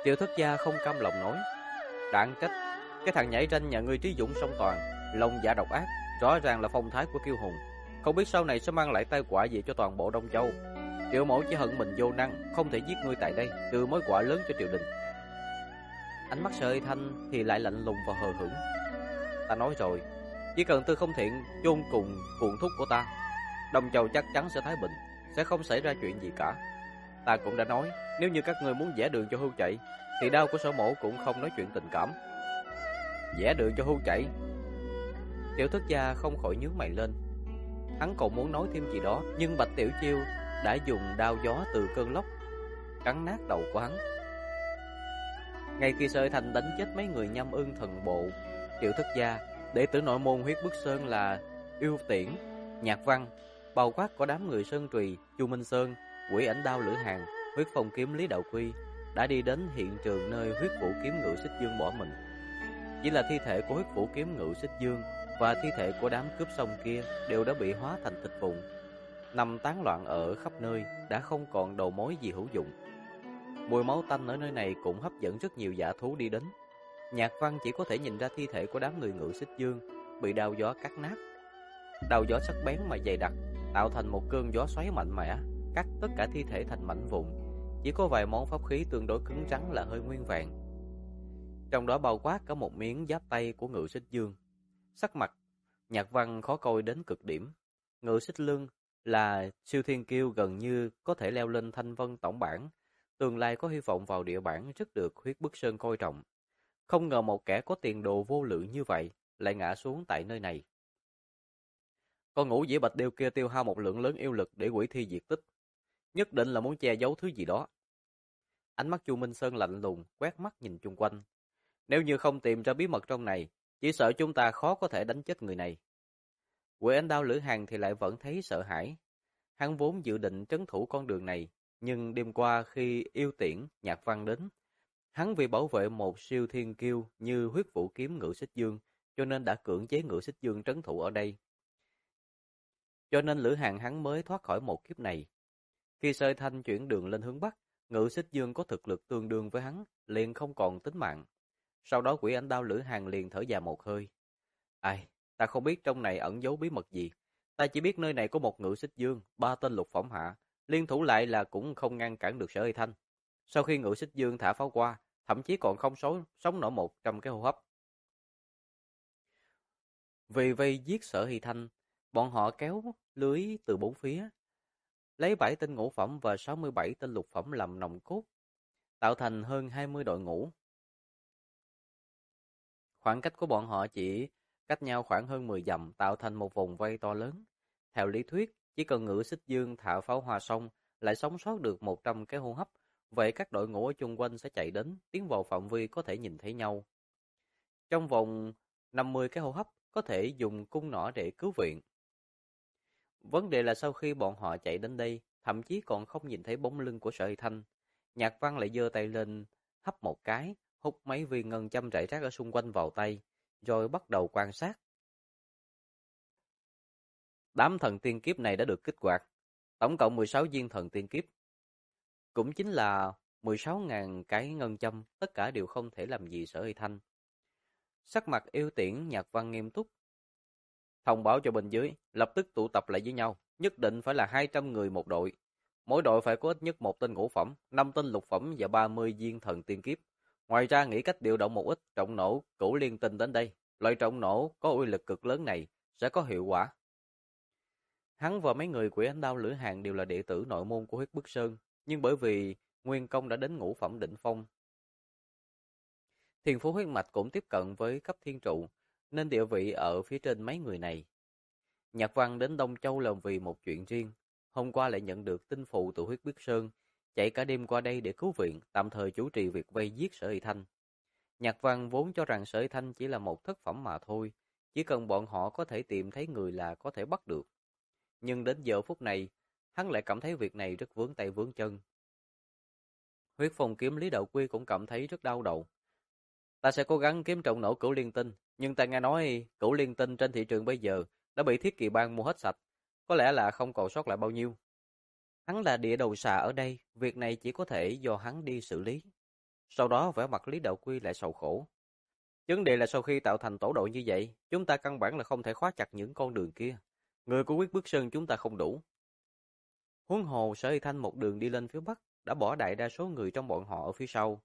Tiểu thất gia không cam lòng nói, đáng trách, cái thằng nhảy ranh nhà ngươi trí dũng song toàn, lòng dạ độc ác, rõ ràng là phong thái của kiêu hùng, không biết sau này sẽ mang lại tai họa gì cho toàn bộ Đông Châu. Triệu mẫu chỉ hận mình vô năng, không thể giết ngươi tại đây, trừ mối họa lớn cho triều đình. Ánh mắt Sợi Thanh thì lại lạnh lùng và hờ hững. Ta nói rồi, chỉ cần Tư Không Thiện chôn cùng cuộn thúc của ta, Đông Châu chắc chắn sẽ thái bình, sẽ không xảy ra chuyện gì cả. Ta cũng đã nói, nếu như các ngươi muốn vẽ đường cho hưu chạy, thì đao của Sở mẫu cũng không nói chuyện tình cảm. Vẽ đường cho hưu chạy? Tiểu thất gia không khỏi nhướng mày lên. Hắn còn muốn nói thêm gì đó, nhưng Bạch Tiểu Chiêu đã dùng đao gió từ cơn lốc cắn nát đầu của hắn. Ngay khi Sợi Thành đánh chết mấy người Nhâm Ưng thần bộ, Tiểu thất gia, đệ tử nội môn Huyết Bức Sơn là Yêu Tiễn, Nhạc Văn, bao quát có đám người Sơn Trùy, Chu Minh Sơn, Quỷ Ảnh Đao Lữ Hàn, Huyết Phong Kiếm Lý Đạo Quy đã đi đến hiện trường nơi Huyết Vũ Kiếm Ngự Xích Dương bỏ mình. Chỉ là thi thể của Huyết Vũ Kiếm Ngự Xích Dương và thi thể của đám cướp sông kia đều đã bị hóa thành thịt vụn, nằm tán loạn ở khắp nơi, đã không còn đầu mối gì hữu dụng. Mùi máu tanh ở nơi này cũng hấp dẫn rất nhiều dã thú đi đến. Nhạc Văn chỉ có thể nhìn ra thi thể của đám người Ngự Xích Dương bị đao gió cắt nát. Đao gió sắc bén mà dày đặc, tạo thành một cơn gió xoáy mạnh mẽ, cắt tất cả thi thể thành mảnh vụn. Chỉ có vài món pháp khí tương đối cứng rắn là hơi nguyên vẹn, trong đó bao quát cả một miếng giáp tay của Ngự Xích Dương. Sắc mặt Nhạc Văn khó coi đến cực điểm. Ngự Xích Lưng là siêu thiên kiêu gần như có thể leo lên Thanh Vân tổng bảng, tương lai có hy vọng vào địa bảng, rất được Huyết Bức Sơn coi trọng. Không ngờ một kẻ có tiền đồ vô lượng như vậy lại ngã xuống tại nơi này. Con Ngũ Dĩ Bạch Điêu kia tiêu hao một lượng lớn yêu lực để quỷ thi diệt tích, nhất định là muốn che giấu thứ gì đó. Ánh mắt Chu Minh Sơn lạnh lùng, quét mắt nhìn chung quanh. Nếu như không tìm ra bí mật trong này, chỉ sợ chúng ta khó có thể đánh chết người này. Quỷ Ảnh Đao Lữ Hàn thì lại vẫn thấy sợ hãi. Hắn vốn dự định trấn thủ con đường này, nhưng đêm qua khi Yêu Tiễn, Nhạc Văn đến, hắn vì bảo vệ một siêu thiên kiêu như Huyết Vũ Kiếm Ngự Xích Dương, cho nên đã cưỡng chế Ngự Xích Dương trấn thủ ở đây. Cho nên Lữ Hàn hắn mới thoát khỏi một kiếp này. Khi Sợi Thanh chuyển đường lên hướng Bắc, Ngự Xích Dương có thực lực tương đương với hắn, liền không còn tính mạng. Sau đó Quỷ Ảnh Đao Lữ Hàn liền thở dài một hơi. Ai, ta không biết trong này ẩn giấu bí mật gì. Ta chỉ biết nơi này có một Ngự Xích Dương, 3 tên lục phẩm hạ, liên thủ lại là cũng không ngăn cản được Sợi Thanh. Sau khi Ngự Xích Dương thả pháo qua, thậm chí còn không sống nổi 100 cái hô hấp. Vì vây giết Sợi Thanh, bọn họ kéo lưới từ bốn phía, lấy 7 tên ngũ phẩm và 67 tên lục phẩm làm nòng cốt, tạo thành hơn 20 đội ngũ. Khoảng cách của bọn họ chỉ cách nhau khoảng hơn 10 dặm, tạo thành một vòng vây to lớn. Theo lý thuyết, chỉ cần Ngự Xích Dương thả pháo hoa xong, lại sống sót được 100 cái hô hấp, vậy các đội ngũ ở chung quanh sẽ chạy đến, tiến vào phạm vi có thể nhìn thấy nhau. Trong vòng 50 cái hô hấp, có thể dùng cung nỏ để cứu viện. Vấn đề là sau khi bọn họ chạy đến đây, thậm chí còn không nhìn thấy bóng lưng của Sợi Thanh. Nhạc Văn lại giơ tay lên, hấp một cái, hút mấy viên ngân châm rải rác ở xung quanh vào tay, rồi bắt đầu quan sát. Đám thần tiên kiếp này đã được kích hoạt, tổng cộng 16 viên thần tiên kiếp. Cũng chính là 16.000 cái ngân châm, tất cả đều không thể làm gì Sợi Thanh. Sắc mặt Yêu Tiễn, Nhạc Văn nghiêm túc. Thông báo cho bên dưới, lập tức tụ tập lại với nhau, nhất định phải là 200 người một đội. Mỗi đội phải có ít nhất một tên ngũ phẩm, 5 tên lục phẩm và 30 viên thần tiên kiếp. Ngoài ra nghĩ cách điều động một ít trọng nổ Cửu Liên Tinh đến đây. Loại trọng nổ có uy lực cực lớn này sẽ có hiệu quả. Hắn và mấy người Quỷ Ảnh Đao Lữ Hàn đều là đệ tử nội môn của Huyết Bức Sơn, nhưng bởi vì nguyên công đã đến ngũ phẩm đỉnh phong, Thiên Phú huyết mạch cũng tiếp cận với cấp thiên trụ, nên địa vị ở phía trên mấy người này. Nhạc Văn đến Đông Châu làm vì một chuyện riêng, hôm qua lại nhận được tin phụ từ Huyết Bức Sơn, chạy cả đêm qua đây để cứu viện, tạm thời chủ trì việc vây giết Sợi Thanh. Nhạc Văn vốn cho rằng Sợi Thanh chỉ là một thất phẩm mà thôi, chỉ cần bọn họ có thể tìm thấy người là có thể bắt được. Nhưng đến giờ phút này, hắn lại cảm thấy việc này rất vướng tay vướng chân. Huyết Phong Kiếm Lý Đạo Quy cũng cảm thấy rất đau đầu. Ta sẽ cố gắng kiếm trọng nổ Cửu Liên Tinh, nhưng ta nghe nói Cửu Liên Tinh trên thị trường bây giờ đã bị Thiết Kỵ Bang mua hết sạch, có lẽ là không còn sót lại bao nhiêu. Hắn là địa đầu xà ở đây, việc này chỉ có thể do hắn đi xử lý. Sau đó vẻ mặt Lý Đạo Quy lại sầu khổ. Vấn đề là sau khi tạo thành tổ đội như vậy, chúng ta căn bản là không thể khóa chặt những con đường kia. Người của Quyết Bức Sơn chúng ta không đủ. Huống hồ Sở Y Thanh một đường đi lên phía Bắc, đã bỏ đại đa số người trong bọn họ ở phía sau.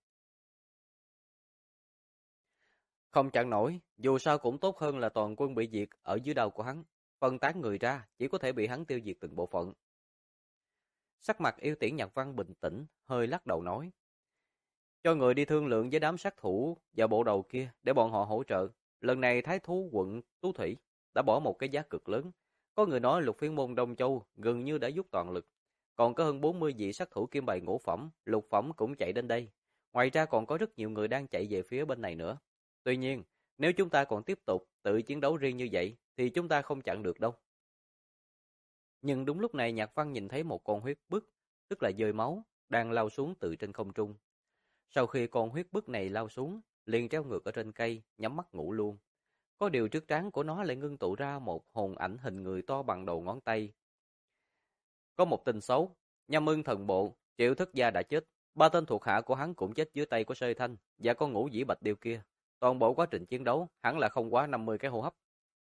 Không chặn nổi, dù sao cũng tốt hơn là toàn quân bị diệt ở dưới đầu của hắn. Phân tán người ra, chỉ có thể bị hắn tiêu diệt từng bộ phận. Sắc mặt Yêu Tiễn Nhạc Văn bình tĩnh, hơi lắc đầu nói. Cho người đi thương lượng với đám sát thủ và bộ đầu kia để bọn họ hỗ trợ. Lần này Thái Thú quận Tú Thủy đã bỏ một cái giá cực lớn. Có người nói Lục Phiên môn Đông Châu gần như đã dốc toàn lực. Còn có hơn 40 vị sát thủ kim bài ngũ phẩm, lục phẩm cũng chạy đến đây. Ngoài ra còn có rất nhiều người đang chạy về phía bên này nữa. Tuy nhiên, nếu chúng ta còn tiếp tục tự chiến đấu riêng như vậy, thì chúng ta không chặn được đâu. Nhưng đúng lúc này Nhạc Văn nhìn thấy một con huyết bức, tức là dơi máu, đang lao xuống từ trên không trung. Sau khi con huyết bức này lao xuống, liền treo ngược ở trên cây, nhắm mắt ngủ luôn. Có điều trước trán của nó lại ngưng tụ ra một hồn ảnh hình người to bằng đầu ngón tay. Có một tin xấu, Nhâm Ưng thần bộ, Triệu Thất Gia đã chết, 3 tên thuộc hạ của hắn cũng chết dưới tay của Sơ Thanh và con ngũ dĩ bạch điêu kia. Toàn bộ quá trình chiến đấu, hẳn là không quá 50 cái hô hấp.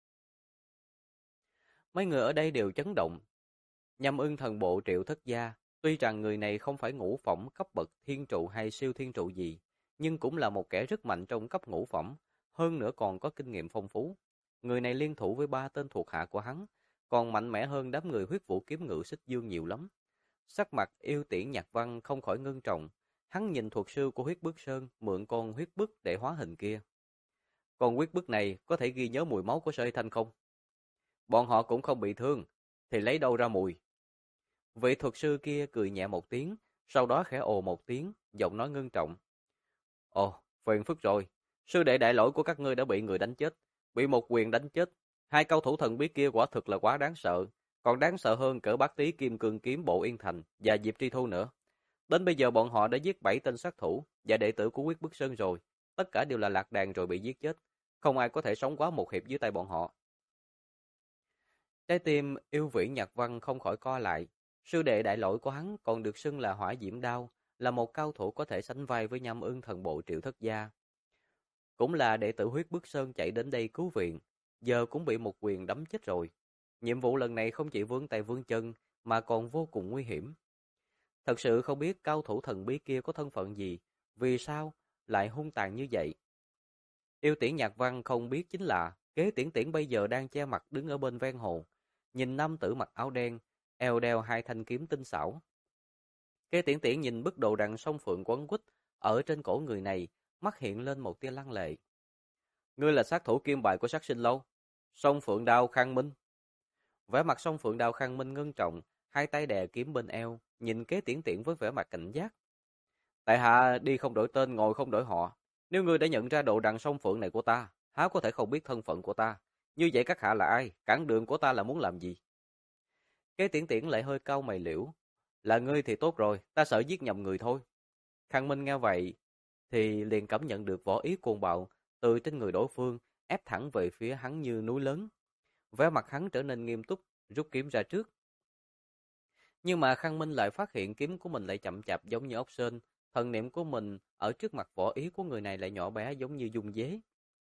Mấy người ở đây đều chấn động. Nhâm Ưng thần bộ Triệu Thất Gia, tuy rằng người này không phải ngũ phẩm cấp bậc thiên trụ hay siêu thiên trụ gì, nhưng cũng là một kẻ rất mạnh trong cấp ngũ phẩm, hơn nữa còn có kinh nghiệm phong phú. Người này liên thủ với 3 tên thuộc hạ của hắn, còn mạnh mẽ hơn đám người huyết vũ kiếm ngự xích dương nhiều lắm. Sắc mặt Yêu Tiễn Nhạc Văn không khỏi ngưng trọng, hắn nhìn thuật sư của huyết bức sơn mượn con huyết bức để hóa hình kia. Con huyết bức này có thể ghi nhớ mùi máu của Sở Thanh không? Bọn họ cũng không bị thương, thì lấy đâu ra mùi? Vị thuật sư kia cười nhẹ một tiếng, sau đó khẽ ồ một tiếng, giọng nói ngưng trọng. Ồ, phiền phức rồi. Sư đệ đại lỗi của các ngươi đã bị người đánh chết, bị một quyền đánh chết. Hai cao thủ thần bí kia quả thực là quá đáng sợ, còn đáng sợ hơn cỡ Bát Tý Kim Cương Kiếm Bộ Yên Thành và Diệp Tri Thu nữa. Đến bây giờ bọn họ đã giết 7 tên sát thủ và đệ tử của Quyết Bức Sơn rồi, tất cả đều là lạc đàn rồi bị giết chết, không ai có thể sống quá một hiệp dưới tay bọn họ. Trái tim Yêu Vĩ Nhạc Văn không khỏi co lại. Sư đệ đại lỗi của hắn còn được xưng là Hỏa Diễm Đao, là một cao thủ có thể sánh vai với Nhâm Ưng thần bộ Triệu Thất Gia. Cũng là đệ tử huyết bức sơn chạy đến đây cứu viện, giờ cũng bị một quyền đấm chết rồi. Nhiệm vụ lần này không chỉ vướng tay vướng chân, mà còn vô cùng nguy hiểm. Thật sự không biết cao thủ thần bí kia có thân phận gì, vì sao lại hung tàn như vậy. Yêu Tiễn Nhạc Văn không biết chính là Kế Tiễn Tiễn bây giờ đang che mặt đứng ở bên ven hồ, nhìn nam tử mặc áo đen, eo đeo hai thanh kiếm tinh xảo. Kế Tiễn Tiễn nhìn bức đồ đằng song phượng quấn quýt ở trên cổ người này, mắt hiện lên một tia lăng lệ. Ngươi là sát thủ kim bài của Sát Sinh Lâu, Song Phượng Đao Khang Minh. Vẻ mặt Song Phượng Đao Khang Minh ngưng trọng, hai tay đè kiếm bên eo, nhìn Kế Tiễn Tiễn với vẻ mặt cảnh giác. Tại hạ đi không đổi tên, ngồi không đổi họ. Nếu ngươi đã nhận ra đồ đằng Song Phượng này của ta, há có thể không biết thân phận của ta? Như vậy các hạ là ai? Cản đường của ta là muốn làm gì? Kế Tiễn Tiễn lại hơi cau mày liễu. Là ngươi thì tốt rồi, ta sợ giết nhầm người thôi. Khang Minh nghe vậy thì liền cảm nhận được võ ý cuồng bạo từ trên người đối phương, ép thẳng về phía hắn như núi lớn. Vẻ mặt hắn trở nên nghiêm túc, rút kiếm ra trước. Nhưng mà Khang Minh lại phát hiện kiếm của mình lại chậm chạp giống như ốc sên, thần niệm của mình ở trước mặt võ ý của người này lại nhỏ bé giống như dung dế.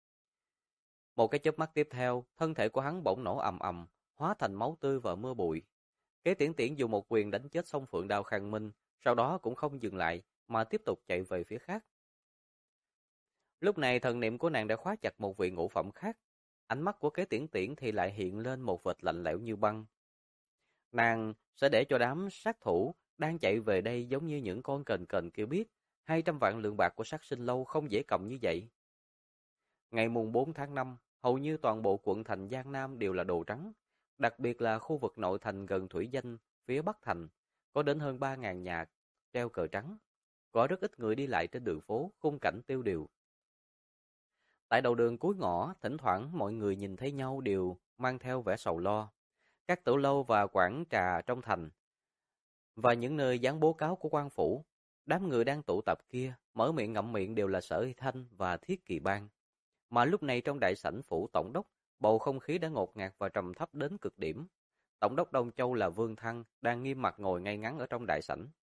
Một cái chớp mắt tiếp theo, thân thể của hắn bỗng nổ ầm ầm, hóa thành máu tươi và mưa bụi. Kế Tiễn Tiễn dùng một quyền đánh chết Song Phượng Đao Khang Minh, sau đó cũng không dừng lại mà tiếp tục chạy về phía khác. Lúc này thần niệm của nàng đã khóa chặt một vị ngũ phẩm khác, ánh mắt của Kế Tiễn Tiễn thì lại hiện lên một vệt lạnh lẽo như băng. Nàng sẽ để cho đám sát thủ đang chạy về đây giống như những con kền kền kia biết, 200 vạn lượng bạc của Sát Sinh Lâu không dễ cầm như vậy. Ngày mùng 4 tháng 5, hầu như toàn bộ quận thành Giang Nam đều là đồ trắng, đặc biệt là khu vực nội thành gần Thủy Danh, phía Bắc thành, có đến hơn 3.000 nhà treo cờ trắng. Có rất ít người đi lại trên đường phố, khung cảnh tiêu điều. Tại đầu đường cuối ngõ, thỉnh thoảng mọi người nhìn thấy nhau đều mang theo vẻ sầu lo. Các tiểu lâu và quán trà trong thành và những nơi dán bố cáo của quan phủ, đám người đang tụ tập kia, mở miệng ngậm miệng đều là Sở Y Thanh và Thiết Kỳ Bang. Mà lúc này trong đại sảnh phủ tổng đốc, bầu không khí đã ngột ngạt và trầm thấp đến cực điểm. Tổng đốc Đông Châu là Vương Thăng đang nghiêm mặt ngồi ngay ngắn ở trong đại sảnh.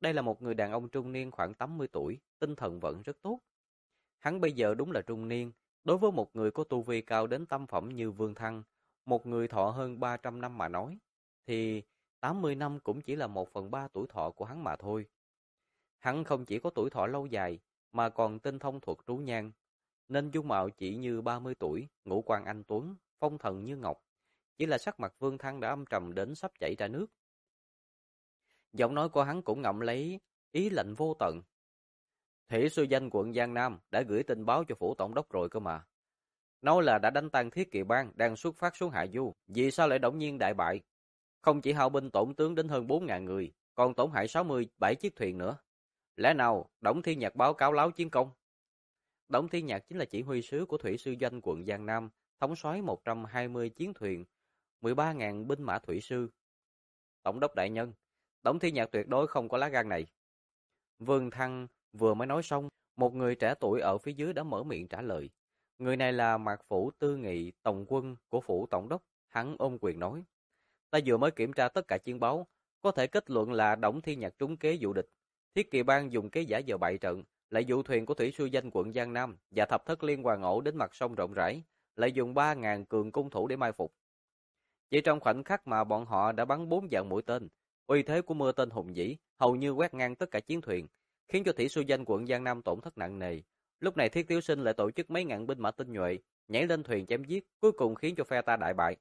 Đây là một người đàn ông trung niên khoảng 80 tuổi, tinh thần vẫn rất tốt. Hắn bây giờ đúng là trung niên, đối với một người có tu vi cao đến tam phẩm như Vương Thăng, một người thọ hơn 300 năm mà nói, thì 80 năm cũng chỉ là 1/3 tuổi thọ của hắn mà thôi. Hắn không chỉ có tuổi thọ lâu dài, mà còn tinh thông thuật trú nhang, nên dung mạo chỉ như 30 tuổi, ngũ quan anh tuấn, phong thần như ngọc. Chỉ là sắc mặt Vương Thăng đã âm trầm đến sắp chảy ra nước. Giọng nói của hắn cũng ngậm lấy ý lạnh vô tận. Thủy sư danh quận Giang Nam đã gửi tin báo cho phủ tổng đốc rồi cơ mà. Nói là đã đánh tan Thiết Kỵ Bang đang xuất phát xuống Hạ Du, vì sao lại đột nhiên đại bại? Không chỉ hao binh tổn tướng đến hơn 4.000 người, còn tổn hại 67 chiếc thuyền nữa. Lẽ nào Đổng Thiên Nhạc báo cáo láo chiến công? Đổng Thiên Nhạc chính là chỉ huy sứ của thủy sư doanh quận Giang Nam, thống soái 120 chiến thuyền, 13.000 binh mã thủy sư. Tổng đốc đại nhân, Đổng Thiên Nhạc tuyệt đối không có lá gan này. Vương Thăng vừa mới nói xong, một người trẻ tuổi ở phía dưới đã mở miệng trả lời. Người này là Mạc Phủ Tư Nghị, tổng quân của phủ tổng đốc. Hắn ôm quyền nói: ta vừa mới kiểm tra tất cả chiến báo, có thể kết luận là Đổng Thiên Nhạc trúng kế dụ địch. Thiết Kỵ Bang dùng kế giả giờ bại trận, lại dụ thuyền của thủy sư danh quận Giang Nam và thập thất liên hoàn ổ đến mặt sông rộng rãi, lại dùng 3.000 cường cung thủ để mai phục. Chỉ trong khoảnh khắc mà bọn họ đã bắn 4 vạn mũi tên, uy thế của mưa tên hùng vĩ hầu như quét ngang tất cả chiến thuyền, khiến cho thủy sư danh quận Giang Nam tổn thất nặng nề. Lúc này Thiết Tiếu Sinh lại tổ chức mấy ngàn binh mã tinh nhuệ nhảy lên thuyền chém giết, cuối cùng khiến cho phe ta đại bại.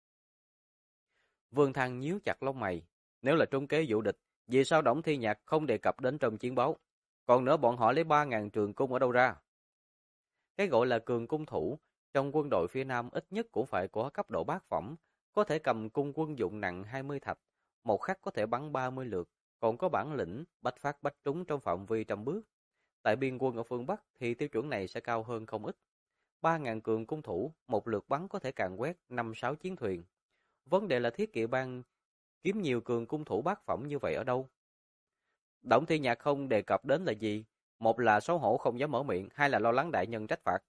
Vương Thăng nhíu chặt lông mày, nếu là trúng kế dụ địch, vì sao Đổng Thiên Nhạc không đề cập đến trong chiến báo? Còn nữa bọn họ lấy 3.000 trường cung ở đâu ra? Cái gọi là cường cung thủ, trong quân đội phía Nam ít nhất cũng phải có cấp độ bát phẩm, có thể cầm cung quân dụng nặng 20 thạch, một khắc có thể bắn 30 lượt, còn có bản lĩnh bách phát bách trúng trong phạm vi trăm bước. Tại biên quân ở phương Bắc thì tiêu chuẩn này sẽ cao hơn không ít. 3.000 cường cung thủ, một lượt bắn có thể càn quét 5-6 chiến thuyền. Vấn đề là Thiết Kỵ Bang kiếm nhiều cường cung thủ bát phẩm như vậy ở đâu? Đổng Thiên Nhạc không đề cập đến là gì? Một là xấu hổ không dám mở miệng, hai là lo lắng đại nhân trách phạt.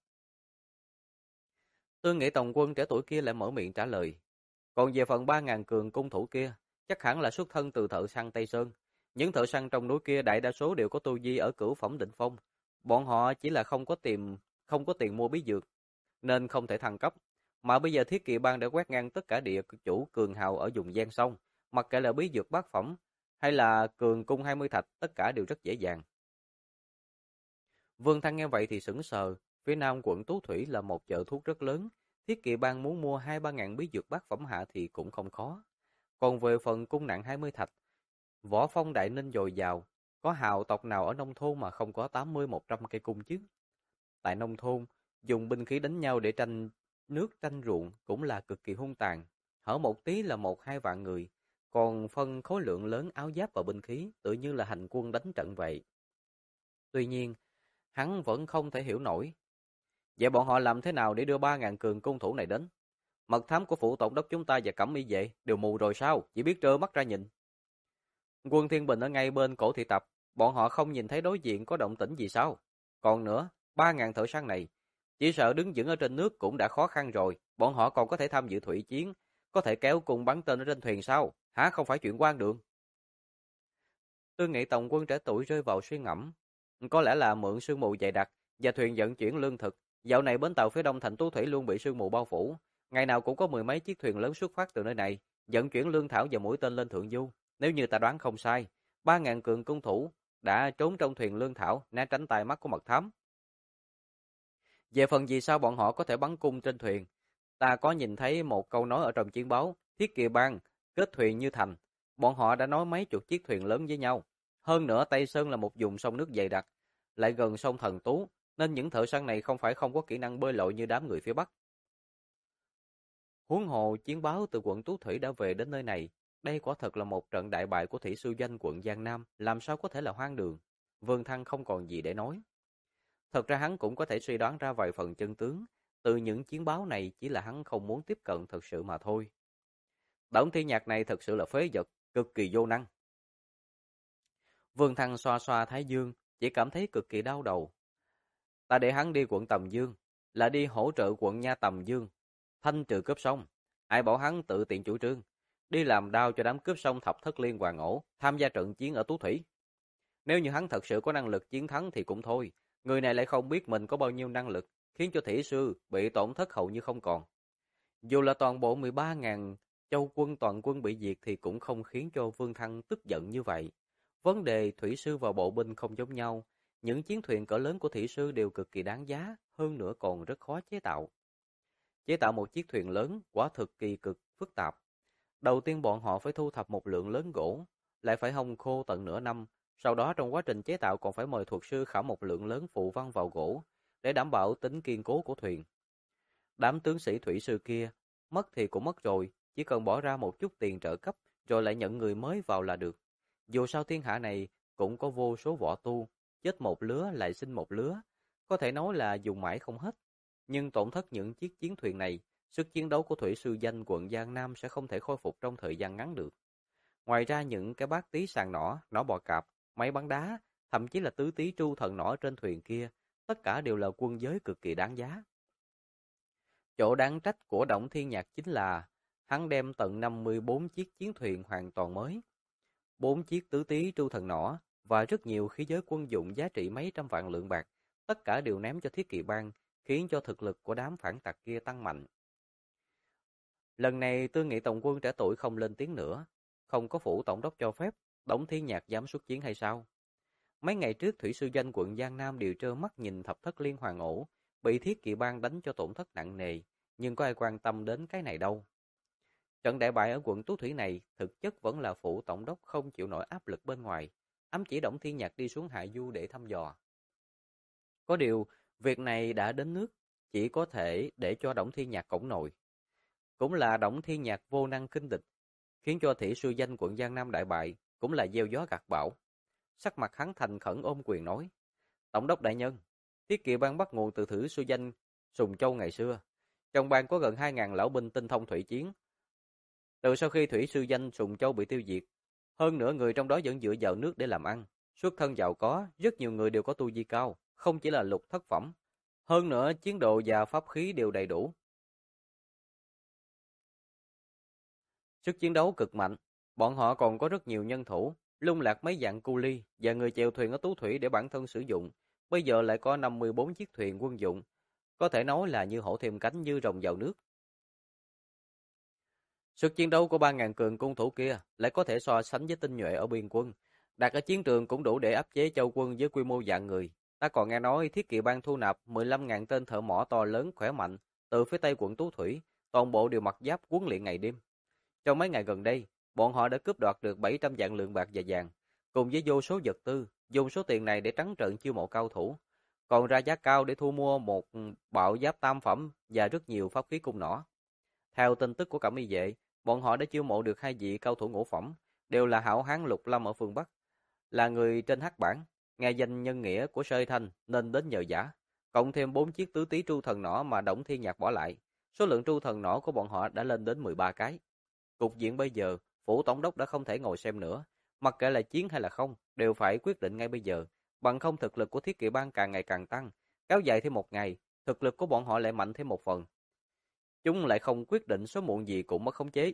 Tôi nghĩ tổng quân trẻ tuổi kia lại mở miệng trả lời. Còn về phần 3.000 cường cung thủ kia, chắc hẳn là xuất thân từ thợ săn Tây Sơn. Những thợ săn trong núi kia đại đa số đều có tu vi ở cửu phẩm đỉnh phong. Bọn họ chỉ là không có tiền mua bí dược, nên không thể thăng cấp. Mà bây giờ Thiết Kỵ Bang đã quét ngang tất cả địa chủ cường hào ở vùng Giang Sông, mặc kệ là bí dược bát phẩm hay là cường cung 20 thạch, tất cả đều rất dễ dàng. Vương Thăng nghe vậy thì sững sờ, phía nam quận Tú Thủy là một chợ thuốc rất lớn, Thiết Kỵ Bang muốn mua 2-3 ngàn bí dược bát phẩm hạ thì cũng không khó. Còn về phần cung nặng 20 thạch, võ phong đại ninh dồi dào, có hào tộc nào ở nông thôn mà không có 80-100 cây cung chứ? Tại nông thôn, dùng binh khí đánh nhau để tranh nước tranh ruộng cũng là cực kỳ hung tàn, hở một tí là 1-2 vạn người, còn phân khối lượng lớn áo giáp và binh khí, tự như là hành quân đánh trận vậy. Tuy nhiên, hắn vẫn không thể hiểu nổi. Vậy bọn họ làm thế nào để đưa 3.000 cường cung thủ này đến? Mật thám của phủ tổng đốc chúng ta và cẩm y vệ đều mù rồi sao? Chỉ biết trơ mắt ra nhìn. Quân Thiên Bình ở ngay bên cổ thị tập, bọn họ không nhìn thấy đối diện có động tĩnh gì sao? Còn nữa, 3.000 thợ săn này, chỉ sợ đứng vững ở trên nước cũng đã khó khăn rồi, bọn họ còn có thể tham dự thủy chiến, có thể kéo cùng bắn tên ở trên thuyền sao? Hả, không phải chuyện quan đường. Tôi nghĩ tổng quân trẻ tuổi rơi vào suy ngẫm, có lẽ là mượn sương mù dày đặc và thuyền vận chuyển lương thực. Dạo này bến tàu phía đông thành Tú Thủy luôn bị sương mù bao phủ, ngày nào cũng có mười mấy chiếc thuyền lớn xuất phát từ nơi này, vận chuyển lương thảo và mũi tên lên thượng du. Nếu như ta đoán không sai, 3.000 cường cung thủ đã trốn trong thuyền lương thảo, né tránh tai mắt của mật thám. Về phần vì sao bọn họ có thể bắn cung trên thuyền, ta có nhìn thấy một câu nói ở trong chiến báo, Thiết Kỵ Bang kết thuyền như thành. Bọn họ đã nói mấy chục chiếc thuyền lớn với nhau. Hơn nữa Tây Sơn là một vùng sông nước dày đặc, lại gần sông Thần Tú, nên những thợ săn này không phải không có kỹ năng bơi lội như đám người phía Bắc. Huống hồ chiến báo từ quận Tú Thủy đã về đến nơi này, đây quả thật là một trận đại bại của thủy sư doanh quận Giang Nam, làm sao có thể là hoang đường. Vương Thăng không còn gì để nói. Thật ra hắn cũng có thể suy đoán ra vài phần chân tướng, từ những chiến báo này chỉ là hắn không muốn tiếp cận thật sự mà thôi. Đổng Thiên Nhạc này thật sự là phế vật, cực kỳ vô năng. Vương Thăng xoa xoa thái dương, chỉ cảm thấy cực kỳ đau đầu. Ta để hắn đi quận Tầm Dương, là đi hỗ trợ quận Nha Tầm Dương, thanh trừ cướp sông. Ai bảo hắn tự tiện chủ trương, đi làm đao cho đám cướp sông thập thất liên hoàn ổ, tham gia trận chiến ở Tú Thủy. Nếu như hắn thật sự có năng lực chiến thắng thì cũng thôi, người này lại không biết mình có bao nhiêu năng lực, khiến cho Thủy sư bị tổn thất hầu như không còn. Dù là toàn bộ 13.000 châu quân toàn quân bị diệt thì cũng không khiến cho Vương Thăng tức giận như vậy. Vấn đề thủy sư và bộ binh không giống nhau, những chiến thuyền cỡ lớn của thủy sư đều cực kỳ đáng giá, hơn nữa còn rất khó chế tạo. Chế tạo một chiếc thuyền lớn quả thực kỳ cực phức tạp. Đầu tiên bọn họ phải thu thập một lượng lớn gỗ, lại phải hong khô tận nửa năm, sau đó trong quá trình chế tạo còn phải mời thuật sư khảo một lượng lớn phù văn vào gỗ để đảm bảo tính kiên cố của thuyền. Đám tướng sĩ thủy sư kia, mất thì cũng mất rồi, chỉ cần bỏ ra một chút tiền trợ cấp rồi lại nhận người mới vào là được. Dù sao thiên hạ này cũng có vô số võ tu, chết một lứa lại sinh một lứa, có thể nói là dùng mãi không hết. Nhưng tổn thất những chiếc chiến thuyền này, sức chiến đấu của thủy sư danh quận Giang Nam sẽ không thể khôi phục trong thời gian ngắn được. Ngoài ra những cái bát tí sàn nỏ bò cạp, máy bắn đá, thậm chí là tứ tí tru thần nỏ trên thuyền kia, tất cả đều là quân giới cực kỳ đáng giá. Chỗ đáng trách của Đổng Thiên Nhạc chính là hắn đem tận 54 chiếc chiến thuyền hoàn toàn mới, 4 chiếc tứ tí tru thần nỏ và rất nhiều khí giới quân dụng giá trị mấy trăm vạn lượng bạc, tất cả đều ném cho Thiết Kỵ Bang, khiến cho thực lực của đám phản tặc kia tăng mạnh. Lần này Tư Nghị tổng quân trẻ tuổi không lên tiếng nữa, không có phủ tổng đốc cho phép, Đổng Thiên Nhạc dám xuất chiến hay sao? Mấy ngày trước thủy sư danh quận Giang Nam đều trơ mắt nhìn thập thất liên hoàn ổ, bị Thiết Kỵ Bang đánh cho tổn thất nặng nề, nhưng có ai quan tâm đến cái này đâu. Trận đại bại ở quận Tú Thủy này thực chất vẫn là phủ tổng đốc không chịu nổi áp lực bên ngoài, ám chỉ Đổng Thiên Nhạc đi xuống hạ du để thăm dò. Có điều, việc này đã đến nước, chỉ có thể để cho Đổng Thiên Nhạc cõng nổi. Cũng là Đổng Thiên Nhạc vô năng kinh địch, khiến cho thủy sư danh quận Giang Nam đại bại, cũng là gieo gió gặt bão. Sắc mặt hắn thành khẩn ôm quyền nói: "Tổng đốc đại nhân, Thiết Kỵ Bang bắt nguồn từ thủy sư danh Sùng Châu ngày xưa. Trong bang có gần 2.000 lão binh tinh thông thủy chiến. Từ sau khi thủy sư danh Sùng Châu bị tiêu diệt, hơn nữa người trong đó vẫn dựa vào nước để làm ăn. Xuất thân giàu có, rất nhiều người đều có tu vi cao, không chỉ là lục thất phẩm. Hơn nữa chiến độ và pháp khí đều đầy đủ. Sức chiến đấu cực mạnh, bọn họ còn có rất nhiều nhân thủ, lung lạc mấy dạng cu ly và người chèo thuyền ở Tú Thủy để bản thân sử dụng. Bây giờ lại có 54 chiếc thuyền quân dụng, có thể nói là như hổ thêm cánh như rồng vào nước. Sức chiến đấu của 3.000 cường cung thủ kia lại có thể so sánh với tinh nhuệ ở biên quân, đặt ở chiến trường cũng đủ để áp chế châu quân với quy mô vạn người. Ta còn nghe nói Thiết Kỵ Bang thu nạp 15.000 tên thợ mỏ to lớn khỏe mạnh từ phía tây quận Tú Thủy, toàn bộ đều mặc giáp huấn luyện ngày đêm. Trong mấy ngày gần đây, bọn họ đã cướp đoạt được 700 vạn lượng bạc và vàng, cùng với vô số vật tư, dùng số tiền này để trắng trợn chiêu mộ cao thủ, còn ra giá cao để thu mua một bạo giáp tam phẩm và rất nhiều pháp khí cung nỏ. Theo tin tức của Cẩm Y vệ, bọn họ đã chiêu mộ được 2 vị cao thủ ngũ phẩm, đều là hảo hán Lục Lâm ở phương Bắc, là người trên hắc bảng, nghe danh nhân nghĩa của Sơi Thanh nên đến nhờ vả, cộng thêm 4 chiếc tứ tí tru thần nỏ mà Đổng Thiên Nhạc bỏ lại, số lượng tru thần nỏ của bọn họ đã lên đến 13 cái. Cục diện bây giờ, phủ tổng đốc đã không thể ngồi xem nữa, mặc kệ là chiến hay là không, đều phải quyết định ngay bây giờ, bằng không thực lực của Thiết Kỵ Bang càng ngày càng tăng, kéo dài thêm một ngày, thực lực của bọn họ lại mạnh thêm một phần. Chúng lại không quyết định sớm muộn gì cũng mất khống chế.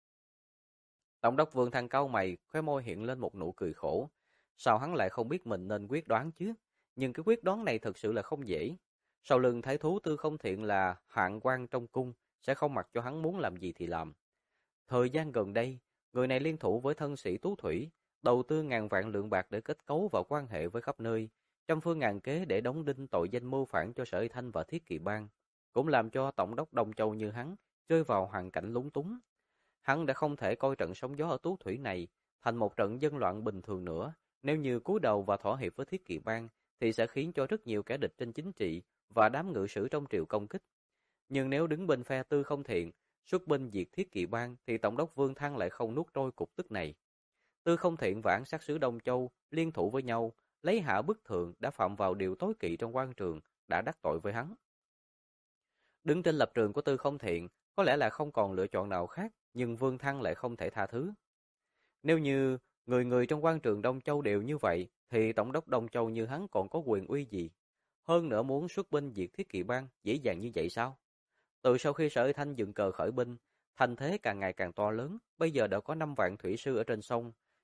Tổng đốc Vương Thăng cau mày, khóe môi hiện lên một nụ cười khổ. Sao hắn lại không biết mình nên quyết đoán chứ? Nhưng cái quyết đoán này thực sự là không dễ. Sau lưng thái thú Tư Không Thiện là hạng quan trong cung, sẽ không mặc cho hắn muốn làm gì thì làm. Thời gian gần đây, người này liên thủ với thân sĩ Tú Thủy, đầu tư ngàn vạn lượng bạc để kết cấu và quan hệ với khắp nơi, trăm phương ngàn kế để đóng đinh tội danh mưu phản cho Sở Thanh và Thiết Kỵ Bang, cũng làm cho tổng đốc Đông Châu như hắn rơi vào hoàn cảnh lúng túng. Hắn đã không thể coi trận sóng gió ở Tú Thủy này thành một trận dân loạn bình thường nữa, nếu như cúi đầu và thỏa hiệp với Thiết Kỵ Bang thì sẽ khiến cho rất nhiều kẻ địch trên chính trị và đám ngự sử trong triều công kích. Nhưng nếu đứng bên phe Tư Không Thiện, xuất binh diệt Thiết Kỵ Bang thì tổng đốc Vương Thăng lại không nuốt trôi cục tức này. Tư Không Thiện và Ám Sát sứ Đông Châu liên thủ với nhau, lấy hạ bức thượng đã phạm vào điều tối kỵ trong quan trường, đã đắc tội với hắn. Đứng trên lập trường của Tư Không Thiện, có lẽ là không còn lựa chọn nào khác, nhưng Vương Thăng lại không thể tha thứ. Nếu như người người trong quan trường Đông Châu đều như vậy, thì tổng đốc Đông Châu như hắn còn có quyền uy gì? Hơn nữa muốn xuất binh diệt Thiết Kỵ Bang dễ dàng như vậy sao? Từ sau khi Sở Thanh dựng cờ khởi binh, thành thế càng ngày càng to lớn, bây giờ đã có 5 vạn thủy sư ở trên sông,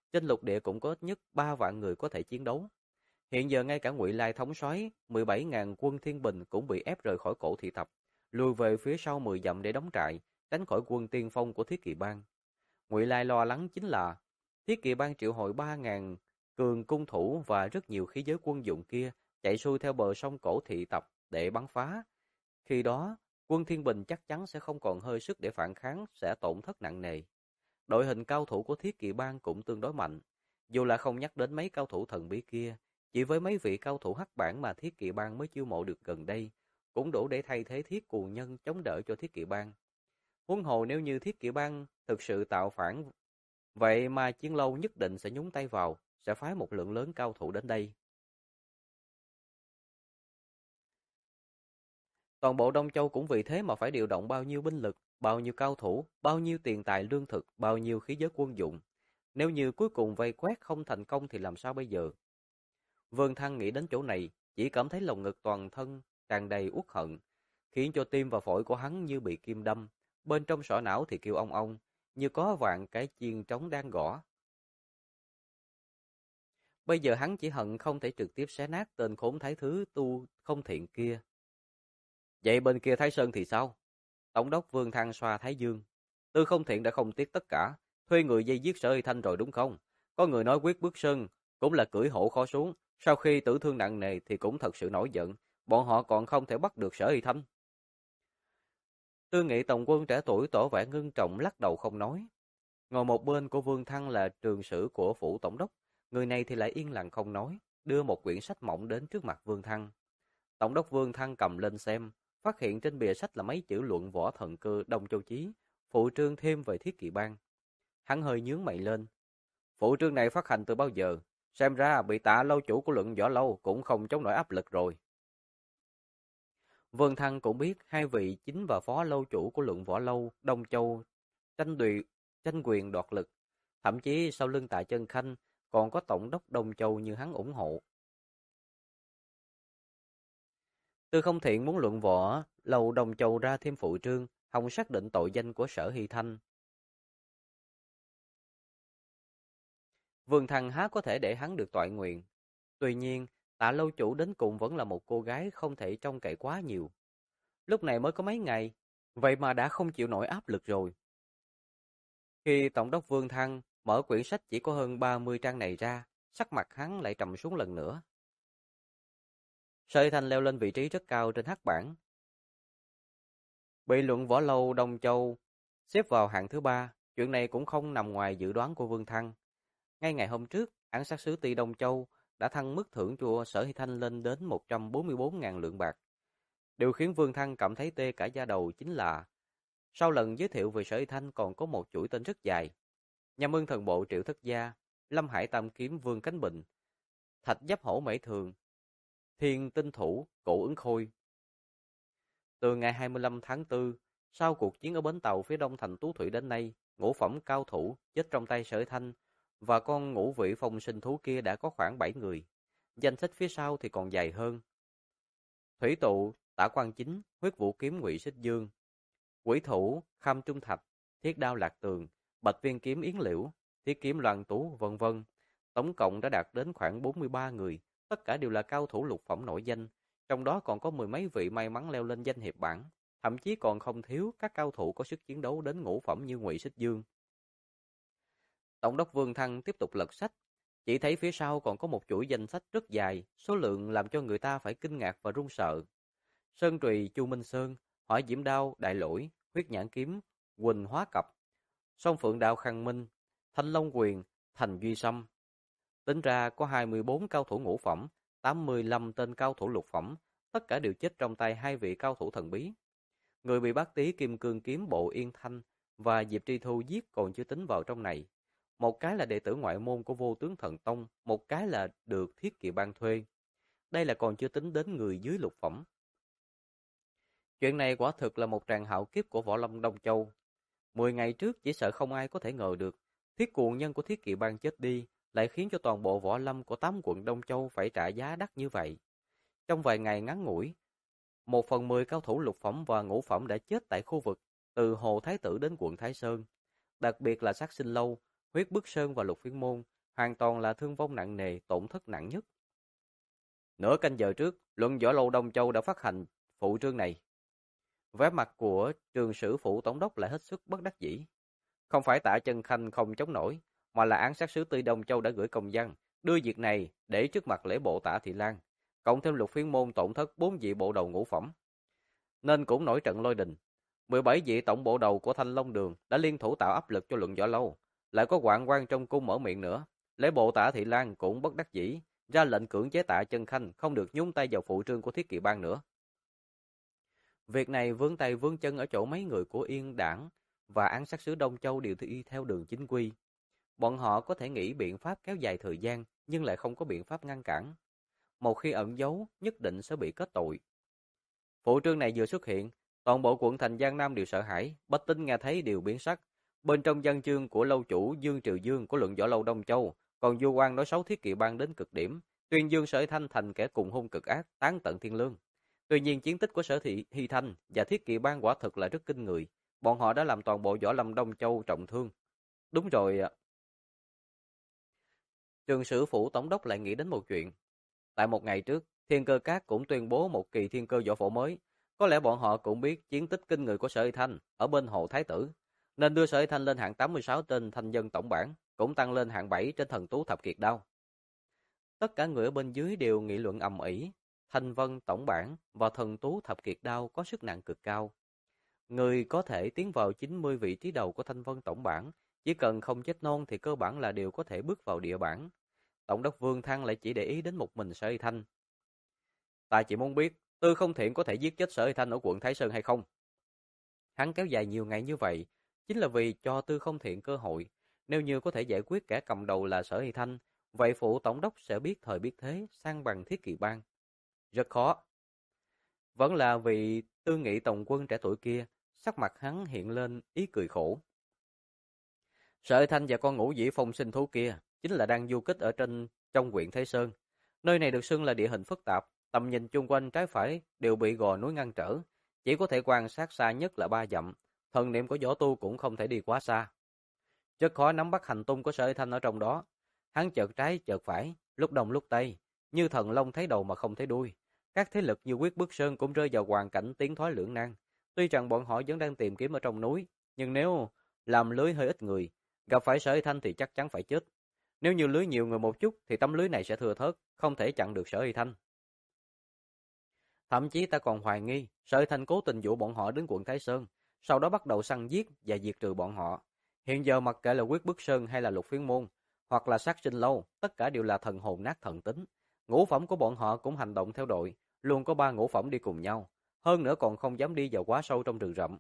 trên lục địa cũng có ít nhất 3 vạn người có thể chiến đấu. Hiện giờ ngay cả Ngụy Lai thống soái 17.000 quân Thiên Bình cũng bị ép rời khỏi Cổ Thị Tập, lùi về phía sau 10 dặm để đóng trại, tránh khỏi quân tiên phong của Thiết Kỵ Bang. Ngụy Lai lo lắng chính là Thiết Kỵ Bang triệu hồi 3.000 cường cung thủ và rất nhiều khí giới quân dụng kia chạy xuôi theo bờ sông Cổ Thị Tập để bắn phá. Khi đó, quân Thiên Bình chắc chắn sẽ không còn hơi sức để phản kháng, sẽ tổn thất nặng nề. Đội hình cao thủ của Thiết Kỵ Bang cũng tương đối mạnh, dù là không nhắc đến mấy cao thủ thần bí kia, chỉ với mấy vị cao thủ hắc bản mà Thiết Kỵ Bang mới chiêu mộ được gần đây, cũng đủ để thay thế Thiết Cù Nhân chống đỡ cho Thiết Kỵ Bang. Huống hồ nếu như Thiết Kỵ Bang thực sự tạo phản, vậy mà Chiến Lâu nhất định sẽ nhúng tay vào, sẽ phái một lượng lớn cao thủ đến đây. Toàn bộ Đông Châu cũng vì thế mà phải điều động bao nhiêu binh lực, bao nhiêu cao thủ, bao nhiêu tiền tài lương thực, bao nhiêu khí giới quân dụng. Nếu như cuối cùng vây quét không thành công thì làm sao bây giờ? Vương Thăng nghĩ đến chỗ này, chỉ cảm thấy lồng ngực toàn thân tràn đầy uất hận, khiến cho tim và phổi của hắn như bị kim đâm, bên trong sọ não thì kêu ong ong, như có vạn cái chiên trống đang gõ. Bây giờ hắn chỉ hận không thể trực tiếp xé nát tên khốn thái thứ tu không thiện kia. Vậy bên kia Thái Sơn thì sao? Tổng đốc Vương Thăng xoa Thái Dương. Tư không thiện đã không tiếc tất cả, thuê người dây giết Sở Hy Thanh rồi đúng không? Có người nói quyết bước sơn, cũng là cưỡi hổ khó xuống. Sau khi tử thương nặng nề thì cũng thật sự nổi giận. Bọn họ còn không thể bắt được Sở Hy Thanh. Tư Nghị tổng quân trẻ tuổi tỏ vẻ ngưng trọng lắc đầu không nói. Ngồi một bên của Vương Thăng là trường sử của phủ tổng đốc. Người này thì lại yên lặng không nói, đưa một quyển sách mỏng đến trước mặt Vương Thăng. Tổng đốc Vương Thăng cầm lên xem, phát hiện trên bìa sách là mấy chữ luận võ thần cơ Đông Châu Chí, phụ trương thêm về Thiết Kỵ Bang. Hắn hơi nhướng mày lên. Phụ trương này phát hành từ bao giờ? Xem ra bị Tạ lâu chủ của luận võ lâu cũng không chống nổi áp lực rồi. Vương Thăng cũng biết hai vị chính và phó lâu chủ của luận võ lâu Đông Châu tranh quyền đoạt lực. Thậm chí sau lưng Tạ Chân Khanh còn có tổng đốc Đông Châu như hắn ủng hộ. Tư không thiện muốn luận võ lâu Đông Châu ra thêm phụ trương, hòng xác định tội danh của Sở Hy Thanh. Vương Thăng há có thể để hắn được toại nguyện. Tuy nhiên, Tạ lâu chủ đến cùng vẫn là một cô gái không thể trông cậy quá nhiều. Lúc này mới có mấy ngày, vậy mà đã không chịu nổi áp lực rồi. Khi Tổng đốc Vương Thăng mở quyển sách chỉ có hơn 30 trang này ra, sắc mặt hắn lại trầm xuống lần nữa. Sở Hy Thanh leo lên vị trí rất cao trên hắc bảng. Bị luận võ lâu Đông Châu xếp vào hạng thứ 3, chuyện này cũng không nằm ngoài dự đoán của Vương Thăng. Ngay ngày hôm trước, ám sát sứ Ty Đông Châu đã thăng mức thưởng cho Sở Hy Thanh lên đến 144.000 lượng bạc. Điều khiến Vương Thăng cảm thấy tê cả da đầu chính là sau lần giới thiệu về Sở Hy Thanh còn có một chuỗi tên rất dài. Nhâm Ưng Thần Bộ Triệu Thất Gia, Lâm Hải Tam Kiếm Vương Cánh Bình, Thạch Giáp Hổ Mễ Thường, Thiên Tinh Thủ Cổ Ứng Khôi. Từ ngày 25 tháng 4, sau cuộc chiến ở bến tàu phía đông thành Tú Thủy đến nay, ngũ phẩm cao thủ chết trong tay Sở Thanh và con ngũ vị phong sinh thú kia đã có khoảng 7 người. Danh sách phía sau thì còn dài hơn. Thủy tụ, Tả Quan Chính, Huyết Vũ Kiếm Ngụy Xích Dương, Quỷ Thủ, Kham Trung Thạch, Thiết Đao Lạc Tường, Bạch Viên Kiếm Yến Liễu, Thiết Kiếm Loan Tú, vân vân. Tổng cộng đã đạt đến khoảng 43 người, tất cả đều là cao thủ lục phẩm nổi danh, trong đó còn có mười mấy vị may mắn leo lên danh hiệp bảng, thậm chí còn không thiếu các cao thủ có sức chiến đấu đến ngũ phẩm như Ngụy Xích Dương. Tổng đốc Vương Thăng tiếp tục lật sách, chỉ thấy phía sau còn có một chuỗi danh sách rất dài, số lượng làm cho người ta phải kinh ngạc và run sợ. Sơn Trùy Chu Minh Sơn, Hỏa Diễm Đao Đại Lỗi, Huyết Nhãn Kiếm, Quỳnh Hóa Cập, Song Phượng Đao Khang Minh, Thanh Long Quyền, Thành Duy Sâm. Tính ra có 24 cao thủ ngũ phẩm, 85 tên cao thủ lục phẩm, tất cả đều chết trong tay hai vị cao thủ thần bí. Người bị Bát Tý Kim Cương Kiếm Bộ Yên Thanh và Diệp Tri Thu giết còn chưa tính vào trong này. Một cái là đệ tử ngoại môn của Vô Tướng Thần Tông, một cái là được Thiết Kỵ Bang thuê. Đây là còn chưa tính đến người dưới lục phẩm. Chuyện này quả thực là một tràng hạo kiếp của Võ Lâm Đông Châu. 10 ngày trước chỉ sợ không ai có thể ngờ được, Thiết Cuồng Nhân của Thiết Kỵ Bang chết đi, lại khiến cho toàn bộ võ lâm của 8 quận Đông Châu phải trả giá đắt như vậy. Trong vài ngày ngắn ngủi, 1/10 cao thủ lục phẩm và ngũ phẩm đã chết tại khu vực từ Hồ Thái Tử đến quận Thái Sơn. Đặc biệt là Sát Sinh Lâu, Huyết Bức Sơn và Lục Phiên Môn hoàn toàn là thương vong nặng nề, tổn thất nặng nhất. Nửa canh giờ trước, Luận Võ Lâu Đông Châu đã phát hành phụ trương này. Vẻ mặt của Trường Sử Phủ Tổng đốc lại hết sức bất đắc dĩ. Không phải Tạ Chân Khanh không chống nổi, mà là án sát sứ Tây Đông Châu đã gửi công văn, đưa việc này để trước mặt lễ bộ Tạ Thị Lan, cộng thêm Lục Phiên Môn tổn thất 4 vị bộ đầu ngũ phẩm. Nên cũng nổi trận lôi đình. 17 vị tổng bộ đầu của Thanh Long Đường đã liên thủ tạo áp lực cho Luận Võ Lâu, lại có hoạn quan trong cung mở miệng nữa. Lễ bộ Tạ Thị Lan cũng bất đắc dĩ, ra lệnh cưỡng chế Tạ Chân Khanh không được nhúng tay vào phụ trương của Thiết Kỵ Bang nữa. Việc này vướng tay vướng chân ở chỗ mấy người của Yên Đảng và án sát sứ Đông Châu đều đi theo đường chính quy. Bọn họ có thể nghĩ biện pháp kéo dài thời gian, nhưng lại không có biện pháp ngăn cản. Một khi ẩn giấu, nhất định sẽ bị kết tội. Phụ trương này vừa xuất hiện, toàn bộ quận thành Giang Nam đều sợ hãi, bách tính nghe thấy đều biến sắc. Bên trong văn chương của lâu chủ Dương Triều Dương của Luận Võ Lâu Đông Châu, còn vu oan nói xấu Thiết Kỵ Bang đến cực điểm, tuyên dương Sở Thanh thành kẻ cùng hung cực ác, tán tận thiên lương. Tuy nhiên chiến tích của Sở Hy Thanh và Thiết Kỵ Bang quả thực là rất kinh người, bọn họ đã làm toàn bộ võ lâm Đông Châu trọng thương. Đúng rồi. Trường Sử Phủ Tổng đốc lại nghĩ đến một chuyện. Tại một ngày trước, Thiên Cơ Các cũng tuyên bố một kỳ thiên cơ võ phổ mới. Có lẽ bọn họ cũng biết chiến tích kinh người của Sở Hy Thanh ở bên Hồ Thái Tử, nên đưa Sở Hy Thanh lên hạng 86 trên Thanh Dân tổng bảng, cũng tăng lên hạng 7 trên Thần Tú Thập Kiệt Đao. Tất cả người ở bên dưới đều nghị luận ầm ĩ. Thanh Vân tổng bảng và Thần Tú Thập Kiệt Đao có sức nặng cực cao. Người có thể tiến vào 90 vị trí đầu của Thanh Vân tổng bảng, chỉ cần không chết non thì cơ bản là đều có thể bước vào địa bảng. Tổng đốc Vương Thăng lại chỉ để ý đến một mình Sở Hy Thanh. Ta chỉ muốn biết, Tư Không Thiện có thể giết chết Sở Hy Thanh ở quận Thái Sơn hay không? Hắn kéo dài nhiều ngày như vậy, chính là vì cho Tư Không Thiện cơ hội. Nếu như có thể giải quyết kẻ cầm đầu là Sở Hy Thanh, vậy phụ tổng đốc sẽ biết thời biết thế, sang bằng Thiết Kỵ Bang. Rất khó. Vẫn là vì Tư Nghị tổng quân trẻ tuổi kia, sắc mặt hắn hiện lên ý cười khổ. Sở Hy Thanh và con Ngũ Dĩ Phong sinh thú kia chính là đang du kích ở trong huyện Thái Sơn. Nơi này được xưng là địa hình phức tạp, tầm nhìn chung quanh trái phải đều bị gò núi ngăn trở, chỉ có thể quan sát xa nhất là 3 dặm, thần niệm của võ tu cũng không thể đi quá xa. Rất khó nắm bắt hành tung của Sở Hy Thanh ở trong đó. Hắn chợt trái chợt phải, lúc đông lúc tây, như thần long thấy đầu mà không thấy đuôi. Các thế lực như Quyết Bức Sơn cũng rơi vào hoàn cảnh tiến thoái lưỡng nan. Tuy rằng bọn họ vẫn đang tìm kiếm ở trong núi, nhưng nếu làm lưới hơi ít người, gặp phải Sở Hy Thanh thì chắc chắn phải chết. Nếu như lưới nhiều người một chút thì tấm lưới này sẽ thừa thớt, không thể chặn được Sở Hy Thanh. Thậm chí ta còn hoài nghi Sở Hy Thanh cố tình dụ bọn họ đến quận Thái Sơn, sau đó bắt đầu săn giết và diệt trừ bọn họ. Hiện giờ mặc kệ là Quyết Bức Sơn hay là Lục Phiến Môn, hoặc là Sát Sinh Lâu, tất cả đều là thần hồn nát thần tính. Ngũ phẩm của bọn họ cũng hành động theo đội, luôn có 3 ngũ phẩm đi cùng nhau, hơn nữa còn không dám đi vào quá sâu trong rừng rậm.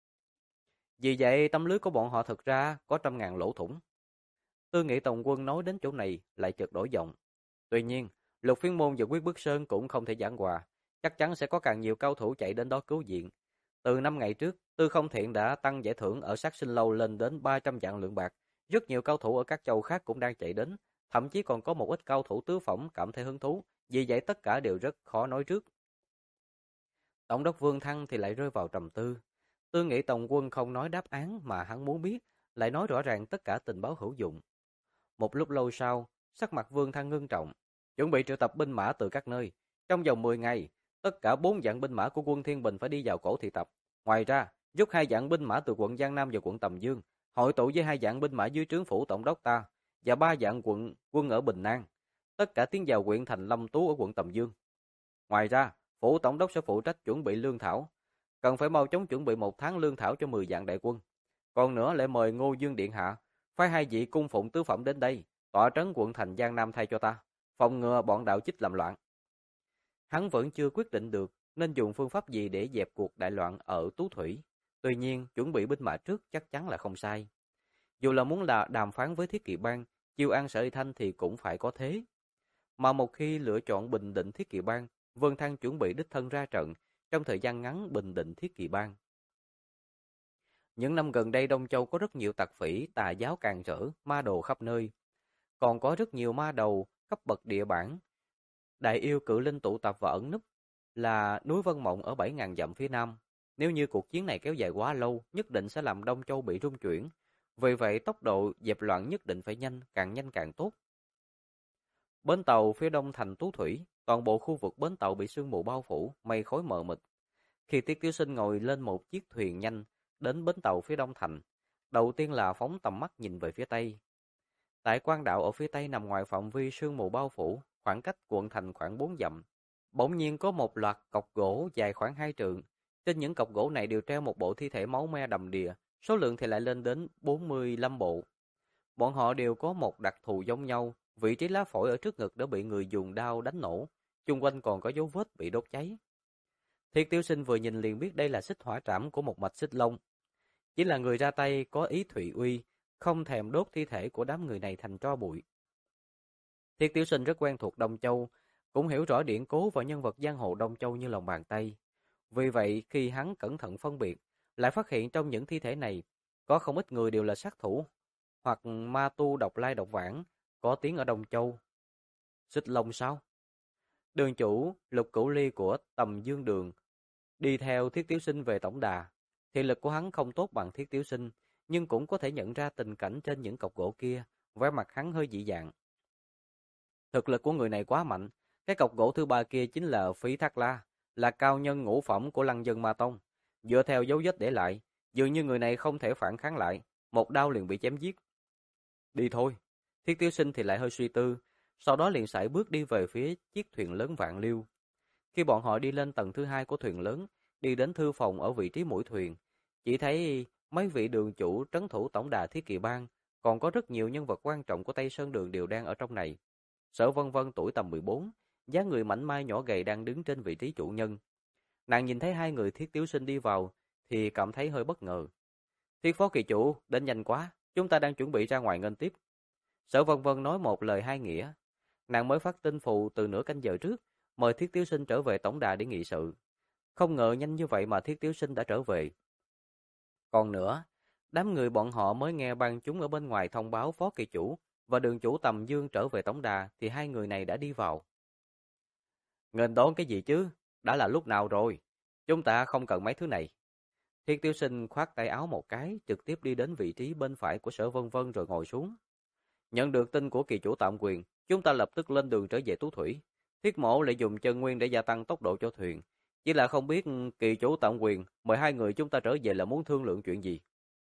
Vì vậy tấm lưới của bọn họ thực ra có 100.000 lỗ thủng. Tư Nghị tổng quân nói đến chỗ này lại chợt đổi giọng. Tuy nhiên, Lục Phiến Môn và Quyết Bức Sơn cũng không thể giảng hòa, chắc chắn sẽ có càng nhiều cao thủ chạy đến đó cứu viện. Từ 5 ngày trước, Tư Không Thiện đã tăng giải thưởng ở Sát Sinh Lâu lên đến 300 vạn lượng bạc. Rất nhiều cao thủ ở các châu khác cũng đang chạy đến, thậm chí còn có một ít cao thủ tứ phẩm cảm thấy hứng thú, vì vậy tất cả đều rất khó nói trước. Tổng đốc Vương Thăng thì lại rơi vào trầm tư. Tư Nghị tổng quân không nói đáp án mà hắn muốn biết, lại nói rõ ràng tất cả tình báo hữu dụng. Một lúc lâu sau, sắc mặt Vương Thăng ngưng trọng, chuẩn bị triệu tập binh mã từ các nơi. Trong vòng 10 ngày, tất cả 4 vạn binh mã của quân Thiên Bình phải đi vào cổ thị tập. Ngoài ra, rút 2 vạn binh mã từ quận Giang Nam và quận Tầm Dương, hội tụ với 2 vạn binh mã dưới trướng phủ tổng đốc ta và 3 vạn quân ở Bình An. Tất cả tiến vào huyện thành Lâm Tú ở quận Tầm Dương. Ngoài ra, phủ tổng đốc sẽ phụ trách chuẩn bị lương thảo, cần phải mau chóng chuẩn bị 1 tháng lương thảo cho 10 vạn đại quân. Còn nữa lại mời Ngô Dương điện hạ phái 2 vị cung phụng tứ phẩm đến đây, tọa trấn quận thành Giang Nam thay cho ta, phòng ngừa bọn đạo chích làm loạn. Hắn vẫn chưa quyết định được nên dùng phương pháp gì để dẹp cuộc đại loạn ở Tú Thủy. Tuy nhiên, chuẩn bị binh mã trước chắc chắn là không sai. Dù là muốn đàm phán với Thiết Kỵ Bang, chiêu an Sở Hy Thanh thì cũng phải có thế. Mà một khi lựa chọn bình định Thiết Kỵ Bang, Vương Thăng chuẩn bị đích thân ra trận, trong thời gian ngắn bình định Thiết Kỵ Bang. Những năm gần đây Đông Châu có rất nhiều tặc phỉ, tà giáo càn rỡ, ma đồ khắp nơi. Còn có rất nhiều ma đầu cấp bậc địa bản. Đại yêu cự linh tụ tập và ẩn núp là núi Vân Mộng ở 7.000 dặm phía nam. Nếu như cuộc chiến này kéo dài quá lâu, nhất định sẽ làm Đông Châu bị rung chuyển. Vì vậy tốc độ dẹp loạn nhất định phải nhanh càng tốt. Bến tàu phía đông thành Tú Thủy, toàn bộ khu vực bến tàu bị sương mù bao phủ, mây khói mờ mịt. Khi Tiết Tiếu Sinh ngồi lên một chiếc thuyền nhanh đến bến tàu phía đông thành, đầu tiên là phóng tầm mắt nhìn về phía tây. Tại quan đạo ở phía tây nằm ngoài phạm vi sương mù bao phủ, khoảng cách quận thành khoảng 4 dặm. Bỗng nhiên có một loạt cọc gỗ dài khoảng 2 trượng. Trên những cọc gỗ này đều treo một bộ thi thể máu me đầm đìa, số lượng thì lại lên đến 45 bộ. Bọn họ đều có một đặc thù giống nhau, vị trí lá phổi ở trước ngực đã bị người dùng đao đánh nổ, chung quanh còn có dấu vết bị đốt cháy. Thiết Tiêu Sinh vừa nhìn liền biết đây là xích hỏa trảm của một mạch xích long. Chỉ là người ra tay có ý thụy uy, không thèm đốt thi thể của đám người này thành tro bụi. Thiết Tiêu Sinh rất quen thuộc Đông Châu, cũng hiểu rõ điển cố và nhân vật giang hồ Đông Châu như lòng bàn tay. Vì vậy, khi hắn cẩn thận phân biệt, lại phát hiện trong những thi thể này, có không ít người đều là sát thủ, hoặc ma tu độc lai độc vãng, có tiếng ở Đông Châu. Xích Long sao? Đường chủ, Lục Cửu Ly của Tầm Dương Đường, đi theo Thiết Tiếu Sinh về tổng đà. Thị lực của hắn không tốt bằng Thiết Tiếu Sinh, nhưng cũng có thể nhận ra tình cảnh trên những cọc gỗ kia, vẻ mặt hắn hơi dị dạng. Thực lực của người này quá mạnh, cái cọc gỗ thứ ba kia chính là Phí Thác La, là cao nhân ngũ phẩm của Lăng Dân Ma Tông. Dựa theo dấu vết để lại, dường như người này không thể phản kháng lại, một đao liền bị chém giết. Đi thôi. Thiết Tiêu Sinh thì lại hơi suy tư, sau đó liền sải bước đi về phía chiếc thuyền lớn Vạn Liêu. Khi bọn họ đi lên tầng thứ hai của thuyền lớn, đi đến thư phòng ở vị trí mũi thuyền, chỉ thấy mấy vị đường chủ trấn thủ tổng đà Thiết Kỵ Bang, còn có rất nhiều nhân vật quan trọng của Tây Sơn Đường đều đang ở trong này. Sở Vân Vân tuổi tầm 14, dáng người mảnh mai nhỏ gầy đang đứng trên vị trí chủ nhân. Nàng nhìn thấy hai người Thiết Tiếu Sinh đi vào thì cảm thấy hơi bất ngờ. Thiết phó kỳ chủ, đến nhanh quá, chúng ta đang chuẩn bị ra ngoài nghênh tiếp. Sở Vân Vân nói một lời hai nghĩa. Nàng mới phát tin phụ từ nửa canh giờ trước, mời Thiết Tiếu Sinh trở về tổng đà để nghị sự. Không ngờ nhanh như vậy mà Thiết Tiếu Sinh đã trở về. Còn nữa, đám người bọn họ mới nghe ban chúng ở bên ngoài thông báo phó kỳ chủ và đường chủ Tầm Dương trở về tổng đà thì hai người này đã đi vào. Nghênh đón cái gì chứ? Đã là lúc nào rồi? Chúng ta không cần mấy thứ này. Thiết Tiếu Sinh khoát tay áo một cái, trực tiếp đi đến vị trí bên phải của Sở Vân Vân rồi ngồi xuống. Nhận được tin của kỳ chủ tạm quyền, chúng ta lập tức lên đường trở về Tú Thủy. Thiết mổ lại dùng chân nguyên để gia tăng tốc độ cho thuyền. Chỉ là không biết kỳ chủ tạm quyền mời hai người chúng ta trở về là muốn thương lượng chuyện gì.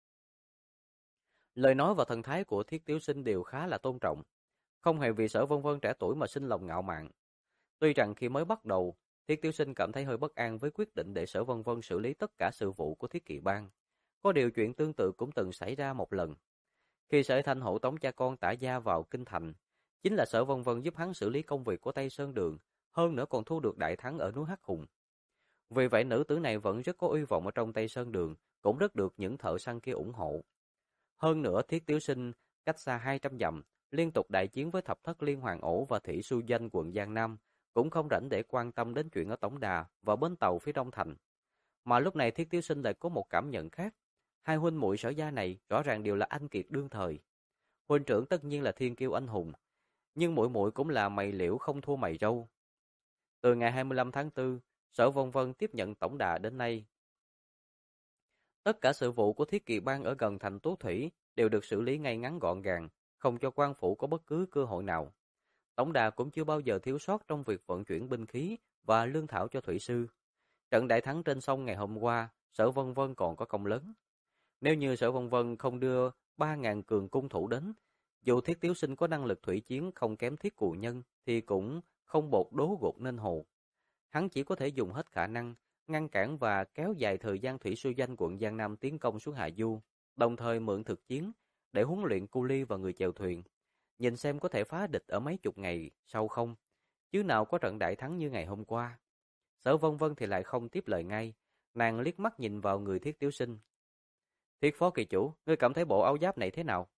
Lời nói và thần thái của Thiết Tiếu Sinh đều khá là tôn trọng, không hề vì Sở Vân Vân trẻ tuổi mà sinh lòng ngạo mạn. Tuy rằng khi mới bắt đầu, Thiết Tiếu Sinh cảm thấy hơi bất an với quyết định để Sở Vân Vân xử lý tất cả sự vụ của Thiết Kỵ Bang. Có điều chuyện tương tự cũng từng xảy ra một lần. Khi Sở Thanh hộ tống cha con Tả Gia vào kinh thành, chính là Sở Vân Vân giúp hắn xử lý công việc của Tây Sơn Đường, hơn nữa còn thu được đại thắng ở núi Hắc Hùng. Vì vậy nữ tử này vẫn rất có uy vọng ở trong Tây Sơn Đường, cũng rất được những thợ săn kia ủng hộ. Hơn nữa Thiết Tiếu Sinh cách xa 200 dặm, liên tục đại chiến với thập thất liên hoàng ổ và thị su danh quận Giang Nam, cũng không rảnh để quan tâm đến chuyện ở tổng đà và bến tàu phía đông thành. Mà lúc này Thiết Tiếu Sinh lại có một cảm nhận khác. Hai huynh muội Sở gia này rõ ràng đều là anh kiệt đương thời. Huynh trưởng tất nhiên là thiên kiêu anh hùng, nhưng muội muội cũng là mày liễu không thua mày râu. Từ ngày 25 tháng 4, Sở Vân Vân tiếp nhận tổng đà đến nay. Tất cả sự vụ của Thiết Kỵ Bang ở gần thành Tú Thủy đều được xử lý ngay ngắn gọn gàng, không cho quan phủ có bất cứ cơ hội nào. Tổng đà cũng chưa bao giờ thiếu sót trong việc vận chuyển binh khí và lương thảo cho thủy sư. Trận đại thắng trên sông ngày hôm qua, Sở Vân Vân còn có công lớn. Nếu như Sở Vân Vân không đưa 3.000 cường cung thủ đến, dù Thiết Tiếu Sinh có năng lực thủy chiến không kém Thiết Cù Nhân thì cũng không bột đố gột nên hồ. Hắn chỉ có thể dùng hết khả năng ngăn cản và kéo dài thời gian thủy sư danh quận Giang Nam tiến công xuống Hạ Du, đồng thời mượn thực chiến để huấn luyện cu ly và người chèo thuyền, nhìn xem có thể phá địch ở mấy chục ngày sau không, chứ nào có trận đại thắng như ngày hôm qua. Sở Vân Vân thì lại không tiếp lời ngay, nàng liếc mắt nhìn vào người Thiết Tiếu Sinh. Thiết phó kỳ chủ, ngươi cảm thấy bộ áo giáp này thế nào?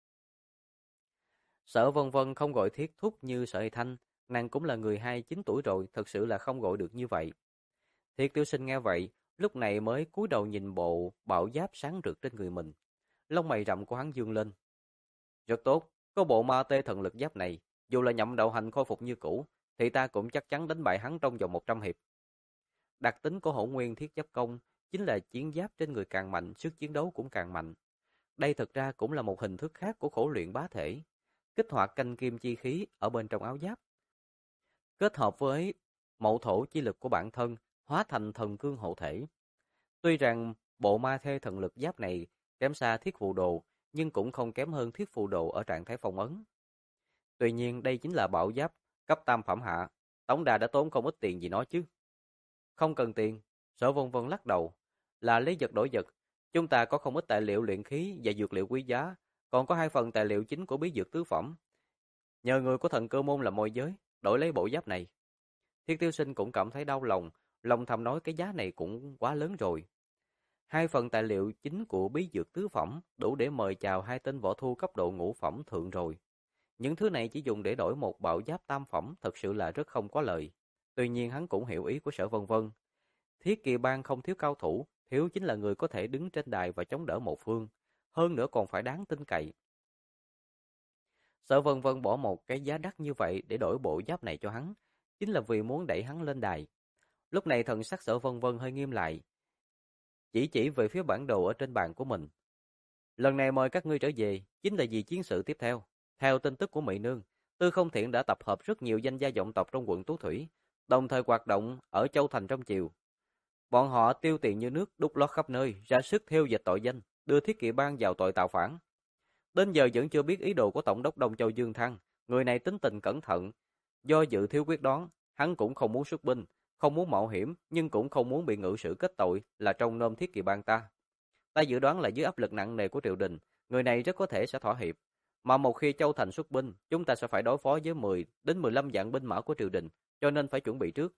Sở Vân Vân không gọi Thiết thúc như Sở Hệ Thanh, nàng cũng là người 29 tuổi rồi, thật sự là không gọi được như vậy. Thiết Tiếu Sinh nghe vậy, lúc này mới cúi đầu nhìn bộ bảo giáp sáng rực trên người mình. Lông mày rậm của hắn dương lên. Rất tốt, có bộ ma tê thần lực giáp này, dù là Nhậm Đạo Hành khôi phục như cũ, thì ta cũng chắc chắn đánh bại hắn trong vòng 100 hiệp. Đặc tính của Hỗn Nguyên Thiết Giáp Công chính là chiến giáp trên người càng mạnh, sức chiến đấu cũng càng mạnh. đây thực ra cũng là một hình thức khác của khổ luyện bá thể, kích hoạt canh kim chi khí ở bên trong áo giáp, kết hợp với mậu thổ chi lực của bản thân, hóa thành thần cương hộ thể. Tuy rằng bộ ma thê thần lực giáp này kém xa thiết phù đồ, nhưng cũng không kém hơn thiết phù đồ ở trạng thái phong ấn. Tuy nhiên đây chính là bảo giáp cấp tam phẩm hạ, Tống Đà đã tốn không ít tiền gì nó chứ. Không cần tiền, Sở Vân Vân lắc đầu, là lấy vật đổi vật. Chúng ta có không ít tài liệu luyện khí và dược liệu quý giá, còn có 2 phần tài liệu chính của bí dược tứ phẩm. Nhờ người của thần cơ môn làm môi giới, đổi lấy bộ giáp này. Thiết Tiêu Sinh cũng cảm thấy đau lòng, lòng thầm nói cái giá này cũng quá lớn rồi. 2 phần tài liệu chính của bí dược tứ phẩm đủ để mời chào 2 tên võ thu cấp độ ngũ phẩm thượng rồi. Những thứ này chỉ dùng để đổi một bảo giáp tam phẩm thật sự là rất không có lợi. Tuy nhiên hắn cũng hiểu ý của Sở Vân Vân. Thiết Kỳ Bang không thiếu cao thủ, thiếu chính là người có thể đứng trên đài và chống đỡ một phương, hơn nữa còn phải đáng tin cậy. Sở Vân Vân bỏ một cái giá đắt như vậy để đổi bộ giáp này cho hắn, chính là vì muốn đẩy hắn lên đài. Lúc này thần sắc Sở Vân Vân hơi nghiêm lại, chỉ về phía bản đồ ở trên bàn của mình. Lần này mời các ngươi trở về, chính là vì chiến sự tiếp theo. Theo tin tức của Mỹ Nương, Tư Không Thiện đã tập hợp rất nhiều danh gia vọng tộc trong quận Tú Thủy, đồng thời hoạt động ở Châu Thành trong triều. Bọn họ tiêu tiền như nước, đút lót khắp nơi, ra sức thêu dệt tội danh, đưa Thiết Kỵ Bang vào tội tạo phản. Đến giờ vẫn chưa biết ý đồ của Tổng đốc Đông Châu Dương Thăng, người này tính tình cẩn thận, do dự thiếu quyết đoán, hắn cũng không muốn xuất binh, không muốn mạo hiểm, nhưng cũng không muốn bị ngự sử kết tội là trong nôm Thiết Kỵ Bang ta. Ta dự đoán là dưới áp lực nặng nề của triều đình, người này rất có thể sẽ thỏa hiệp. Mà một khi Châu Thành xuất binh, chúng ta sẽ phải đối phó với 10 đến 15 vạn binh mã của triều đình, cho nên phải chuẩn bị trước.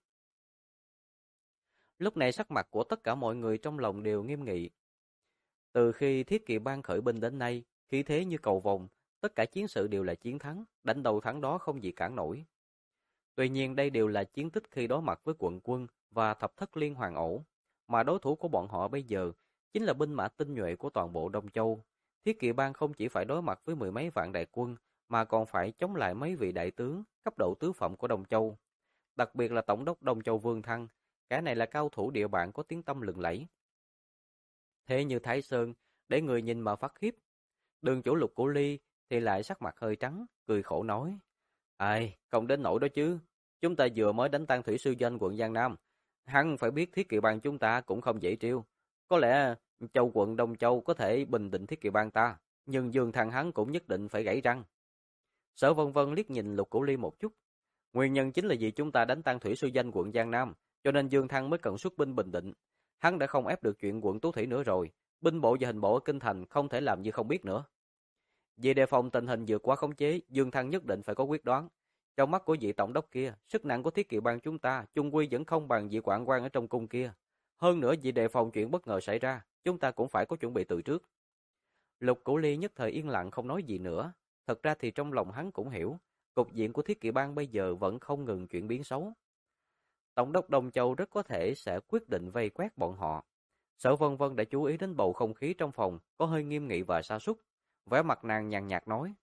Lúc này sắc mặt của tất cả mọi người trong lòng đều nghiêm nghị. Từ khi Thiết Kỵ Bang khởi binh đến nay, khí thế như cầu vồng, tất cả chiến sự đều là chiến thắng, đánh đầu thắng đó không gì cản nổi. Tuy nhiên đây đều là chiến tích khi đối mặt với quận quân và thập thất liên hoàng ổ, mà đối thủ của bọn họ bây giờ chính là binh mã tinh nhuệ của toàn bộ Đông Châu. Thiết Kỵ Bang không chỉ phải đối mặt với 10 mấy vạn đại quân, mà còn phải chống lại mấy vị đại tướng cấp độ tứ phẩm của Đông Châu. Đặc biệt là Tổng đốc Đông Châu Vương Thăng, cái này là cao thủ địa bàn có tiếng tăm lừng lẫy. Thế như Thái Sơn, để người nhìn mà phát khiếp. Đường chủ Lục Cửu Ly thì lại sắc mặt hơi trắng, cười khổ nói. Ai, không đến nỗi đó chứ. Chúng ta vừa mới đánh tan thủy sư doanh quận Giang Nam. Hắn phải biết Thiết Kỵ Bang chúng ta cũng không dễ trêu. Có lẽ châu quận Đông Châu có thể bình định Thiết Kỵ Bang ta, nhưng Dương Thăng hắn cũng nhất định phải gãy răng. Sở Vân Vân liếc nhìn Lục Cửu Ly một chút. Nguyên nhân chính là vì chúng ta đánh tan thủy sư doanh quận Giang Nam, cho nên Dương Thăng mới cần xuất binh bình định. Hắn đã không ép được chuyện quận Tú Thủy nữa rồi, binh bộ và hình bộ ở kinh thành không thể làm như không biết nữa. Vì đề phòng tình hình vượt quá khống chế, Dương Thăng nhất định phải có quyết đoán. Trong mắt của vị tổng đốc kia, sức nặng của Thiết Kỵ Bang chúng ta chung quy vẫn không bằng vị quản quan ở trong cung kia. Hơn nữa vì đề phòng chuyện bất ngờ xảy ra, chúng ta cũng phải có chuẩn bị từ trước. Lục Cửu Ly nhất thời yên lặng không nói gì nữa. Thật ra thì trong lòng hắn cũng hiểu, cục diện của Thiết Kỵ Bang bây giờ vẫn không ngừng chuyển biến xấu. Tổng đốc Đông Châu rất có thể sẽ quyết định vây quét bọn họ. Sở Vân Vân đã chú ý đến bầu không khí trong phòng có hơi nghiêm nghị và sa sút, vẻ mặt nàng nhàn nhạt nói: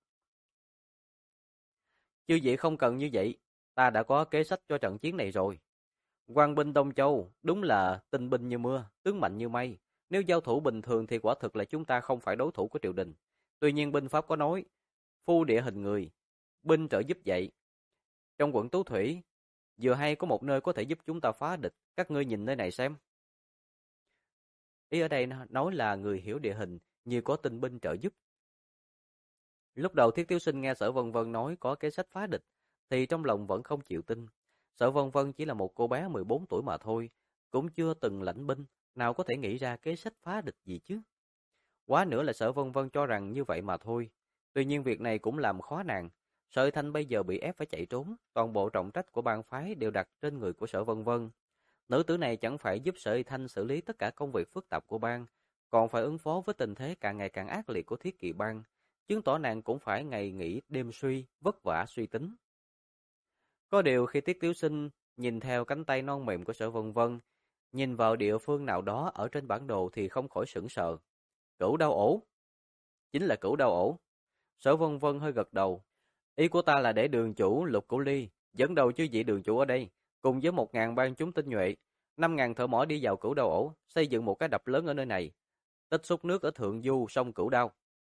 "Chư vị không cần như vậy, ta đã có kế sách cho trận chiến này rồi. Quan binh Đông Châu đúng là tinh binh như mưa, tướng mạnh như mây, nếu giao thủ bình thường thì quả thực là chúng ta không phải đối thủ của triều đình. Tuy nhiên binh pháp có nói, phu địa hình người, binh trợ giúp vậy. Trong quận Tú Thủy, vừa hay có một nơi có thể giúp chúng ta phá địch, các ngươi nhìn nơi này xem." Ý ở đây nói là người hiểu địa hình, như có tinh binh trợ giúp. Lúc đầu Thiết Tiếu Sinh nghe Sở Vân Vân nói có kế sách phá địch, thì trong lòng vẫn không chịu tin. Sở Vân Vân chỉ là một cô bé 14 tuổi mà thôi, cũng chưa từng lãnh binh, nào có thể nghĩ ra kế sách phá địch gì chứ. Quá nữa là Sở Vân Vân cho rằng như vậy mà thôi. Tuy nhiên việc này cũng làm khó nàng. Sở Thanh bây giờ bị ép phải chạy trốn, toàn bộ trọng trách của bang phái đều đặt trên người của Sở Vân Vân. Nữ tử này chẳng phải giúp Sở Thanh xử lý tất cả công việc phức tạp của bang, còn phải ứng phó với tình thế càng ngày càng ác liệt của Thiết Kỵ Bang, chứng tỏ nàng cũng phải ngày nghỉ đêm suy, vất vả suy tính. Có điều khi Tiết Tiếu Sinh nhìn theo cánh tay non mềm của Sở Vân Vân, nhìn vào địa phương nào đó ở trên bản đồ thì không khỏi sửng sờ. Cửu Đao Ổ, chính là Cửu Đao Ổ. Sở Vân Vân hơi gật đầu. Ý của ta là để đường chủ Lục Cửu Ly dẫn đầu chư vị đường chủ ở đây, cùng với 1000 bang chúng tinh nhuệ, 5000 thợ mỏ đi vào Cửu Đao Ổ, xây dựng một cái đập lớn ở nơi này, tích xúc nước ở thượng du sông Cửu Đao,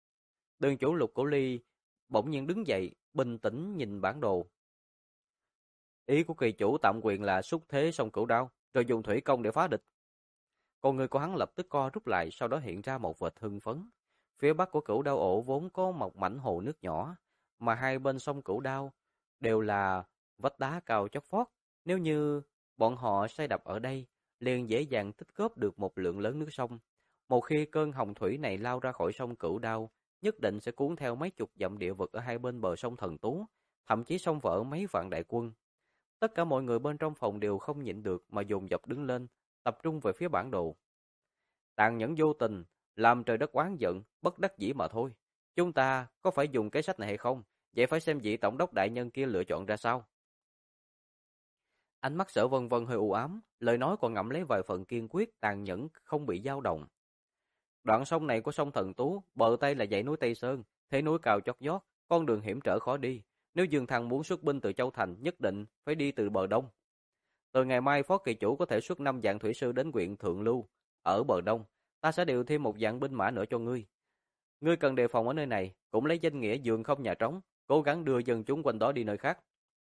Đường chủ Lục Cổ Ly bỗng nhiên đứng dậy, bình tĩnh nhìn bản đồ. Ý của kỳ chủ tạm quyền là xúc thế song cửu đao, rồi dùng thủy công để phá địch. Con người của hắn lập tức co rút lại, sau đó hiện ra một vệt hưng phấn. Phía bắc của cửu đao ổ vốn có một mảnh hồ nước nhỏ, mà hai bên sông cửu đao đều là vách đá cao chót vót. Nếu như bọn họ xây đập ở đây, liền dễ dàng tích góp được một lượng lớn nước sông. Một khi cơn hồng thủy này lao ra khỏi sông cửu đao, nhất định sẽ cuốn theo mấy chục dặm địa vực ở hai bên bờ sông Thần Tú, thậm chí xông vỡ mấy vạn đại quân. Tất cả mọi người bên trong phòng đều không nhịn được mà dồn dập đứng lên, tập trung về phía bản đồ. Tàn nhẫn vô tình, làm trời đất oán giận, bất đắc dĩ mà thôi. Chúng ta có phải dùng cái sách này hay không? Vậy phải xem vị tổng đốc đại nhân kia lựa chọn ra sao. Ánh mắt Sở Vân Vân hơi u ám, lời nói còn ngậm lấy vài phần kiên quyết, tàn nhẫn không bị dao động. Đoạn sông này của sông Thần Tú, bờ Tây là dãy núi Tây Sơn, thế núi cao chót vót, con đường hiểm trở khó đi. Nếu Dương Thăng muốn xuất binh từ Châu Thành, nhất định phải đi từ bờ Đông. Từ ngày mai phó kỳ chủ có thể xuất 5 vạn thủy sư đến huyện Thượng Lưu ở bờ Đông, ta sẽ điều thêm 1 vạn binh mã nữa cho ngươi. Ngươi cần đề phòng ở nơi này, cũng lấy danh nghĩa giường không nhà trống, cố gắng đưa dân chúng quanh đó đi nơi khác.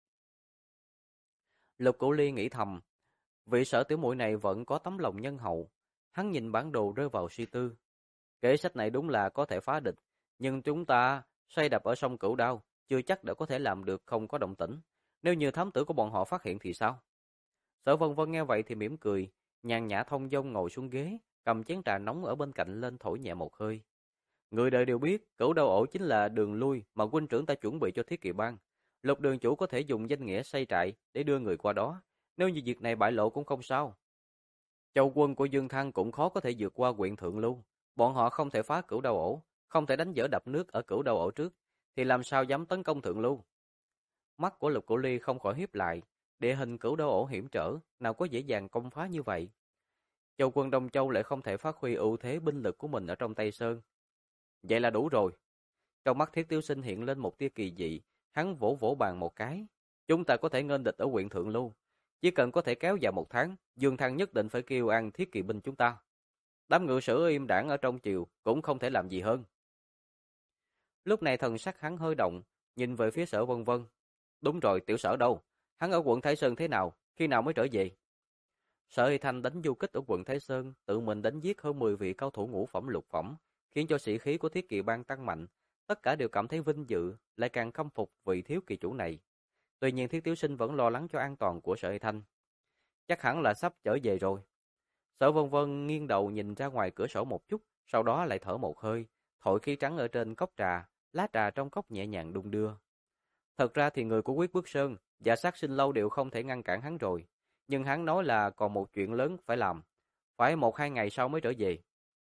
Lục Cửu Ly nghĩ thầm, vị Sở tiểu muội này vẫn có tấm lòng nhân hậu. Hắn nhìn bản đồ rơi vào suy tư. Kế sách này đúng là có thể phá địch, nhưng chúng ta xây đập ở sông Cửu Đao, chưa chắc đã có thể làm được không có động tĩnh. Nếu như thám tử của bọn họ phát hiện thì sao? Sở Vân Vân nghe vậy thì mỉm cười, nhàn nhã thông dong ngồi xuống ghế, cầm chén trà nóng ở bên cạnh lên thổi nhẹ một hơi. Người đời đều biết, Cửu Đao ổ chính là đường lui mà huynh trưởng ta chuẩn bị cho Thiết Kỵ bang. Lục đường chủ có thể dùng danh nghĩa xây trại để đưa người qua đó, nếu như việc này bại lộ cũng không sao. Châu quân của Dương Thăng cũng khó có thể vượt qua huyện Thượng Lưu, bọn họ không thể phá Cửu Đao ổ, không thể đánh vỡ đập nước ở Cửu Đao ổ trước, thì làm sao dám tấn công Thượng Lưu? Mắt của Lục Cổ Ly không khỏi híp lại, địa hình Cửu Đao ổ hiểm trở, nào có dễ dàng công phá như vậy. Châu quân Đông Châu lại không thể phát huy ưu thế binh lực của mình ở trong Tây Sơn. Vậy là đủ rồi. Trong mắt Thiết Tiêu Sinh hiện lên một tia kỳ dị, hắn vỗ vỗ bàn một cái. Chúng ta có thể nghênh địch ở huyện Thượng Lưu, chỉ cần có thể kéo dài 1 tháng, Dương Thăng nhất định phải kêu an Thiết Kỵ binh chúng ta. Đám ngự sử im đảng ở trong triều cũng không thể làm gì hơn. Lúc này thần sắc hắn hơi động, nhìn về phía Sở Vân Vân. Đúng rồi, tiểu Sở đâu? Hắn ở quận Thái Sơn thế nào? Khi nào mới trở về? Sở Hy Thanh đánh du kích ở quận Thái Sơn, tự mình đánh giết hơn 10 vị cao thủ ngũ phẩm lục phẩm, khiến cho sĩ khí của Thiết Kỵ bang tăng mạnh. Tất cả đều cảm thấy vinh dự, lại càng khâm phục vị thiếu kỳ chủ này. Tuy nhiên Thiết Tiểu Sinh vẫn lo lắng cho an toàn của Sở Hy Thanh. Chắc hẳn là sắp trở về rồi. Sở Vân Vân nghiêng đầu nhìn ra ngoài cửa sổ một chút, sau đó lại thở một hơi, thổi khí trắng ở trên cốc trà, lá trà trong cốc nhẹ nhàng đung đưa. Thật ra thì người của Quyết Bức Sơn và Sát Sinh Lâu đều không thể ngăn cản hắn rồi, nhưng hắn nói là còn một chuyện lớn phải làm, phải 1-2 ngày sau mới trở về.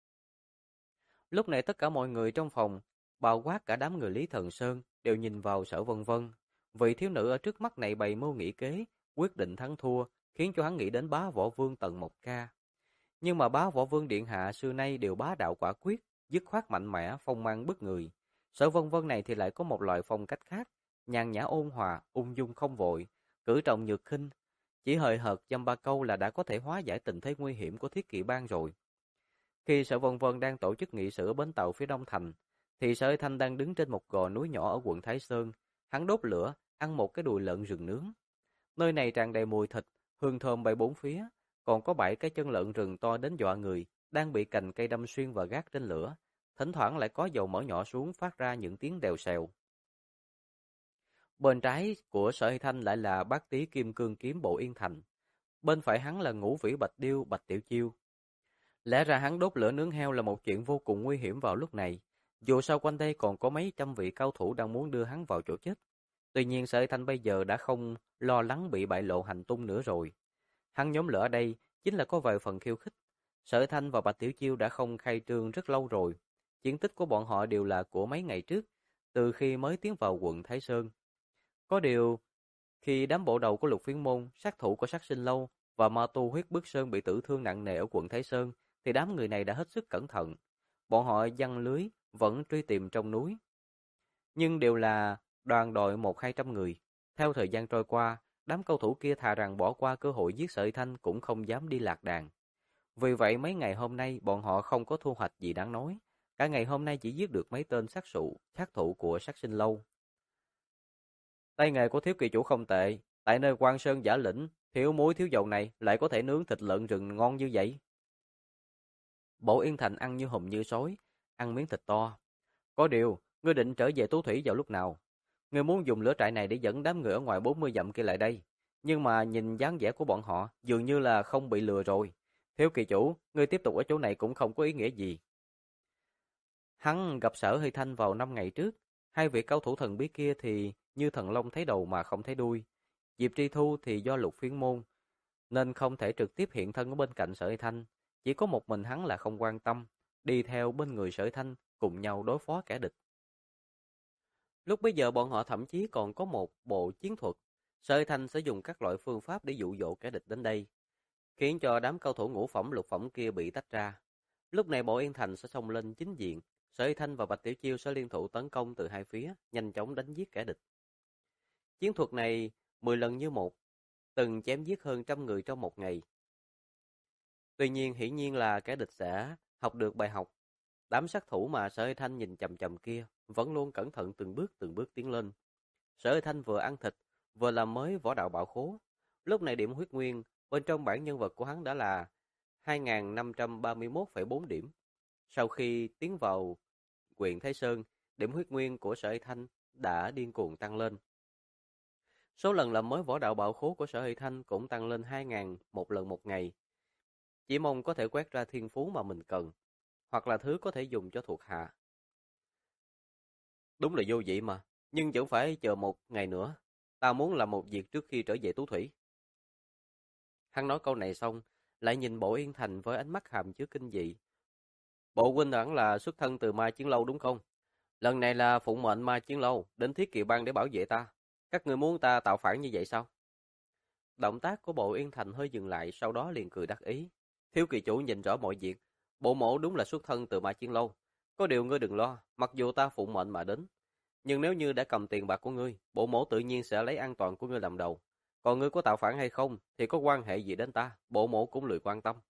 Lúc này tất cả mọi người trong phòng, bao quát cả đám người Lý Thần Sơn, đều nhìn vào Sở Vân Vân. Vị thiếu nữ ở trước mắt này bày mưu nghị kế, quyết định thắng thua, khiến cho hắn nghĩ đến bá võ vương Tần Mộc Ca. Nhưng mà bá võ vương điện hạ xưa nay đều bá đạo quả quyết, dứt khoát mạnh mẽ, phong mang bức người. Sở Vân Vân này thì lại có một loại phong cách khác, nhàn nhã ôn hòa, ung dung không vội, cử trọng nhược khinh, chỉ hời hợt dăm ba câu là đã có thể hóa giải tình thế nguy hiểm của Thiết Kỵ bang rồi. Khi Sở Vân Vân đang tổ chức nghị sự ở bến tàu phía đông thành, thì Sở Thanh đang đứng trên một gò núi nhỏ ở quận Thái Sơn, hắn đốt lửa, ăn một cái đùi lợn rừng nướng. Nơi này tràn đầy mùi thịt, hương thơm bay bốn phía, còn có 7 cái chân lợn rừng to đến dọa người, đang bị cành cây đâm xuyên và gác trên lửa, thỉnh thoảng lại có dầu mỡ nhỏ xuống phát ra những tiếng đều xèo. Bên trái của Sở Hy Thanh lại là bát tí kim cương kiếm bộ Yên Thành, bên phải hắn là ngũ vĩ bạch điêu Bạch Tiểu Chiêu. Lẽ ra hắn đốt lửa nướng heo là một chuyện vô cùng nguy hiểm vào lúc này, dù sao quanh đây còn có mấy trăm vị cao thủ đang muốn đưa hắn vào chỗ chết. Tuy nhiên Sở Hy Thanh bây giờ đã không lo lắng bị bại lộ hành tung nữa rồi. Hắn nhóm lửa ở đây chính là có vài phần khiêu khích. Sở Thanh và Bạch Tiểu Chiêu đã không khai trương rất lâu rồi. Chiến tích của bọn họ đều là của mấy ngày trước, từ khi mới tiến vào quận Thái Sơn. Có điều, khi đám bộ đầu của Lục Phiến Môn, sát thủ của Sát Sinh Lâu và ma tu Huyết Bức Sơn bị tử thương nặng nề ở quận Thái Sơn, thì đám người này đã hết sức cẩn thận. Bọn họ giăng lưới, vẫn truy tìm trong núi. Nhưng đều là đoàn đội 100-200 người. Theo thời gian trôi qua, đám cao thủ kia thà rằng bỏ qua cơ hội giết Sở Thanh cũng không dám đi lạc đàn. Vì vậy mấy ngày hôm nay bọn họ không có thu hoạch gì đáng nói. Cả ngày hôm nay chỉ giết được mấy tên sát thủ của sát sinh lâu. Tay nghề của thiếu kỳ chủ không tệ, tại nơi Quan Sơn Giả Lĩnh, thiếu muối thiếu dầu này lại có thể nướng thịt lợn rừng ngon như vậy. Bộ Yên Thành ăn như hùm như sói, ăn miếng thịt to. Có điều, ngươi định trở về Tú Thủy vào lúc nào? Ngươi muốn dùng lửa trại này để dẫn đám người ở ngoài 40 dặm kia lại đây. Nhưng mà nhìn dáng vẻ của bọn họ, dường như là không bị lừa rồi. Thiếu kỳ chủ, ngươi tiếp tục ở chỗ này cũng không có ý nghĩa gì. Hắn gặp Sở Hơi Thanh vào 5 ngày trước. Hai vị cao thủ thần bí kia thì như thần long thấy đầu mà không thấy đuôi. Diệp Tri Thu thì do Lục Phiến Môn, nên không thể trực tiếp hiện thân ở bên cạnh Sở Hơi Thanh. Chỉ có một mình hắn là không quan tâm, đi theo bên người Sở Hơi Thanh cùng nhau đối phó kẻ địch. Lúc bấy giờ bọn họ thậm chí còn có một bộ chiến thuật. Sở Hơi Thanh sẽ dùng các loại phương pháp để dụ dỗ kẻ địch đến đây, khiến cho đám cao thủ ngũ phẩm lục phẩm kia bị tách ra. Lúc này Bộ Yên Thành sẽ xông lên chính diện, Sở Hơi Thanh và Bạch Tiểu Chiêu sẽ liên thủ tấn công từ hai phía, nhanh chóng đánh giết kẻ địch. Chiến thuật này 10 lần như một, từng chém giết hơn 100 người trong một ngày. Tuy nhiên hiển nhiên là kẻ địch sẽ học được bài học. Đám sát thủ mà Sở Hơi Thanh nhìn chằm chằm kia vẫn luôn cẩn thận từng bước tiến lên. Sở Hơi Thanh vừa ăn thịt, vừa làm mới võ đạo bảo khố. Lúc này điểm huyết nguyên bên trong bảng nhân vật của hắn đã là 2531,4 điểm. Sau khi tiến vào huyện Thái Sơn, điểm huyết nguyên của Sở Hơi Thanh đã điên cuồng tăng lên. Số lần làm mới võ đạo bảo khố của Sở Hơi Thanh cũng tăng lên 2.000 một lần một ngày. Chỉ mong có thể quét ra thiên phú mà mình cần, hoặc là thứ có thể dùng cho thuộc hạ. Đúng là vô vị mà, nhưng vẫn phải chờ một ngày nữa. Ta muốn làm một việc trước khi trở về Tú Thủy. Hắn nói câu này xong, lại nhìn Bộ Yên Thành với ánh mắt hàm chứa kinh dị. Bộ huynh hẳn là xuất thân từ Ma Chiến Lâu đúng không? Lần này là phụng mệnh Ma Chiến Lâu đến Thiết Kỵ Bang để bảo vệ ta. Các người muốn ta tạo phản như vậy sao? Động tác của Bộ Yên Thành hơi dừng lại, sau đó liền cười đắc ý. Thiếu kỳ chủ nhìn rõ mọi việc. Bộ mổ đúng là xuất thân từ Ma Chiến Lâu. Có điều ngươi đừng lo, mặc dù ta phụng mệnh mà đến, nhưng nếu như đã cầm tiền bạc của ngươi, bộ mổ tự nhiên sẽ lấy an toàn của ngươi làm đầu. Còn ngươi có tạo phản hay không thì có quan hệ gì đến ta, bộ mổ cũng lười quan tâm.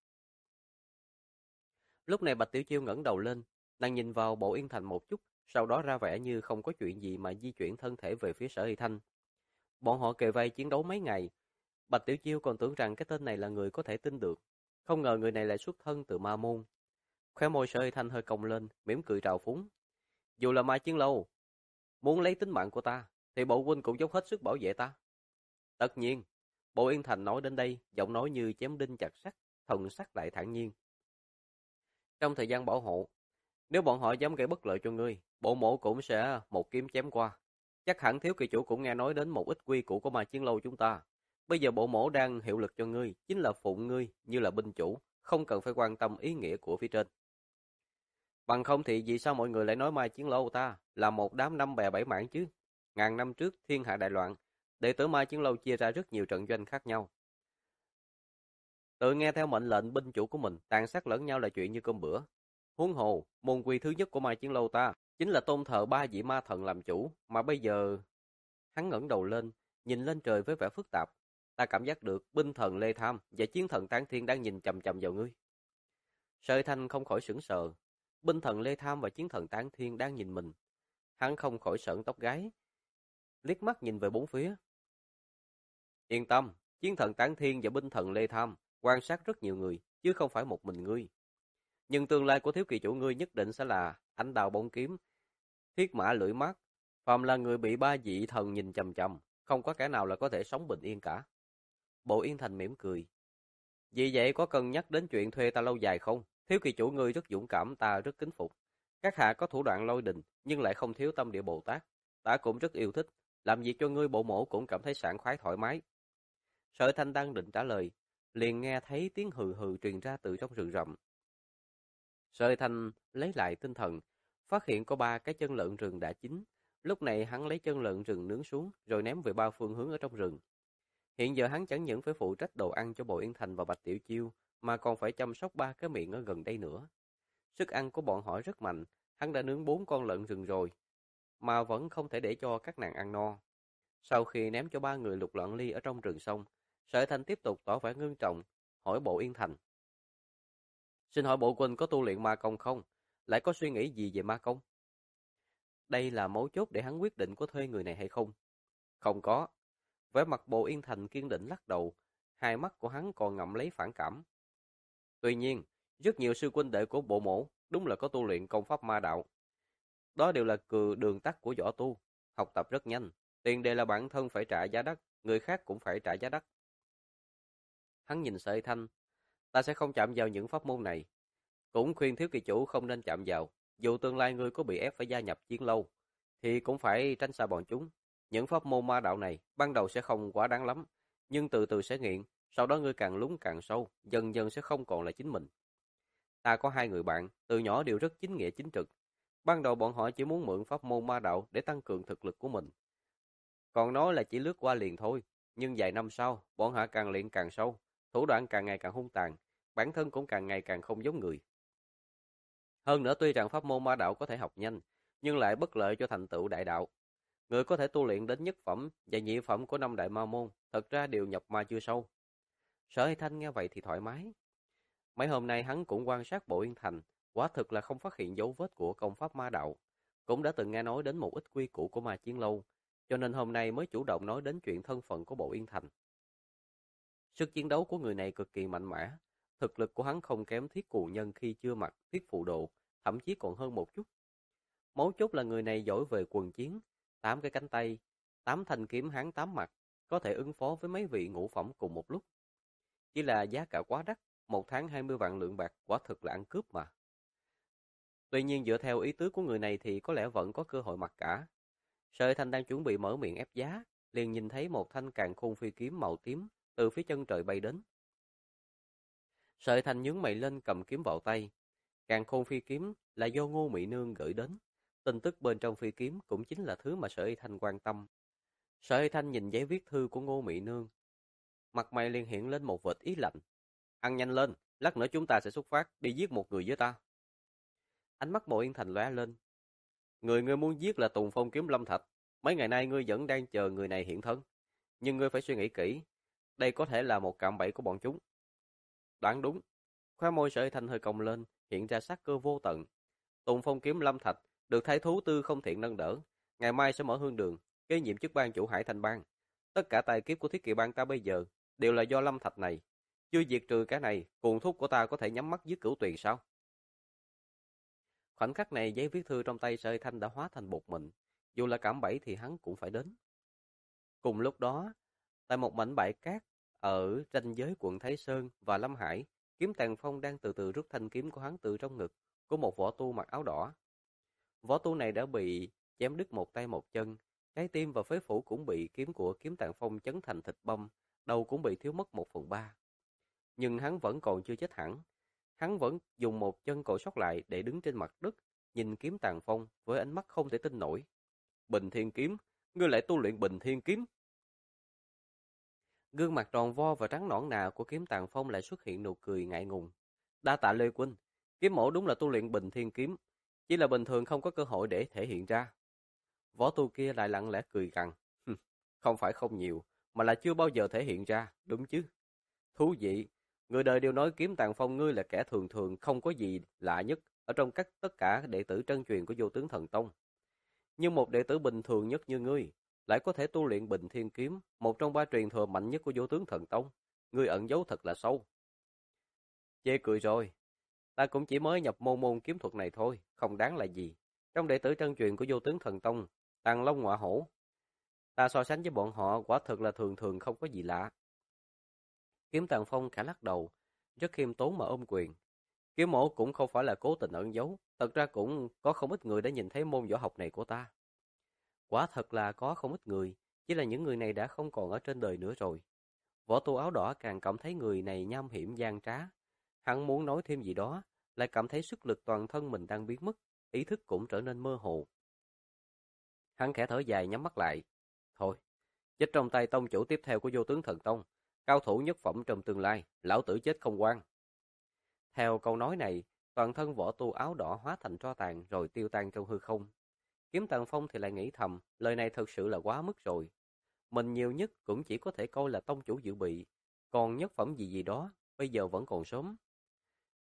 Lúc này Bạch Tiểu Chiêu ngẩng đầu lên, nàng nhìn vào Bộ Yên Thành một chút, sau đó ra vẻ như không có chuyện gì mà di chuyển thân thể về phía Sở Hy Thanh. Bọn họ kề vai chiến đấu mấy ngày, Bạch Tiểu Chiêu còn tưởng rằng cái tên này là người có thể tin được, không ngờ người này lại xuất thân từ ma môn. Khóe môi Sở Hy Thanh hơi cong lên, mỉm cười trào phúng. Dù là Ma Chiến Lâu muốn lấy tính mạng của ta, thì bộ huynh cũng dốc hết sức bảo vệ ta. Tất nhiên, Bộ Yên Thành nói đến đây, giọng nói như chém đinh chặt sắt, thần sắc lại thản nhiên. Trong thời gian bảo hộ, nếu bọn họ dám gây bất lợi cho ngươi, bộ mộ cũng sẽ một kiếm chém qua. Chắc hẳn thiếu kỳ chủ cũng nghe nói đến một ít quy củ của Ma Chiến Lâu chúng ta. Bây giờ bộ mộ đang hiệu lực cho ngươi, chính là phụng ngươi như là binh chủ, không cần phải quan tâm ý nghĩa của phía trên. Bằng không thì vì sao mọi người lại nói Ma Chiến Lâu ta là một đám năm bè bảy mảng chứ? Ngàn năm trước thiên hạ đại loạn, đệ tử Ma Chiến Lâu chia ra rất nhiều trận doanh khác nhau. Tự nghe theo mệnh lệnh binh chủ của mình, tàn sát lẫn nhau là chuyện như cơm bữa. Huống hồ, môn quy thứ nhất của Ma Chiến Lâu ta chính là tôn thờ ba vị ma thần làm chủ, mà bây giờ hắn ngẩng đầu lên, nhìn lên trời với vẻ phức tạp. Ta cảm giác được binh thần Lê Tham và chiến thần Tán Thiên đang nhìn chằm chằm vào ngươi. Sợi Thanh không khỏi sững sờ. Binh thần Lê Tham và chiến thần Tán Thiên đang nhìn mình. Hắn không khỏi sởn tóc gáy, liếc mắt nhìn về bốn phía. Yên tâm, chiến thần Tán Thiên và binh thần Lê Tham quan sát rất nhiều người, chứ không phải một mình ngươi. Nhưng tương lai của thiếu kỳ chủ ngươi nhất định sẽ là ánh đao bóng kiếm, thiết mã lưỡi mắt. Phàm là người bị ba vị thần nhìn chằm chằm, không có kẻ nào là có thể sống bình yên cả. Bộ Yên Thành mỉm cười. Vì vậy có cần nhắc đến chuyện thuê ta lâu dài không? Thiếu kỳ chủ ngươi rất dũng cảm, ta rất kính phục. Các hạ có thủ đoạn lôi đình, nhưng lại không thiếu tâm địa Bồ Tát. Ta cũng rất yêu thích, làm việc cho ngươi bộ mổ cũng cảm thấy sảng khoái thoải mái. Sở Thanh đang định trả lời, liền nghe thấy tiếng hừ hừ truyền ra từ trong rừng rậm. Sở Thanh lấy lại tinh thần, phát hiện có 3 cái chân lợn rừng đã chín. Lúc này hắn lấy chân lợn rừng nướng xuống, rồi ném về 3 phương hướng ở trong rừng. Hiện giờ hắn chẳng những phải phụ trách đồ ăn cho Bộ Yên Thành và Bạch Tiểu Chiêu, mà còn phải chăm sóc 3 cái miệng ở gần đây nữa. Sức ăn của bọn họ rất mạnh, hắn đã nướng 4 con lợn rừng rồi, mà vẫn không thể để cho các nàng ăn no. Sau khi ném cho 3 người lục loạn ly ở trong rừng xong, Sở Thanh tiếp tục tỏ vẻ ngưng trọng, hỏi Bộ Yên Thành. Xin hỏi bộ huynh có tu luyện ma công không? lại có suy nghĩ gì về ma công? Đây là mấu chốt để hắn quyết định có thuê người này hay không. Không có. Vẻ mặt Bộ Yên Thành kiên định lắc đầu, hai mắt của hắn còn ngậm lấy phản cảm. Tuy nhiên, rất nhiều sư huynh đệ của bộ mổ đúng là có tu luyện công pháp ma đạo. Đó đều là đường tắt của võ tu, học tập rất nhanh. Tiền đề là bản thân phải trả giá đắt, người khác cũng phải trả giá đắt. Hắn nhìn Sợi Thanh, ta sẽ không chạm vào những pháp môn này. Cũng khuyên thiếu kỳ chủ không nên chạm vào. Dù tương lai ngươi có bị ép phải gia nhập chiến lâu, thì cũng phải tránh xa bọn chúng. Những pháp môn ma đạo này ban đầu sẽ không quá đáng lắm, nhưng từ từ sẽ nghiện, sau đó ngươi càng lún càng sâu, dần dần sẽ không còn là chính mình. Ta có hai người bạn, từ nhỏ đều rất chính nghĩa chính trực. Ban đầu bọn họ chỉ muốn mượn pháp môn ma đạo để tăng cường thực lực của mình. Còn nói là chỉ lướt qua liền thôi, nhưng vài năm sau, bọn họ càng luyện càng sâu, thủ đoạn càng ngày càng hung tàn, bản thân cũng càng ngày càng không giống người. Hơn nữa tuy rằng pháp môn ma đạo có thể học nhanh, nhưng lại bất lợi cho thành tựu đại đạo. Người có thể tu luyện đến nhất phẩm và nhị phẩm của năm đại ma môn, thật ra đều nhập ma chưa sâu. Sở Hay Thanh nghe vậy thì thoải mái. Mấy hôm nay hắn cũng quan sát Bộ Yên Thành, quả thực là không phát hiện dấu vết của công pháp ma đạo. Cũng đã từng nghe nói đến một ít quy củ của ma chiến lâu, cho nên hôm nay mới chủ động nói đến chuyện thân phận của Bộ Yên Thành. Sức chiến đấu của người này cực kỳ mạnh mẽ, thực lực của hắn không kém Thiết Cù Nhân khi chưa mặc Thiết Phụ Độ, thậm chí còn hơn một chút. Mấu chốt là người này giỏi về quần chiến, 8 cái cánh tay, 8 thanh kiếm hắn 8 mặt, có thể ứng phó với mấy vị ngũ phẩm cùng một lúc. Chỉ là giá cả quá đắt, 1 tháng 20 vạn lượng bạc, quả thực là ăn cướp mà. Tuy nhiên dựa theo ý tứ của người này thì có lẽ vẫn có cơ hội mặc cả. Sợi Thanh đang chuẩn bị mở miệng ép giá, liền nhìn thấy một thanh càn khôn phi kiếm màu tím từ phía chân trời bay đến. Sợi Thanh nhướng mày lên cầm kiếm vào tay. Càn khôn phi kiếm là do Ngô Mị Nương gửi đến. Tin tức bên trong phi kiếm cũng chính là thứ mà Sợi Thanh quan tâm. Sợi Thanh nhìn giấy viết thư của Ngô Mị Nương. Mặt mày liền hiện lên một vệt ý lạnh. Ăn nhanh lên, lát nữa chúng ta sẽ xuất phát đi giết một người với ta. Ánh mắt Bộ Yên Thành lóe lên. Người ngươi muốn giết là Tùng Phong kiếm Lâm Thạch. Mấy ngày nay ngươi vẫn đang chờ người này hiện thân. Nhưng ngươi phải suy nghĩ kỹ. Đây có thể là một cạm bẫy của bọn chúng. Đoán đúng. Khóe môi Sợi Thanh hơi cong lên, hiện ra sát cơ vô tận. Tùng Phong kiếm Lâm Thạch được thái thú Tư Không Thiện nâng đỡ. Ngày mai sẽ mở hương đường, kế nhiệm chức ban chủ Hải Thành Bang. Tất cả tài kiếp của Thiết Kỵ Bang ta bây giờ đều là do Lâm Thạch này. Chưa diệt trừ cái này, cuồng thúc của ta có thể nhắm mắt giết Cửu Tuyền sao? Khoảnh khắc này giấy viết thư trong tay Sợi Thanh đã hóa thành bột mịn, dù là cạm bẫy thì hắn cũng phải đến. Cùng lúc đó, tại một mảnh bãi cát ở ranh giới quận Thái Sơn và Lâm Hải, Kiếm Tàn Phong đang từ từ rút thanh kiếm của hắn từ trong ngực của một võ tu mặc áo đỏ. Võ tu này đã bị chém đứt một tay một chân, trái tim và phế phủ cũng bị kiếm của Kiếm Tàn Phong chấn thành thịt băm, đầu cũng bị thiếu mất 1/3. Nhưng hắn vẫn còn chưa chết hẳn. Hắn vẫn dùng một chân còn sót lại để đứng trên mặt đất, nhìn Kiếm Tàn Phong với ánh mắt không thể tin nổi. Bình Thiên Kiếm, ngươi lại tu luyện Bình Thiên Kiếm? Gương mặt tròn vo và trắng nõn nà của Kiếm Tàn Phong lại xuất hiện nụ cười ngại ngùng. Đa tạ Lê Huynh, kiếm mẫu đúng là tu luyện Bình Thiên Kiếm, chỉ là bình thường không có cơ hội để thể hiện ra. Võ tu kia lại lặng lẽ cười gằn. Không phải không nhiều, mà là chưa bao giờ thể hiện ra, đúng chứ? Thú vị, người đời đều nói Kiếm Tàn Phong ngươi là kẻ thường thường không có gì lạ nhất ở trong tất cả đệ tử chân truyền của Vô Tướng Thần Tông. Nhưng một đệ tử bình thường nhất như ngươi lại có thể tu luyện Bình Thiên Kiếm, một trong 3 truyền thừa mạnh nhất của Vô Tướng Thần Tông. Ngươi ẩn giấu thật là sâu. Chê cười rồi, ta cũng chỉ mới nhập môn kiếm thuật này thôi, không đáng là gì. Trong đệ tử chân truyền của Vô Tướng Thần Tông, Tàng Long Ngọa Hổ, ta so sánh với bọn họ quả thực là thường thường không có gì lạ. Kiếm Tàn Phong khẽ lắc đầu, rất khiêm tốn mà ôm quyền. Kiếm mộ cũng không phải là cố tình ẩn giấu, thật ra cũng có không ít người đã nhìn thấy môn võ học này của ta. Quả thật là có không ít người, chỉ là những người này đã không còn ở trên đời nữa rồi. Võ tu áo đỏ càng cảm thấy người này nham hiểm gian trá. Hắn muốn nói thêm gì đó, lại cảm thấy sức lực toàn thân mình đang biến mất, ý thức cũng trở nên mơ hồ. Hắn khẽ thở dài nhắm mắt lại. Thôi, chết trong tay tông chủ tiếp theo của Vô Tướng Thần Tông, cao thủ nhất phẩm trong tương lai, lão tử chết không quan. Theo câu nói này, toàn thân võ tu áo đỏ hóa thành tro tàn rồi tiêu tan trong hư không. Kiếm Tàn Phong thì lại nghĩ thầm, lời này thật sự là quá mức rồi. Mình nhiều nhất cũng chỉ có thể coi là tông chủ dự bị, còn nhất phẩm gì gì đó, bây giờ vẫn còn sớm.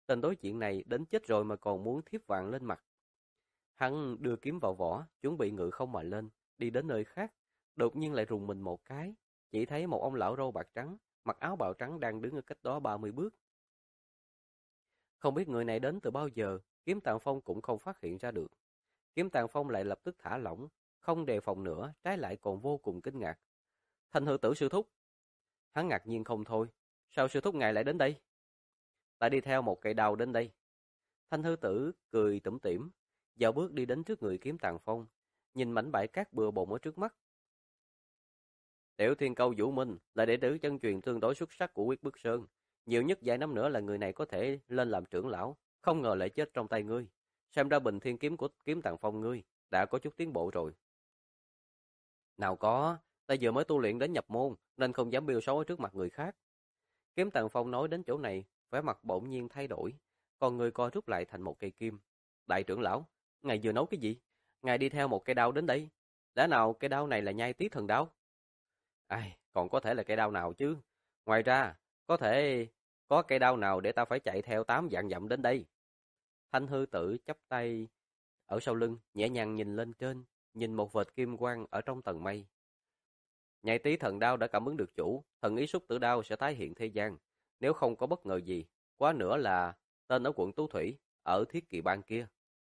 Tên đối diện này đến chết rồi mà còn muốn thiếp vàng lên mặt. Hắn đưa kiếm vào vỏ, chuẩn bị ngự không mà lên, đi đến nơi khác. Đột nhiên lại rùng mình một cái, chỉ thấy một ông lão râu bạc trắng, mặc áo bào trắng đang đứng ở cách đó 30 bước. Không biết người này đến từ bao giờ, Kiếm Tàng Phong cũng không phát hiện ra được. Kiếm Tàng Phong lại lập tức thả lỏng, không đề phòng nữa, trái lại còn vô cùng kinh ngạc. Thanh hư tử sư thúc. Hắn ngạc nhiên không thôi, sao sư thúc ngài lại đến đây? Ta đi theo một cây đao đến đây. Thanh hư tử cười tủm tỉm, dạo bước đi đến trước người Kiếm Tàng Phong, nhìn mảnh bãi cát bừa bộn ở trước mắt. Tiểu Thiên Câu Vũ Minh là đệ tử chân truyền tương đối xuất sắc của Quyết Bức Sơn, nhiều nhất vài năm nữa là người này có thể lên làm trưởng lão, không ngờ lại chết trong tay ngươi. Xem ra Bình Thiên kiếm của Kiếm Tàng Phong ngươi đã có chút tiến bộ rồi. Nào có, ta vừa mới tu luyện đến nhập môn nên không dám biêu xấu ở trước mặt người khác. Kiếm Tàng Phong nói đến chỗ này, vẻ mặt bỗng nhiên thay đổi, còn người co rút lại thành một cây kim. Đại trưởng lão, ngài vừa nói cái gì? Ngài đi theo một cây đao đến đây. Lẽ nào cây đao này là nhai tí thần đao? Ai, còn có thể là cây đao nào chứ? Ngoài ra, có thể có cây đao nào để ta phải chạy theo 8 vạn dặm đến đây? Thanh hư tử chắp tay ở sau lưng, nhẹ nhàng nhìn lên trên, nhìn một vệt kim quang ở trong tầng mây. Nhạy tí thần đao đã cảm ứng được chủ, thần ý xúc tử đao sẽ tái hiện thế gian. Nếu không có bất ngờ gì, quá nữa là tên ở quận Tú Thủy, ở Thiết Kỵ Bang kia.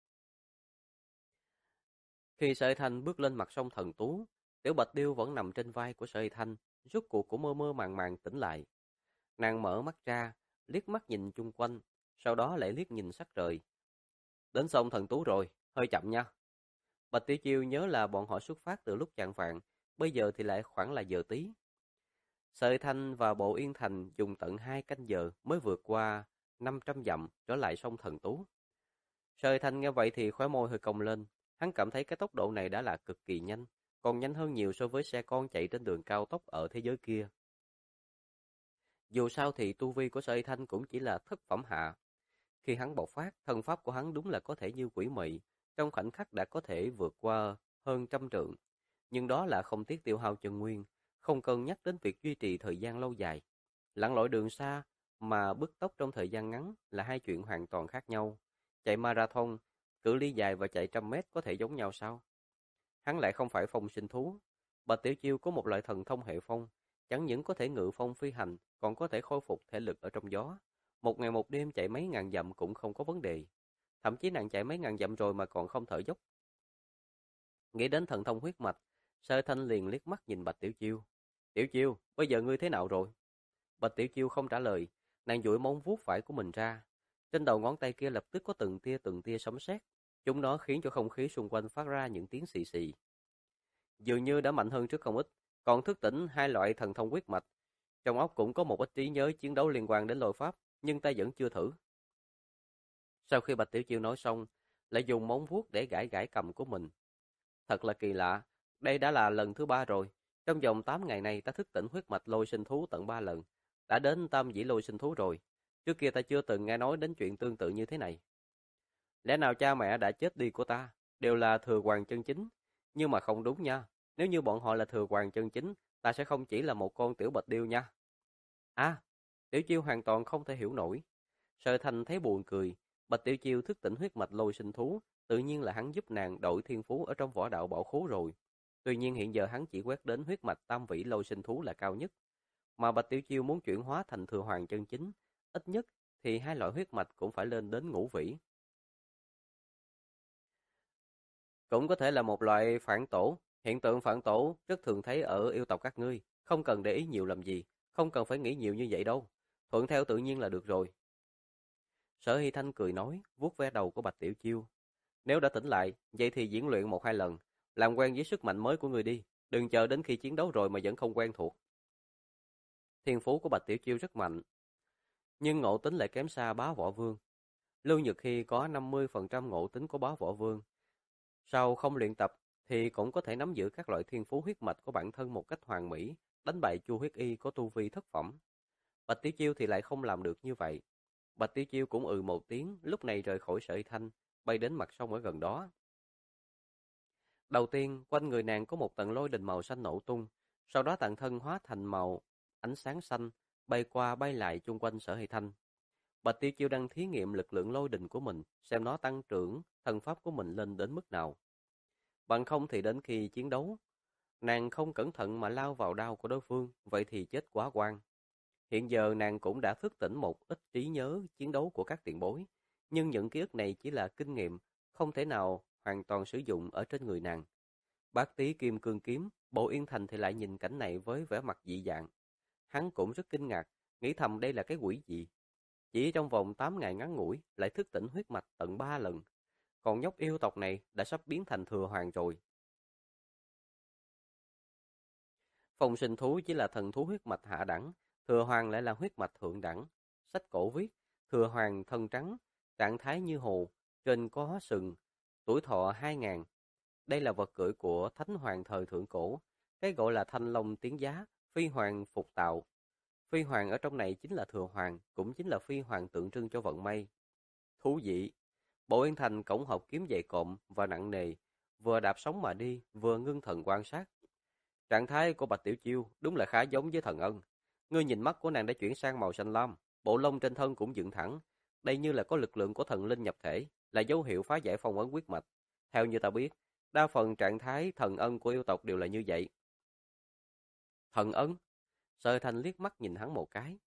Khi Sợi Thanh bước lên mặt sông Thần Tú, Tiểu Bạch Điêu vẫn nằm trên vai của Sợi Thanh, rốt cuộc cũng mơ mơ màng màng tỉnh lại. Nàng mở mắt ra, liếc mắt nhìn chung quanh, sau đó lại liếc nhìn sắc trời. Đến sông Thần Tú rồi, hơi chậm nha. Bạch Tiểu Chiêu nhớ là bọn họ xuất phát từ lúc chạng vạng, bây giờ thì lại khoảng là giờ tí. Sợi Thanh và Bộ Yên Thành dùng tận 2 canh giờ mới vượt qua 500 dặm trở lại sông Thần Tú. Sợi Thanh nghe vậy thì khóe môi hơi cong lên, hắn cảm thấy cái tốc độ này đã là cực kỳ nhanh, còn nhanh hơn nhiều so với xe con chạy trên đường cao tốc ở thế giới kia. Dù sao thì tu vi của Sợi Thanh cũng chỉ là thất phẩm hạ. Khi hắn bộc phát, thần pháp của hắn đúng là có thể như quỷ mị, trong khoảnh khắc đã có thể vượt qua hơn trăm trượng. Nhưng đó là không tiếc tiêu hao chân nguyên, không cân nhắc đến việc duy trì thời gian lâu dài. Lặn lội đường xa mà bứt tốc trong thời gian ngắn là hai chuyện hoàn toàn khác nhau. Chạy marathon, cự ly dài và chạy 100 mét có thể giống nhau sao? Hắn lại không phải phong sinh thú. Bạch Tiểu Chiêu có một loại thần thông hệ phong, chẳng những có thể ngự phong phi hành, còn có thể khôi phục thể lực ở trong gió. Một ngày một đêm chạy mấy ngàn dặm cũng không có vấn đề. Thậm chí nàng chạy mấy ngàn dặm rồi mà còn không thở dốc. Nghĩ đến thần thông huyết mạch, Sơ Thanh liền liếc mắt nhìn Bạch Tiểu Chiêu. Tiểu Chiêu, bây giờ ngươi thế nào rồi? Bạch Tiểu Chiêu không trả lời, nàng duỗi móng vuốt phải của mình ra. Trên đầu ngón tay kia lập tức có từng tia sấm sét. Chúng nó khiến cho không khí xung quanh phát ra những tiếng xì xì. Dường như đã mạnh hơn trước không ít, còn thức tỉnh hai loại thần thông huyết mạch. Trong óc cũng có một ít trí nhớ chiến đấu liên quan đến lôi pháp, nhưng ta vẫn chưa thử. Sau khi Bạch Tiểu Chiêu nói xong, lại dùng móng vuốt để gãi gãi cầm của mình. Thật là kỳ lạ, đây đã là lần thứ 3 rồi. Trong vòng 8 ngày này ta thức tỉnh huyết mạch lôi sinh thú tận 3 lần. Đã đến tam dĩ lôi sinh thú rồi. Trước kia ta chưa từng nghe nói đến chuyện tương tự như thế này. Lẽ nào cha mẹ đã chết đi của ta đều là thừa hoàng chân chính? Nhưng mà không đúng nha. Nếu như bọn họ là thừa hoàng chân chính, ta sẽ không chỉ là một con tiểu bạch điêu nha. À, Tiểu Chiêu hoàn toàn không thể hiểu nổi. Sở Thành thấy buồn cười. Bạch Tiểu Chiêu thức tỉnh huyết mạch lôi sinh thú, tự nhiên là hắn giúp nàng đổi thiên phú ở trong võ đạo bảo khố rồi. Tuy nhiên hiện giờ hắn chỉ quét đến huyết mạch tam vĩ lôi sinh thú là cao nhất. Mà Bạch Tiểu Chiêu muốn chuyển hóa thành thừa hoàng chân chính, ít nhất thì hai loại huyết mạch cũng phải lên đến ngũ vĩ. Cũng có thể là một loại phản tổ, hiện tượng phản tổ rất thường thấy ở yêu tộc các ngươi, không cần để ý nhiều làm gì, không cần phải nghĩ nhiều như vậy đâu, thuận theo tự nhiên là được rồi. Sở Hy Thanh cười nói, vuốt ve đầu của Bạch Tiểu Chiêu. Nếu đã tỉnh lại, vậy thì diễn luyện 1-2 lần, làm quen với sức mạnh mới của người đi, đừng chờ đến khi chiến đấu rồi mà vẫn không quen thuộc. Thiên phú của Bạch Tiểu Chiêu rất mạnh, nhưng ngộ tính lại kém xa Bá Võ Vương. Lưu Nhược Hy có 50% ngộ tính của Bá Võ Vương. Sau không luyện tập thì cũng có thể nắm giữ các loại thiên phú huyết mạch của bản thân một cách hoàn mỹ, đánh bại Chu Huyết Y có tu vi thất phẩm. Bạch Tiểu Chiêu thì lại không làm được như vậy. Bạch Tiểu Chiêu cũng một tiếng, lúc này rời khỏi Sợi Thanh, bay đến mặt sông ở gần đó. Đầu tiên, quanh người nàng có một tầng lôi đình màu xanh nổ tung, sau đó toàn thân hóa thành màu ánh sáng xanh, bay qua bay lại chung quanh Sở Hy Thanh. Bạch Tiêu Chiêu đang thí nghiệm lực lượng lôi đình của mình, xem nó tăng trưởng thần pháp của mình lên đến mức nào. Bằng không thì đến khi chiến đấu, nàng không cẩn thận mà lao vào đao của đối phương, vậy thì chết quá oan. Hiện giờ nàng cũng đã thức tỉnh một ít trí nhớ chiến đấu của các tiền bối, nhưng những ký ức này chỉ là kinh nghiệm, không thể nào hoàn toàn sử dụng ở trên người nàng. Bác Tý Kim Cương Kiếm, Bộ Yên Thành thì lại nhìn cảnh này với vẻ mặt dị dạng. Hắn cũng rất kinh ngạc, nghĩ thầm đây là cái quỷ gì. Chỉ trong vòng 8 ngày ngắn ngủi lại thức tỉnh huyết mạch tận 3 lần. Còn nhóc yêu tộc này đã sắp biến thành thừa hoàng rồi. Phong sinh thú chỉ là thần thú huyết mạch hạ đẳng, thừa hoàng lại là huyết mạch thượng đẳng. Sách cổ viết, thừa hoàng thân trắng, trạng thái như hồ, trên có sừng, tuổi thọ 2000. Đây là vật cưỡi của thánh hoàng thời thượng cổ, cái gọi là thanh long tiến giá, phi hoàng phục tạo. Phi hoàng ở trong này chính là thừa hoàng, cũng chính là phi hoàng tượng trưng cho vận may. Thú vị, Bộ Yên Thành cổng hộp kiếm dày cộm và nặng nề, vừa đạp sóng mà đi, vừa ngưng thần quan sát. Trạng thái của Bạch Tiểu Chiêu đúng là khá giống với Thần Ân. Ngươi nhìn mắt của nàng đã chuyển sang màu xanh lam, bộ lông trên thân cũng dựng thẳng. Đây như là có lực lượng của thần linh nhập thể, là dấu hiệu phá giải phong ấn huyết mạch. Theo như ta biết, đa phần trạng thái thần ân của yêu tộc đều là như vậy. Thần ân? Sơ Thanh liếc mắt nhìn hắn một cái.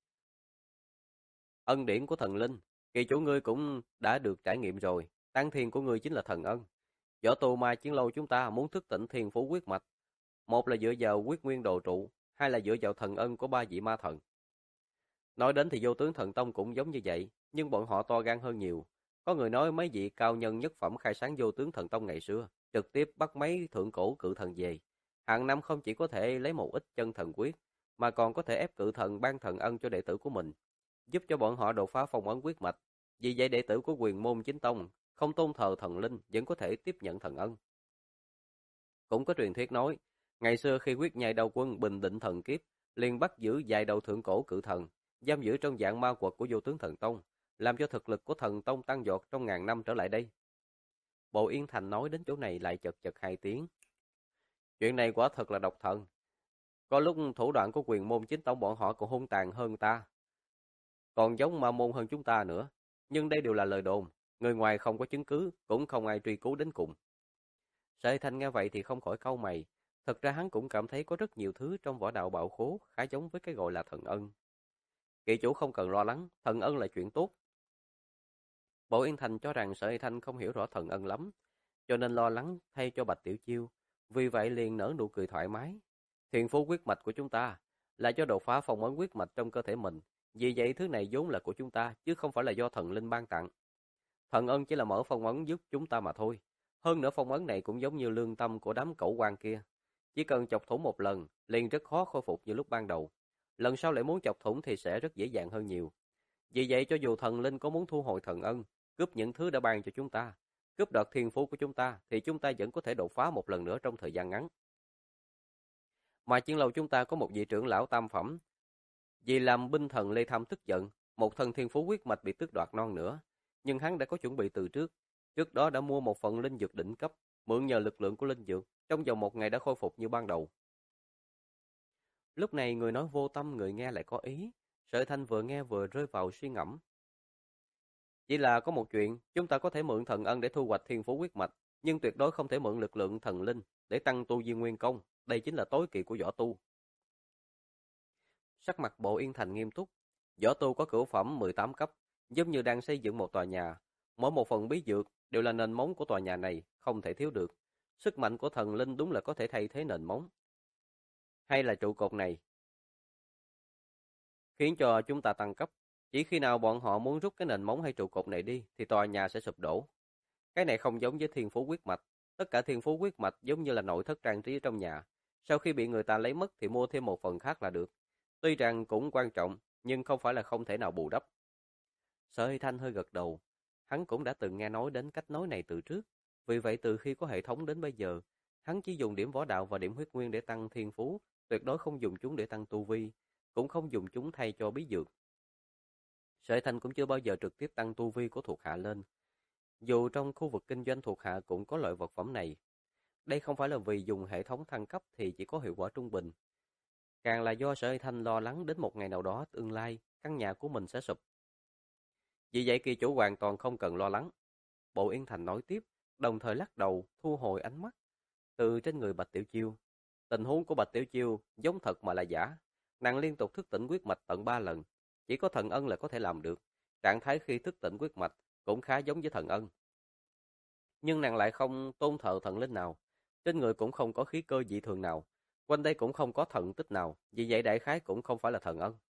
Ân điển của thần linh, kỳ chủ ngươi cũng đã được trải nghiệm rồi. Tăng thiên của ngươi chính là thần ân. Võ tu ma chiến lâu chúng ta muốn thức tỉnh thiên phú huyết mạch. Một là dựa vào quyết nguyên đồ trụ, hai là dựa vào thần ân của ba vị ma thần. Nói đến thì vô tướng thần tông cũng giống như vậy, nhưng bọn họ to gan hơn nhiều. Có người nói mấy vị cao nhân nhất phẩm khai sáng vô tướng thần tông ngày xưa, trực tiếp bắt mấy thượng cổ cự thần về. Hàng năm không chỉ có thể lấy một ít chân thần quyết, mà còn có thể ép cự thần ban thần ân cho đệ tử của mình, giúp cho bọn họ đột phá phong ấn huyết mạch. Vì vậy đệ tử của quyền môn chính tông, không tôn thờ thần linh, vẫn có thể tiếp nhận thần ân. Cũng có truyền thuyết nói, ngày xưa khi quyết nhai đầu quân bình định thần kiếp, liền bắt giữ vài đầu thượng cổ cự thần, giam giữ trong dạng ma quật của vô tướng thần tông, làm cho thực lực của thần tông tăng vọt trong ngàn năm trở lại đây. Bộ Yên Thành nói đến chỗ này lại chật chật hai tiếng. Chuyện này quả thật là độc thần. Có lúc thủ đoạn của quyền môn chính tông bọn họ còn hung tàn hơn ta, còn giống ma môn hơn chúng ta nữa. Nhưng đây đều là lời đồn, người ngoài không có chứng cứ, cũng không ai truy cứu đến cùng. Sợi Thanh nghe vậy thì không khỏi cau mày. Thật ra hắn cũng cảm thấy có rất nhiều thứ trong võ đạo bạo khố khá giống với cái gọi là thần ân. Kỵ chủ không cần lo lắng, thần ân là chuyện tốt. Bộ Yên Thành cho rằng Sợi Thanh không hiểu rõ thần ân lắm, cho nên lo lắng thay cho Bạch Tiểu Chiêu, vì vậy liền nở nụ cười thoải mái. Thiên phú huyết mạch của chúng ta là do đột phá phong ấn huyết mạch trong cơ thể mình, vì vậy thứ này vốn là của chúng ta chứ không phải là do thần linh ban tặng. Thần ân chỉ là mở phong ấn giúp chúng ta mà thôi. Hơn nữa phong ấn này cũng giống như lương tâm của đám cẩu quan kia, chỉ cần chọc thủng một lần, liền rất khó khôi phục như lúc ban đầu. Lần sau lại muốn chọc thủng thì sẽ rất dễ dàng hơn nhiều. Vì vậy cho dù thần linh có muốn thu hồi thần ân, cướp những thứ đã ban cho chúng ta, cướp đoạt thiên phú của chúng ta, thì chúng ta vẫn có thể đột phá một lần nữa trong thời gian ngắn. Mà chiến lâu chúng ta có một vị trưởng lão tam phẩm, vì làm binh thần Lê Tham tức giận, một thần thiên phú huyết mạch bị tước đoạt non nữa, nhưng hắn đã có chuẩn bị từ trước. Trước đó đã mua một phần linh dược đỉnh cấp, mượn nhờ lực lượng của linh dược, trong vòng một ngày đã khôi phục như ban đầu. Lúc này người nói vô tâm, người nghe lại có ý. Sở Thanh vừa nghe vừa rơi vào suy ngẫm. Chỉ là có một chuyện, chúng ta có thể mượn thần ân để thu hoạch thiên phú huyết mạch, nhưng tuyệt đối không thể mượn lực lượng thần linh để tăng tu vi nguyên công. Đây chính là tối kỵ của võ tu. Sắc mặt Bộ Yên Thành nghiêm túc. Võ tu có cửu phẩm 18 cấp, giống như đang xây dựng một tòa nhà. Mỗi một phần bí dược đều là nền móng của tòa nhà này, không thể thiếu được. Sức mạnh của thần linh đúng là có thể thay thế nền móng. Hay là trụ cột này, khiến cho chúng ta tăng cấp. Chỉ khi nào bọn họ muốn rút cái nền móng hay trụ cột này đi, thì tòa nhà sẽ sụp đổ. Cái này không giống với thiên phú huyết mạch. Tất cả thiên phú huyết mạch giống như là nội thất trang trí trong nhà. Sau khi bị người ta lấy mất thì mua thêm một phần khác là được. Tuy rằng cũng quan trọng, nhưng không phải là không thể nào bù đắp. Sở Hy Thanh hơi gật đầu. Hắn cũng đã từng nghe nói đến cách nói này từ trước. Vì vậy từ khi có hệ thống đến bây giờ, hắn chỉ dùng điểm võ đạo và điểm huyết nguyên để tăng thiên phú, tuyệt đối không dùng chúng để tăng tu vi, cũng không dùng chúng thay cho bí dược. Sở Hy Thanh cũng chưa bao giờ trực tiếp tăng tu vi của thuộc hạ lên. Dù trong khu vực kinh doanh thuộc hạ cũng có loại vật phẩm này. Đây không phải là vì dùng hệ thống thăng cấp thì chỉ có hiệu quả trung bình. Càng là do Sở Hy Thanh lo lắng đến một ngày nào đó tương lai, căn nhà của mình sẽ sụp. Vì vậy kỳ chủ hoàn toàn không cần lo lắng. Bộ Yên Thành nói tiếp, đồng thời lắc đầu, thu hồi ánh mắt từ trên người Bạch Tiểu Chiêu. Tình huống của Bạch Tiểu Chiêu giống thật mà là giả. Nàng liên tục thức tỉnh huyết mạch tận 3 lần. Chỉ có thần ân là có thể làm được. Trạng thái khi thức tỉnh huyết mạch cũng khá giống với thần ân. Nhưng nàng lại không tôn thờ thần linh nào. Trên người cũng không có khí cơ dị thường nào. Quanh đây cũng không có thần tích nào. Vì vậy đại khái cũng không phải là thần ân.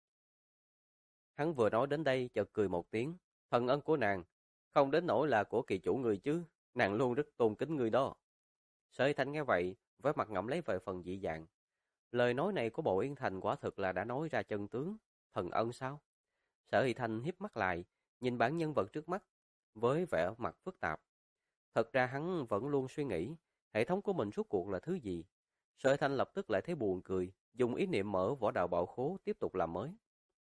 Hắn vừa nói đến đây chợt cười một tiếng. Thần ân của nàng không đến nỗi là của kỳ chủ người chứ. Nàng luôn rất tôn kính người đó. Sở Hi Thanh nghe vậy, với mặt ngậm lấy vài phần dị dạng. Lời nói này của Bộ Yên Thành quả thực là đã nói ra chân tướng. Thần ân sao? Sở Hi Thanh híp mắt lại, nhìn bản nhân vật trước mắt, với vẻ mặt phức tạp. Thật ra hắn vẫn luôn suy nghĩ, hệ thống của mình rốt cuộc là thứ gì? Sở Hi Thanh lập tức lại thấy buồn cười, dùng ý niệm mở võ đạo bảo khố tiếp tục làm mới.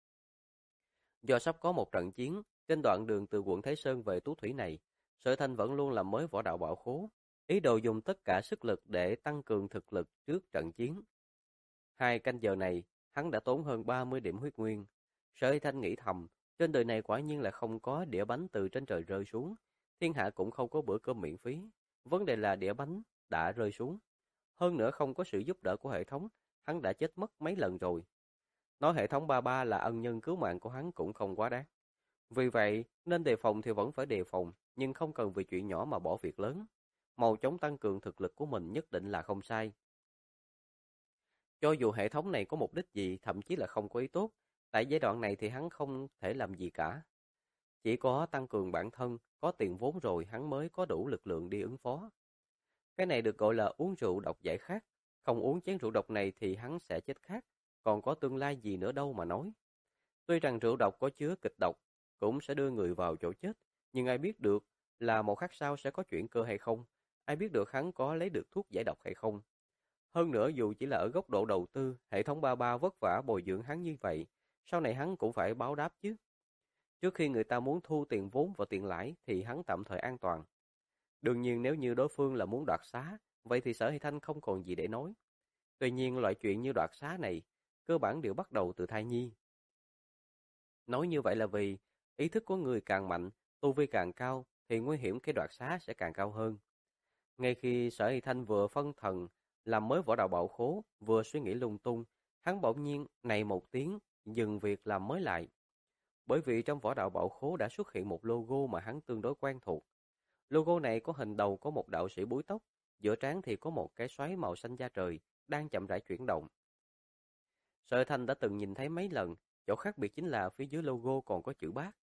Do sắp có một trận chiến, trên đoạn đường từ quận Thái Sơn về Tú Thủy này, Sở Hi Thanh vẫn luôn làm mới võ đạo bảo khố, ý đồ dùng tất cả sức lực để tăng cường thực lực trước trận chiến. 2 canh giờ này, hắn đã tốn hơn 30 điểm huyết nguyên. Sở Hi Thanh nghĩ thầm, trên đời này quả nhiên là không có đĩa bánh từ trên trời rơi xuống, thiên hạ cũng không có bữa cơm miễn phí. Vấn đề là đĩa bánh đã rơi xuống. Hơn nữa không có sự giúp đỡ của hệ thống, hắn đã chết mất mấy lần rồi. Nói hệ thống ba ba là ân nhân cứu mạng của hắn cũng không quá đáng. Vì vậy, nên đề phòng thì vẫn phải đề phòng, nhưng không cần vì chuyện nhỏ mà bỏ việc lớn. Mau chóng tăng cường thực lực của mình nhất định là không sai. Cho dù hệ thống này có mục đích gì, thậm chí là không có ý tốt, tại giai đoạn này thì hắn không thể làm gì cả. Chỉ có tăng cường bản thân, có tiền vốn rồi hắn mới có đủ lực lượng đi ứng phó. Cái này được gọi là uống rượu độc giải khát. Không uống chén rượu độc này thì hắn sẽ chết khát, còn có tương lai gì nữa đâu mà nói. Tuy rằng rượu độc có chứa kịch độc, cũng sẽ đưa người vào chỗ chết, nhưng ai biết được là một khắc sau sẽ có chuyển cơ hay không, ai biết được hắn có lấy được thuốc giải độc hay không. Hơn nữa dù chỉ là ở góc độ đầu tư, hệ thống ba ba vất vả bồi dưỡng hắn như vậy, sau này hắn cũng phải báo đáp chứ. Trước khi người ta muốn thu tiền vốn và tiền lãi thì hắn tạm thời an toàn. Đương nhiên nếu như đối phương là muốn đoạt xá, vậy thì Sở Hi Thanh không còn gì để nói. Tuy nhiên loại chuyện như đoạt xá này, cơ bản đều bắt đầu từ thai nhi. Nói như vậy là vì, ý thức của người càng mạnh, tu vi càng cao, thì nguy hiểm cái đoạt xá sẽ càng cao hơn. Ngay khi Sở Hi Thanh vừa phân thần, làm mới võ đạo bảo khố, vừa suy nghĩ lung tung, hắn bỗng nhiên này một tiếng, dừng việc làm mới lại. Bởi vì trong võ đạo bảo khố đã xuất hiện một logo mà hắn tương đối quen thuộc. Logo này có hình đầu có một đạo sĩ búi tóc, giữa trán thì có một cái xoáy màu xanh da trời, đang chậm rãi chuyển động. Sở Hi Thanh đã từng nhìn thấy mấy lần, chỗ khác biệt chính là phía dưới logo còn có chữ bát.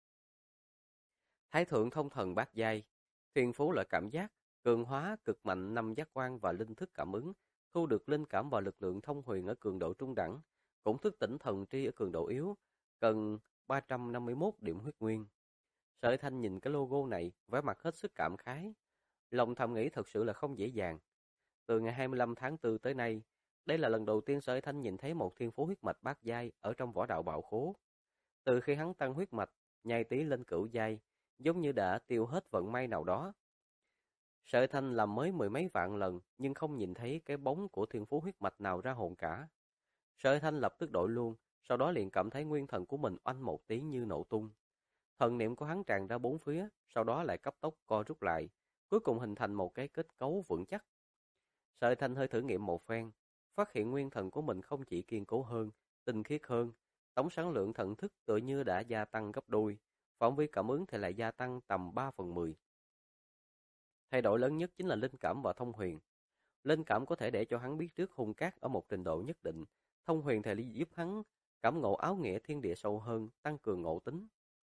Thái thượng thông thần bát giai, thiên phú là cảm giác, cường hóa cực mạnh 5 giác quan và linh thức cảm ứng, thu được linh cảm và lực lượng thông huyền ở cường độ trung đẳng, cũng thức tỉnh thần tri ở cường độ yếu, cần 351 điểm huyết nguyên. Sở Hi Thanh nhìn cái logo này, vẻ mặt hết sức cảm khái, lòng thầm nghĩ thật sự là không dễ dàng. Từ ngày 25 tháng 4 tới nay, đây là lần đầu tiên Sở Hi Thanh nhìn thấy một thiên phú huyết mạch bát giai ở trong võ đạo bảo khố. Từ khi hắn tăng huyết mạch, nhai tí lên cửu giai, giống như đã tiêu hết vận may nào đó. Sở Thanh làm mới mười mấy vạn lần, nhưng không nhìn thấy cái bóng của thiên phú huyết mạch nào ra hồn cả. Sở Thanh lập tức đổi luôn, sau đó liền cảm thấy nguyên thần của mình oanh một tiếng như nổ tung. Thần niệm của hắn tràn ra bốn phía, sau đó lại cấp tốc co rút lại, cuối cùng hình thành một cái kết cấu vững chắc. Sở Thanh hơi thử nghiệm một phen, phát hiện nguyên thần của mình không chỉ kiên cố hơn, tinh khiết hơn, tổng sản lượng thần thức tựa như đã gia tăng gấp đôi, phạm vi cảm ứng thì lại gia tăng tầm 3/10. Thay đổi lớn nhất chính là linh cảm và thông huyền. Linh cảm có thể để cho hắn biết trước hung cát ở một trình độ nhất định, thông huyền thì giúp hắn cảm ngộ áo nghĩa thiên địa sâu hơn, tăng cường ngộ tính.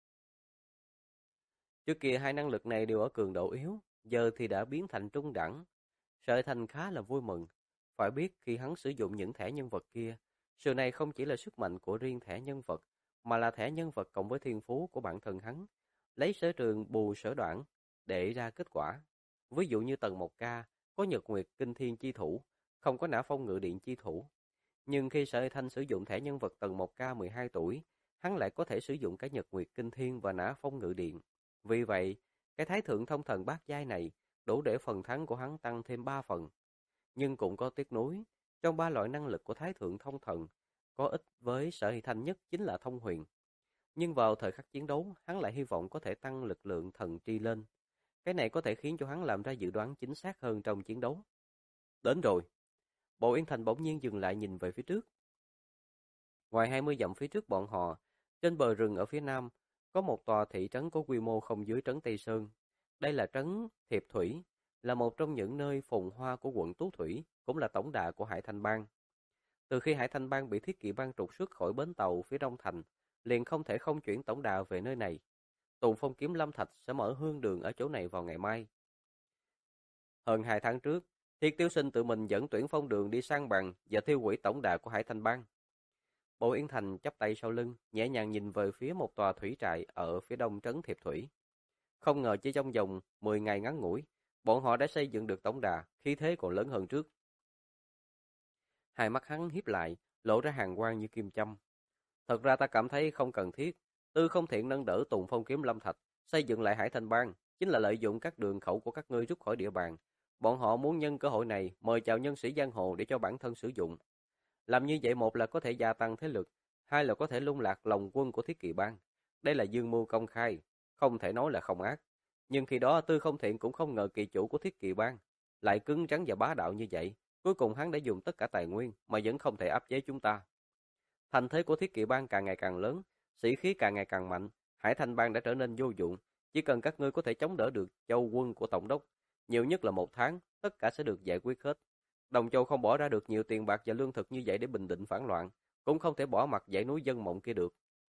Trước kia hai năng lực này đều ở cường độ yếu, giờ thì đã biến thành trung đẳng. Sở Thành khá là vui mừng, phải biết khi hắn sử dụng những thẻ nhân vật kia, sự này không chỉ là sức mạnh của riêng thẻ nhân vật, mà là thẻ nhân vật cộng với thiên phú của bản thân hắn, lấy sở trường bù sở đoạn để ra kết quả. Ví dụ như tầng 1K có Nhật Nguyệt Kinh Thiên chi thủ, không có Nã Phong Ngự Điện chi thủ. Nhưng khi Sở Thanh sử dụng thẻ nhân vật tầng 1K 12 tuổi, hắn lại có thể sử dụng cái Nhật Nguyệt Kinh Thiên và Nã Phong Ngự Điện. Vì vậy, cái Thái Thượng Thông Thần bát giai này đủ để phần thắng của hắn tăng thêm 3 phần. Nhưng cũng có tiếc nuối, trong 3 loại năng lực của Thái Thượng Thông Thần, có ích với Sở Thanh nhất chính là thông huyền. Nhưng vào thời khắc chiến đấu, hắn lại hy vọng có thể tăng lực lượng thần tri lên. Cái này có thể khiến cho hắn làm ra dự đoán chính xác hơn trong chiến đấu. Đến rồi. Bộ Yên Thành bỗng nhiên dừng lại nhìn về phía trước. Ngoài 20 dặm phía trước bọn họ, trên bờ rừng ở phía nam, có một tòa thị trấn có quy mô không dưới trấn Tây Sơn. Đây là trấn Thiệp Thủy, là một trong những nơi phồn hoa của quận Tú Thủy, cũng là tổng đà của Hải Thanh Bang. Từ khi Hải Thanh Bang bị Thiết Kỵ Bang trục xuất khỏi bến tàu phía Đông Thành, liền không thể không chuyển tổng đà về nơi này. Tùng Phong Kiếm Lâm Thạch sẽ mở hương đường ở chỗ này vào ngày mai. Hơn 2 tháng trước, Thiết Tiêu Sinh tự mình dẫn tuyển phong đường đi sang bằng và thiêu hủy tổng đà của Hải Thanh Bang. Bộ Yên Thành chắp tay sau lưng, nhẹ nhàng nhìn về phía một tòa thủy trại ở phía đông trấn Thiệp Thủy. Không ngờ chỉ trong vòng 10 ngày ngắn ngủi, bọn họ đã xây dựng được tổng đà, khí thế còn lớn hơn trước. Hai mắt hắn híp lại, lộ ra hàn quang như kim châm. Thật ra ta cảm thấy không cần thiết. Tư Không Thiện nâng đỡ Tùng Phong Kiếm Lâm Thạch, xây dựng lại Hải Thanh Bang, chính là lợi dụng các đường khẩu của các ngươi rút khỏi địa bàn. Bọn họ muốn nhân cơ hội này mời chào nhân sĩ giang hồ để cho bản thân sử dụng. Làm như vậy, một là có thể gia tăng thế lực, hai là có thể lung lạc lòng quân của Thiết Kỵ Bang. Đây là dương mưu công khai, không thể nói là không ác. Nhưng khi đó Tư Không Thiện cũng không ngờ kỳ chủ của Thiết Kỵ Bang lại cứng rắn và bá đạo như vậy. Cuối cùng hắn đã dùng tất cả tài nguyên mà vẫn không thể áp chế chúng ta. Thành thế của Thiết Kỵ Bang càng ngày càng lớn, sĩ khí càng ngày càng mạnh, Hải Thanh Bang đã trở nên vô dụng. Chỉ cần các ngươi có thể chống đỡ được châu quân của tổng đốc, nhiều nhất là 1 tháng, tất cả sẽ được giải quyết hết. Đồng Châu không bỏ ra được nhiều tiền bạc và lương thực như vậy để bình định phản loạn, cũng không thể bỏ mặc dãy núi dân mộng kia được.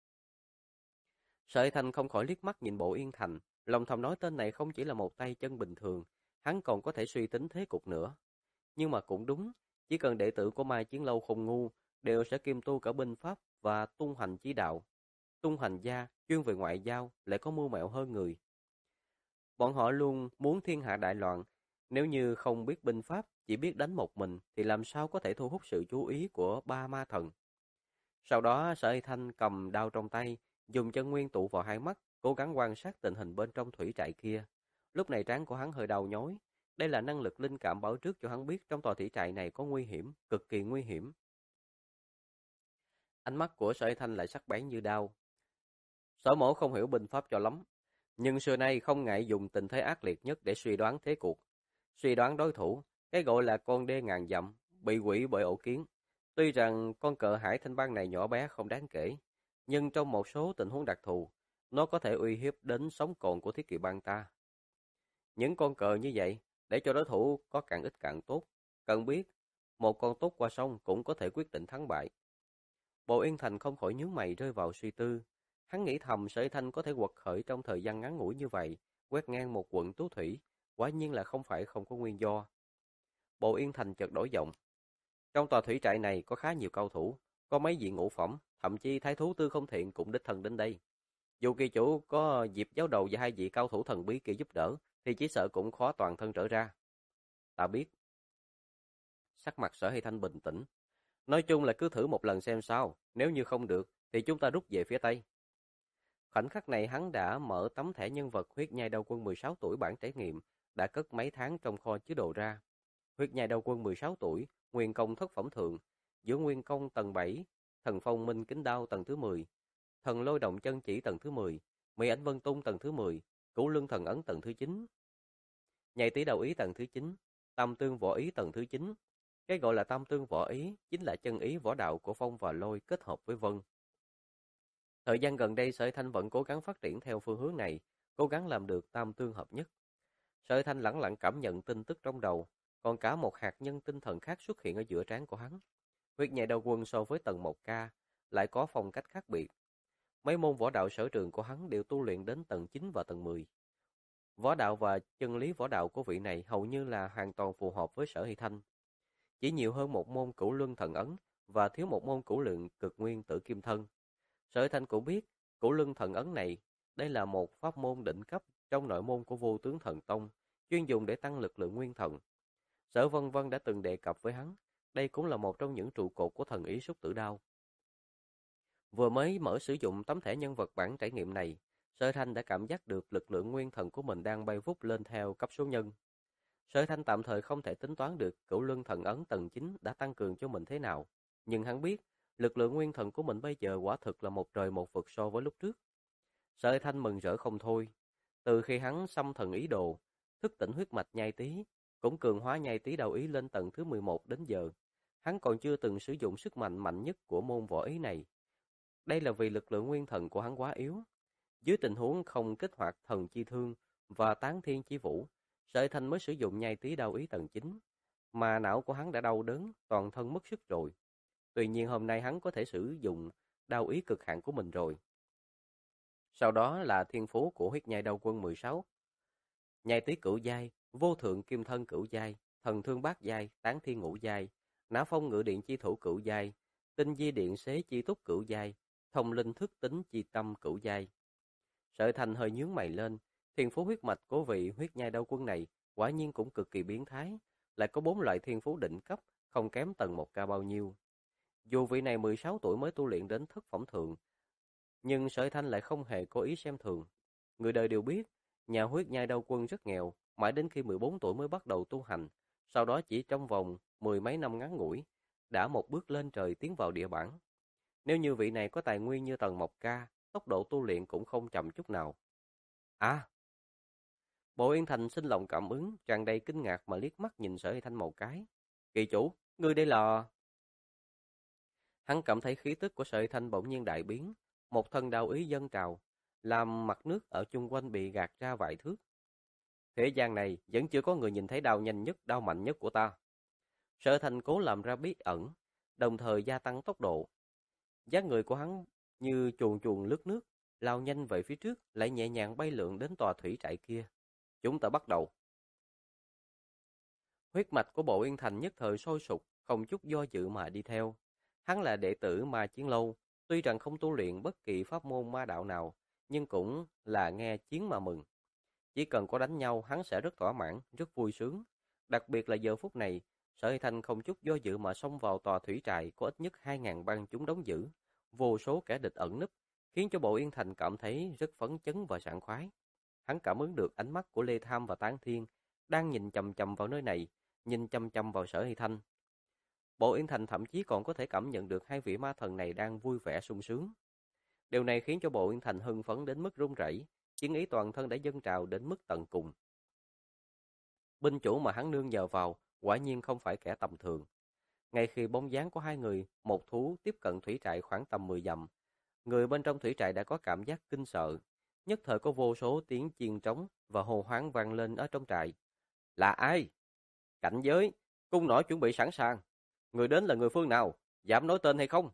Sợi Thành không khỏi liếc mắt nhìn Bộ Yên Thành, lòng thầm nói tên này không chỉ là một tay chân bình thường, hắn còn có thể suy tính thế cục nữa. Nhưng mà cũng đúng, chỉ cần đệ tử của Mai Chiến Lâu không ngu, đều sẽ kiêm tu cả binh pháp và tung hành chí đạo. Tung hành gia, chuyên về ngoại giao, lại có mưu mẹo hơn người. Bọn họ luôn muốn thiên hạ đại loạn, nếu như không biết binh pháp, chỉ biết đánh một mình, thì làm sao có thể thu hút sự chú ý của ba ma thần. Sau đó Sở Y Thanh cầm đao trong tay, dùng chân nguyên tụ vào hai mắt, cố gắng quan sát tình hình bên trong thủy trại kia. Lúc này trán của hắn hơi đau nhói. Đây là năng lực linh cảm báo trước cho hắn biết trong tòa thủy trại này có nguy hiểm, cực kỳ nguy hiểm. Ánh mắt của Sở Y Thanh lại sắc bén như đao. Sở mổ không hiểu binh pháp cho lắm, nhưng xưa nay không ngại dùng tình thế ác liệt nhất để suy đoán thế cuộc, suy đoán đối thủ. Cái gọi là con đê ngàn dặm, bị quỷ bởi ổ kiến. Tuy rằng con cờ Hải Thanh Bang này nhỏ bé không đáng kể, nhưng trong một số tình huống đặc thù, nó có thể uy hiếp đến sống còn của Thiết Kỵ Bang ta. Những con cờ như vậy, để cho đối thủ có càng ít càng tốt. Cần biết, một con tốt qua sông cũng có thể quyết định thắng bại. Bộ Yên Thành không khỏi nhướng mày rơi vào suy tư. Hắn nghĩ thầm Sở Thanh có thể quật khởi trong thời gian ngắn ngủi như vậy, quét ngang một quận Tú Thủy, quả nhiên là không phải không có nguyên do. Bộ Yên Thành chợt đổi giọng. Trong tòa thủy trại này có khá nhiều cao thủ, có mấy vị ngũ phẩm, thậm chí thái thú Tư Không Thiện cũng đích thân đến đây. Dù kỳ chủ có dịp giáo đầu và hai vị cao thủ thần bí kia giúp đỡ, thì chỉ sợ cũng khó toàn thân trở ra. Ta biết. Sắc mặt Sở Hy Thanh bình tĩnh. Nói chung là cứ thử một lần xem sao, nếu như không được, thì chúng ta rút về phía Tây. Khoảnh khắc này hắn đã mở tấm thẻ nhân vật huyết nhai đầu quân 16 tuổi bản trải nghiệm, đã cất mấy tháng trong kho chứa đồ ra. Huyết nhai đầu quân 16 tuổi, nguyên công thất phẩm thượng, giữa nguyên công tầng 7, thần phong minh kính đao tầng thứ 10, thần lôi động chân chỉ tầng thứ 10, mỹ ảnh vân tung tầng thứ 10, cửu lương thần ấn tầng thứ 9, nhảy tỷ đầu ý tầng thứ 9, tam tương võ ý tầng thứ 9. Cái gọi là tam tương võ ý chính là chân ý võ đạo của phong và lôi kết hợp với vân. Thời gian gần đây Sở Thanh vẫn cố gắng phát triển theo phương hướng này, cố gắng làm được tam tương hợp nhất. Sở Thanh lẳng lặng cảm nhận tin tức trong đầu, còn cả một hạt nhân tinh thần khác xuất hiện ở giữa trán của hắn. Huyết nhẹ đầu quân so với tầng 1K lại có phong cách khác biệt. Mấy môn võ đạo sở trường của hắn đều tu luyện đến tầng 9 và tầng 10. Võ đạo và chân lý võ đạo của vị này hầu như là hoàn toàn phù hợp với Sở Hy Thanh. Chỉ nhiều hơn một môn cửu luân thần ấn và thiếu một môn cửu lượng cực nguyên tử kim thân. Sở Hy Thanh cũng biết, cửu luân thần ấn này, đây là một pháp môn đỉnh cấp trong nội môn của Vô Tướng Thần Tông, chuyên dùng để tăng lực lượng nguyên thần. Sở Vân Vân đã từng đề cập với hắn, đây cũng là một trong những trụ cột của thần ý xúc tử đao. Vừa mới mở sử dụng tấm thẻ nhân vật bản trải nghiệm này, Sở Thanh đã cảm giác được lực lượng nguyên thần của mình đang bay vút lên theo cấp số nhân. Sở Thanh tạm thời không thể tính toán được cửu luân thần ấn tầng 9 đã tăng cường cho mình thế nào, nhưng hắn biết, Lực lượng nguyên thần của mình bây giờ quả thực là một trời một vực so với lúc trước. Sở Thanh mừng rỡ không thôi. Từ khi hắn xăm thần ý đồ, thức tỉnh huyết mạch nhai tí, cũng cường hóa nhai tí đạo ý lên tầng thứ 11 đến giờ, hắn còn chưa từng sử dụng sức mạnh mạnh nhất của môn võ ý này. Đây là vì lực lượng nguyên thần của hắn quá yếu. Dưới tình huống không kích hoạt thần chi thương và tán thiên chi vũ, Sở Thanh mới sử dụng nhai tí đạo ý tầng 9, mà não của hắn đã đau đớn, toàn thân mất sức rồi. Tuy nhiên hôm nay hắn có thể sử dụng đao ý cực hạn của mình rồi. Sau đó là thiên phú của huyết nhai đao quân 16. Nhai tí cửu giai, vô thượng kim thân cửu giai, thần thương bát giai, tán thiên ngũ giai, nã phong ngự điện chi thủ cửu giai, tinh di điện xế chi túc cửu giai, thông linh thức tính chi tâm cửu giai. Sở Thành hơi nhướng mày lên, thiên phú huyết mạch của vị huyết nhai đao quân này quả nhiên cũng cực kỳ biến thái, lại có 4 loại thiên phú đỉnh cấp, không kém tầng 1 ca bao nhiêu. Dù vị này 16 tuổi mới tu luyện đến thất phẩm thượng, nhưng Sở Thanh lại không hề cố ý xem thường. Người đời đều biết, nhà huyết nhai đao quân rất nghèo, mãi đến khi 14 tuổi mới bắt đầu tu hành, sau đó chỉ trong vòng 10 mấy năm ngắn ngủi, đã một bước lên trời tiến vào địa bản. Nếu như vị này có tài nguyên như tầng 1 ca, tốc độ tu luyện cũng không chậm chút nào. À! Bộ Yên Thành sinh lòng cảm ứng, tràn đầy kinh ngạc mà liếc mắt nhìn Sở Thanh một cái. Kỳ chủ, ngươi đây là... Hắn cảm thấy khí tức của Sở Thanh bỗng nhiên đại biến, một thân đao ý dâng trào, làm mặt nước ở chung quanh bị gạt ra vài thước. Thế gian này vẫn chưa có người nhìn thấy đao nhanh nhất, đao mạnh nhất của ta. Sở Thanh cố làm ra bí ẩn, đồng thời gia tăng tốc độ. Dáng người của hắn như chuồn chuồn lướt nước, lao nhanh về phía trước, lại nhẹ nhàng bay lượn đến tòa thủy trại kia. Chúng ta bắt đầu. Huyết mạch của Bộ Yên Thành nhất thời sôi sục, không chút do dự mà đi theo. Hắn là đệ tử Ma Chiến Lâu, tuy rằng không tu luyện bất kỳ pháp môn ma đạo nào, nhưng cũng là nghe chiến mà mừng. Chỉ cần có đánh nhau, hắn sẽ rất thỏa mãn, rất vui sướng. Đặc biệt là giờ phút này, Sở Hy Thanh không chút do dự mà xông vào tòa thủy trại có ít nhất 2.000 bang chúng đóng giữ, vô số kẻ địch ẩn núp, khiến cho Bộ Yên Thành cảm thấy rất phấn chấn và sảng khoái. Hắn cảm ứng được ánh mắt của Lê Tham và Tán Thiên đang nhìn chằm chằm vào nơi này, nhìn chằm chằm vào Sở Hy Thanh. Bộ Yên Thành thậm chí còn có thể cảm nhận được hai vị ma thần này đang vui vẻ sung sướng. Điều này khiến cho Bộ Yên Thành hưng phấn đến mức run rẩy, chiến ý toàn thân đã dâng trào đến mức tận cùng. Binh chủ mà hắn nương nhờ vào quả nhiên không phải kẻ tầm thường. Ngay khi bóng dáng của hai người, một thú tiếp cận thủy trại khoảng tầm 10 dặm, người bên trong thủy trại đã có cảm giác kinh sợ. Nhất thời có vô số tiếng chiên trống và hô hoáng vang lên ở trong trại. Là ai? Cảnh giới, cung nỏ chuẩn bị sẵn sàng. Người đến là người phương nào? Dám nói tên hay không?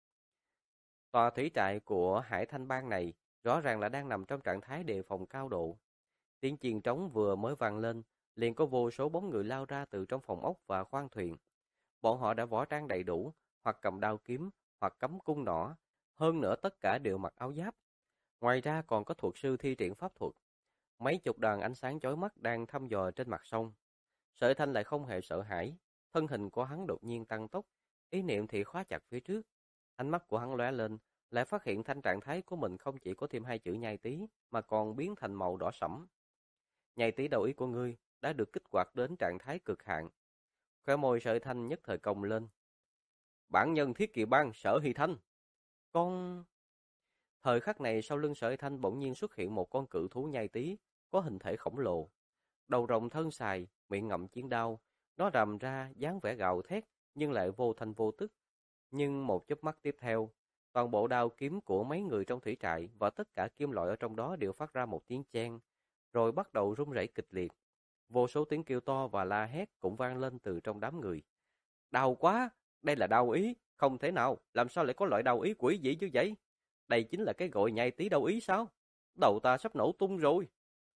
Tòa thủy trại của Hải Thanh Bang này rõ ràng là đang nằm trong trạng thái đề phòng cao độ. Tiếng chiên trống vừa mới vang lên, liền có vô số bóng người lao ra từ trong phòng ốc và khoang thuyền. Bọn họ đã võ trang đầy đủ, hoặc cầm đao kiếm, hoặc cắm cung nỏ, hơn nữa tất cả đều mặc áo giáp. Ngoài ra còn có thuật sư thi triển pháp thuật. Mấy chục đoàn ánh sáng chói mắt đang thăm dò trên mặt sông. Sở Thanh lại không hề sợ hãi, thân hình của hắn đột nhiên tăng tốc, ý niệm thì khóa chặt phía trước. Ánh mắt của hắn lóe lên, lại phát hiện thanh trạng thái của mình không chỉ có thêm hai chữ nhai tí, mà còn biến thành màu đỏ sẫm. Nhai tí đầu ý của ngươi đã được kích hoạt đến trạng thái cực hạn. Khóe môi Sở Thanh nhất thời cong lên. Bản nhân Thiết Kỵ Bang Sở Hy Thanh. Con... Thời khắc này sau lưng Sở Hy Thanh bỗng nhiên xuất hiện một con cự thú nhai tí, có hình thể khổng lồ. Đầu rồng thân xài, miệng ngậm chiến đao, nó rầm ra dáng vẻ gào thét nhưng lại vô thanh vô tức. Nhưng một chớp mắt tiếp theo, toàn bộ đao kiếm của mấy người trong thủy trại và tất cả kim loại ở trong đó đều phát ra một tiếng chen, rồi bắt đầu rung rẩy kịch liệt. Vô số tiếng kêu to và la hét cũng vang lên từ trong đám người. Đau quá, đây là đau ý, không thể nào, làm sao lại có loại đau ý quỷ dị như vậy? Đây chính là cái gọi nhai tí đau ý sao? Đầu ta sắp nổ tung rồi.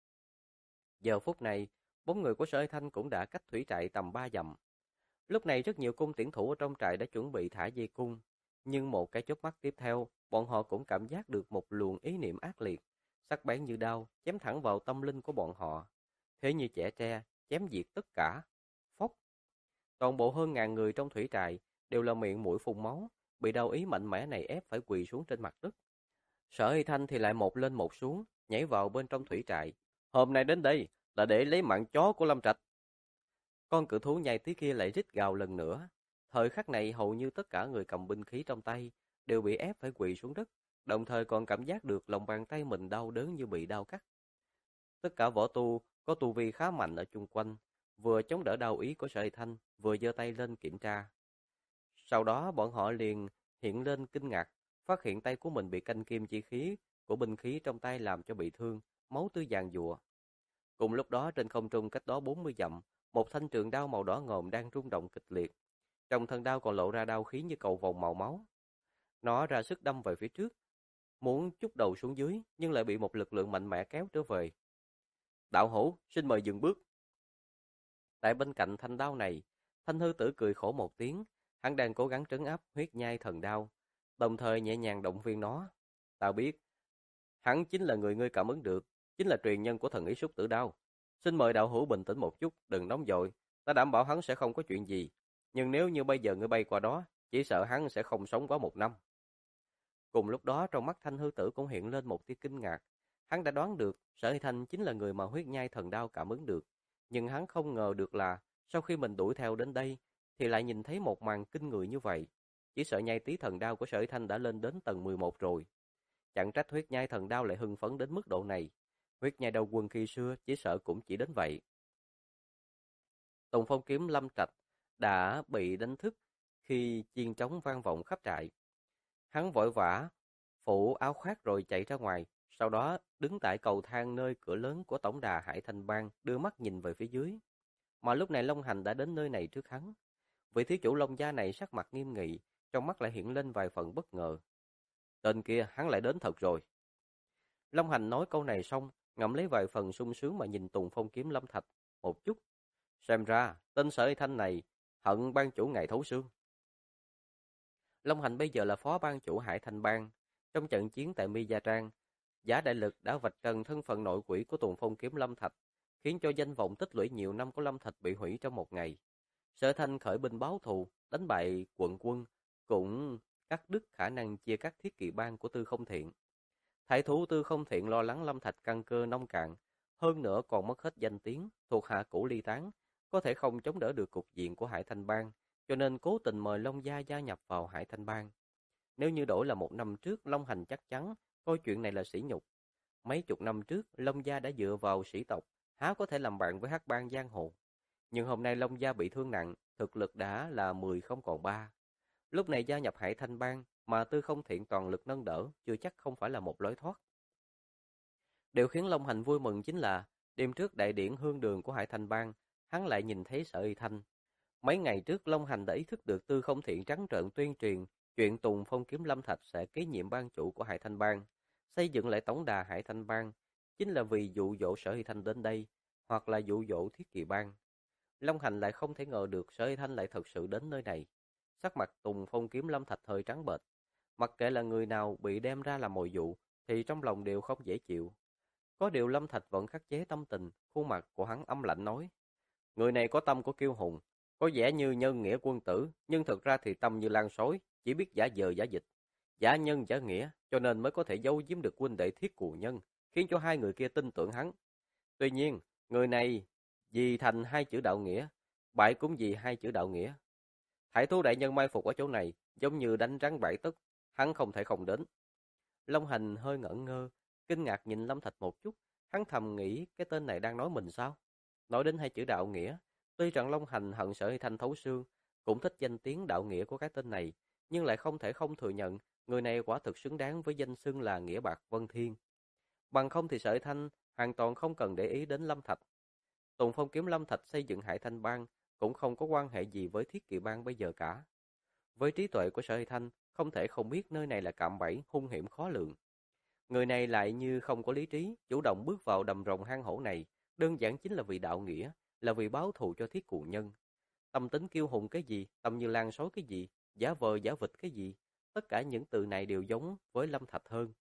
Giờ phút này, bốn người của Sở Thanh cũng đã cách thủy trại tầm 3 dặm. Lúc này rất nhiều cung tiễn thủ ở trong trại đã chuẩn bị thả dây cung, nhưng một cái chớp mắt tiếp theo, bọn họ cũng cảm giác được một luồng ý niệm ác liệt, sắc bén như đao, chém thẳng vào tâm linh của bọn họ. Thế như chẻ tre, chém diệt tất cả. Phốc. Toàn bộ hơn ngàn người trong thủy trại đều là miệng mũi phun máu, bị đau ý mạnh mẽ này ép phải quỳ xuống trên mặt đất. Sở Hy Thanh thì lại một lên một xuống, nhảy vào bên trong thủy trại. Hôm nay đến đây là để lấy mạng chó của Lâm Trạch. Con cự thú nhai tí kia lại rít gào lần nữa. Thời khắc này hầu như tất cả người cầm binh khí trong tay đều bị ép phải quỳ xuống đất, đồng thời còn cảm giác được lòng bàn tay mình đau đớn như bị đau cắt. Tất cả võ tu có tu vi khá mạnh ở chung quanh, vừa chống đỡ đau ý của Sở Hy Thanh, vừa giơ tay lên kiểm tra. Sau đó bọn họ liền hiện lên kinh ngạc, phát hiện tay của mình bị canh kim chi khí của binh khí trong tay làm cho bị thương, máu tươi giàn giụa. Cùng lúc đó trên không trung cách đó 40 dặm, một thanh trường đao màu đỏ ngòm đang rung động kịch liệt. Trong thân đao còn lộ ra đao khí như cầu vồng màu máu. Nó ra sức đâm về phía trước, muốn chúc đầu xuống dưới, nhưng lại bị một lực lượng mạnh mẽ kéo trở về. Đạo hữu, xin mời dừng bước. Tại bên cạnh thanh đao này, Thanh hư tử cười khổ một tiếng, hắn đang cố gắng trấn áp huyết nhai thần đao, đồng thời nhẹ nhàng động viên nó. Ta biết, hắn chính là người ngươi cảm ứng được, chính là truyền nhân của thần ý súc tử đao. Xin mời đạo hữu bình tĩnh một chút, đừng nóng vội, ta đảm bảo hắn sẽ không có chuyện gì. Nhưng nếu như bây giờ ngươi bay qua đó, chỉ sợ hắn sẽ không sống quá 1 năm. Cùng lúc đó trong mắt Thanh hư tử cũng hiện lên một tia kinh ngạc. Hắn đã đoán được Sở Hy Thanh chính là người mà huyết nhai thần đao cảm ứng được, nhưng hắn không ngờ được là sau khi mình đuổi theo đến đây thì lại nhìn thấy một màn kinh người như vậy. Chỉ sợ nhai tí thần đao của Sở Hy Thanh đã lên đến tầng 11 rồi. Chẳng trách huyết nhai thần đao lại hưng phấn đến mức độ này. Huyết nhai đầu quân khi xưa chỉ sợ cũng chỉ đến vậy. Tùng phong kiếm Lâm Trạch đã bị đánh thức khi chiên trống vang vọng khắp trại. Hắn vội vã phủ áo khoác rồi chạy ra ngoài, sau đó đứng tại cầu thang nơi cửa lớn của tổng đà Hải Thanh Bang, đưa mắt nhìn về phía dưới. Mà lúc này Long Hành đã đến nơi này trước hắn. Vị thiếu chủ Long gia này sắc mặt nghiêm nghị, trong mắt lại hiện lên vài phần bất ngờ. Tên kia hắn lại đến thật rồi. Long Hành nói câu này xong, ngậm lấy vài phần sung sướng mà nhìn Tùng phong kiếm Lâm Thạch một chút. Xem ra, tên Sở Hy Thanh này hận ban chủ ngày thấu xương. Long Hành bây giờ là phó ban chủ Hải Thanh Bang. Trong trận chiến tại Mi Gia Trang, Giả Đại Lực đã vạch trần thân phận nội quỷ của Tùng phong kiếm Lâm Thạch, khiến cho danh vọng tích lũy nhiều năm của Lâm Thạch bị hủy trong một ngày. Sở Thanh khởi binh báo thù, đánh bại quận quân, cũng cắt đứt khả năng chia cắt thiết kỵ bang của Tư Không Thiện. Thái thú Tư Không Thiện lo lắng Lâm Thạch căn cơ nông cạn, hơn nữa còn mất hết danh tiếng, thuộc hạ cũ ly tán, có thể không chống đỡ được cục diện của Hải Thanh Bang, cho nên cố tình mời Long gia gia nhập vào Hải Thanh Bang. Nếu như đổi là 1 năm trước, Long Hành chắc chắn coi chuyện này là sỉ nhục. Mấy chục năm trước, Long gia đã dựa vào sĩ tộc, há có thể làm bạn với hắc bang giang hồ. Nhưng hôm nay Long gia bị thương nặng, thực lực đã là 10 không còn 3. Lúc này gia nhập Hải Thanh Bang mà Tư Không Thiện toàn lực nâng đỡ, chưa chắc không phải là một lối thoát. Điều khiến Long Hành vui mừng chính là đêm trước đại điển hương đường của Hải Thanh Bang, hắn lại nhìn thấy Sở Y Thanh. Mấy ngày trước Long Hành đã ý thức được Tư Không Thiện trắng trợn tuyên truyền chuyện Tùng phong kiếm Lâm Thạch sẽ kế nhiệm ban chủ của Hải Thanh Bang, xây dựng lại tổng đà Hải Thanh Bang, chính là vì dụ dỗ Sở Y Thanh đến đây, hoặc là dụ dỗ Thiết Kỵ Bang. Long Hành lại không thể ngờ được Sở Y Thanh lại thật sự đến nơi này. Sắc mặt Tùng phong kiếm Lâm Thạch hơi trắng bệch, mặc kệ là người nào bị đem ra làm mồi dụ thì trong lòng đều không dễ chịu. Có điều Lâm Thạch vẫn khắc chế tâm tình, khuôn mặt của hắn âm lạnh nói: người này có tâm của kiêu hùng, có vẻ như nhân nghĩa quân tử, nhưng thực ra thì tâm như lan sói, chỉ biết giả vờ giả dịch, giả nhân giả nghĩa, cho nên mới có thể giấu giếm được huynh đệ Thiết Cù Nhân, khiến cho hai người kia tin tưởng hắn. Tuy nhiên, người này vì thành hai chữ đạo nghĩa, bại cũng vì hai chữ đạo nghĩa. Thái thú đại nhân mai phục ở chỗ này, giống như đánh rắn bại tất, hắn không thể không đến. Long Hành hơi ngẩn ngơ, kinh ngạc nhìn Lâm Thạch một chút, hắn thầm nghĩ cái tên này đang nói mình sao? Nói đến hai chữ đạo nghĩa, tuy rằng Long Hành hận Sở Hy Thanh thấu xương, cũng thích danh tiếng đạo nghĩa của cái tên này, nhưng lại không thể không thừa nhận người này quả thực xứng đáng với danh xưng là Nghĩa Bạc Vân Thiên. Bằng không thì Sở Hy Thanh hoàn toàn không cần để ý đến Lâm Thạch. Tùng phong kiếm Lâm Thạch xây dựng Hải Thanh Bang cũng không có quan hệ gì với Thiết Kỵ Bang bây giờ cả. Với trí tuệ của Sở Hy Thanh, không thể không biết nơi này là cạm bẫy hung hiểm khó lường. Người này lại như không có lý trí, chủ động bước vào đầm rồng hang hổ này, đơn giản chính là vì đạo nghĩa, là vì báo thù cho Thiết Cù Nhân. Tâm tính kiêu hùng cái gì, tâm như lan sói cái gì, giả vờ giả vịt cái gì, tất cả những từ này đều giống với Lâm Thạch hơn.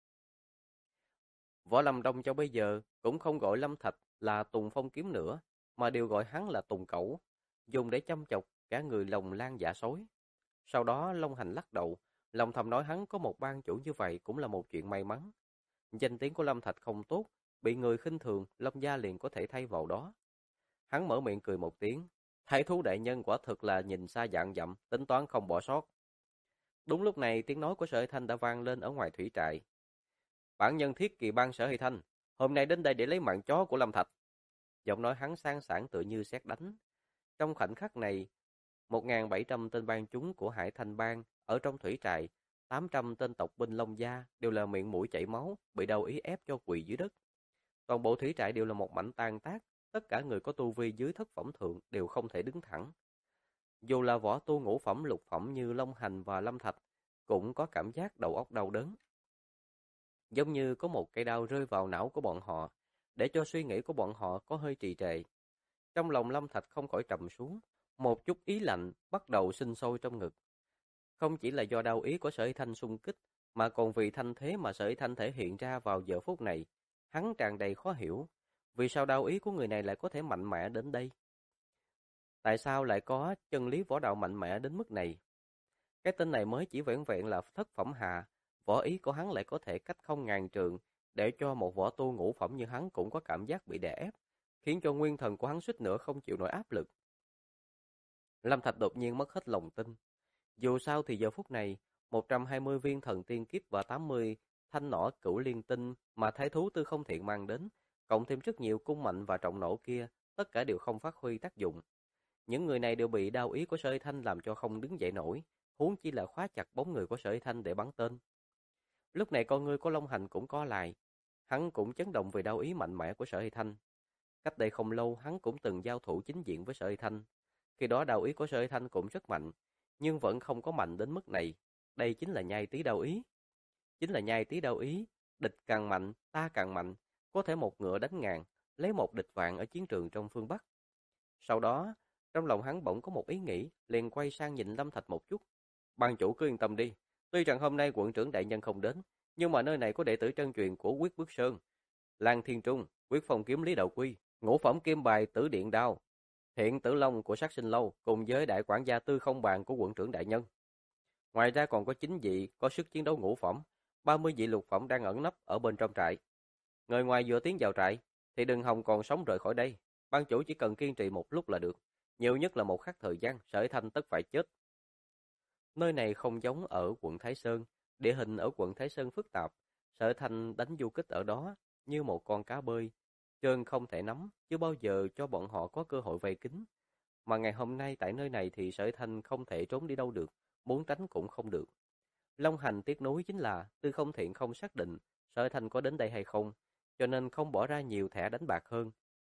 Võ Lâm Đông cho bây giờ cũng không gọi Lâm Thạch là Tùng phong kiếm nữa, mà đều gọi hắn là Tùng Cẩu, dùng để châm chọc cả người lòng lan dạ sói. Sau đó Long Hành lắc đầu, lòng thầm nói hắn có một ban chủ như vậy cũng là một chuyện may mắn. Danh tiếng của Lâm Thạch không tốt, bị người khinh thường, Long gia liền có thể thay vào đó. Hắn mở miệng cười một tiếng, Thái thú đại nhân quả thực là nhìn xa vạn dặm, tính toán không bỏ sót. Đúng lúc này, tiếng nói của Sở Hy Thanh đã vang lên ở ngoài thủy trại. Bản nhân Thiết Kỳ Bang Sở Hy Thanh, hôm nay đến đây để lấy mạng chó của Lâm Thạch. Giọng nói hắn sang sảng tựa như sét đánh. Trong khoảnh khắc này, 1.700 tên bang chúng của Hải Thanh Bang ở trong thủy trại, 800 tên tộc binh Long Gia đều là miệng mũi chảy máu, bị đau ý ép cho quỳ dưới đất. Toàn bộ thủy trại đều là một mảnh tan tác, tất cả người có tu vi dưới thất phẩm thượng đều không thể đứng thẳng. Dù là võ tu ngũ phẩm lục phẩm như Long Hành và Lâm Thạch, cũng có cảm giác đầu óc đau đớn. Giống như có một cây đao rơi vào não của bọn họ, để cho suy nghĩ của bọn họ có hơi trì trệ. Trong lòng Lâm Thạch không khỏi trầm xuống, một chút ý lạnh bắt đầu sinh sôi trong ngực. Không chỉ là do đau ý của Sở Hy Thanh xung kích, mà còn vì thanh thế mà Sở Hy Thanh thể hiện ra vào giờ phút này, hắn tràn đầy khó hiểu, vì sao đau ý của người này lại có thể mạnh mẽ đến đây? Tại sao lại có chân lý võ đạo mạnh mẽ đến mức này? Cái tên này mới chỉ vẻn vẹn là thất phẩm hạ, võ ý của hắn lại có thể cách không ngàn trượng, để cho một võ tu ngũ phẩm như hắn cũng có cảm giác bị đè ép, khiến cho nguyên thần của hắn suýt nữa không chịu nổi áp lực. Lâm Thạch đột nhiên mất hết lòng tin. Dù sao thì giờ phút này, 120 viên thần tiên kiếp và 80 thanh nỏ cửu liên tinh mà thái thú Tư Không Thiện mang đến, cộng thêm rất nhiều cung mạnh và trọng nổ kia, tất cả đều không phát huy tác dụng. Những người này đều bị đao ý của Sở Hy Thanh làm cho không đứng dậy nổi, huống chi là khóa chặt bóng người của Sở Hy Thanh để bắn tên. Lúc này con ngươi của Long Hành cũng co lại, hắn cũng chấn động về đao ý mạnh mẽ của Sở Hy Thanh. Cách đây không lâu hắn cũng từng giao thủ chính diện với Sở Hy Thanh. Khi đó đao ý của Sở Hy Thanh cũng rất mạnh, nhưng vẫn không có mạnh đến mức này. Đây chính là nhai tí đao ý. Chính là nhai tí đao ý, địch càng mạnh, ta càng mạnh, có thể một ngựa đánh ngàn, lấy một địch vạn ở chiến trường trong phương Bắc. Sau đó, trong lòng hắn bỗng có một ý nghĩ, liền quay sang nhìn Lâm Thạch một chút. Ban chủ cứ yên tâm đi, tuy rằng hôm nay quận trưởng đại nhân không đến, nhưng mà nơi này có đệ tử chân truyền của Quyết Bước Sơn, Lan Thiên Trung, Quyết Phong Kiếm Lý Đạo Quy, ngũ phẩm kim bài Tử Điện Đao, Thiện Tử Long của Sát Sinh Lâu, cùng với đại quản gia Tư Không Bàn của quận trưởng đại nhân. Ngoài ra còn có 9 vị có sức chiến đấu ngũ phẩm, 30 vị lục phẩm đang ẩn nấp ở bên trong trại. Người ngoài vừa tiến vào trại thì đừng hòng còn sống rời khỏi đây. Ban chủ chỉ cần kiên trì một lúc là được, nhiều nhất là một khắc thời gian, Sở Thanh tất phải chết. Nơi này không giống ở quận Thái Sơn, địa hình ở quận Thái Sơn phức tạp, Sở Thanh đánh du kích ở đó như một con cá bơi, trơn không thể nắm, chưa bao giờ cho bọn họ có cơ hội vây kín. Mà ngày hôm nay tại nơi này thì Sở Thanh không thể trốn đi đâu được, muốn tránh cũng không được. Long Hành tiếc nuối chính là Tư Không Thiện không xác định Sở Thanh có đến đây hay không, cho nên không bỏ ra nhiều thẻ đánh bạc hơn.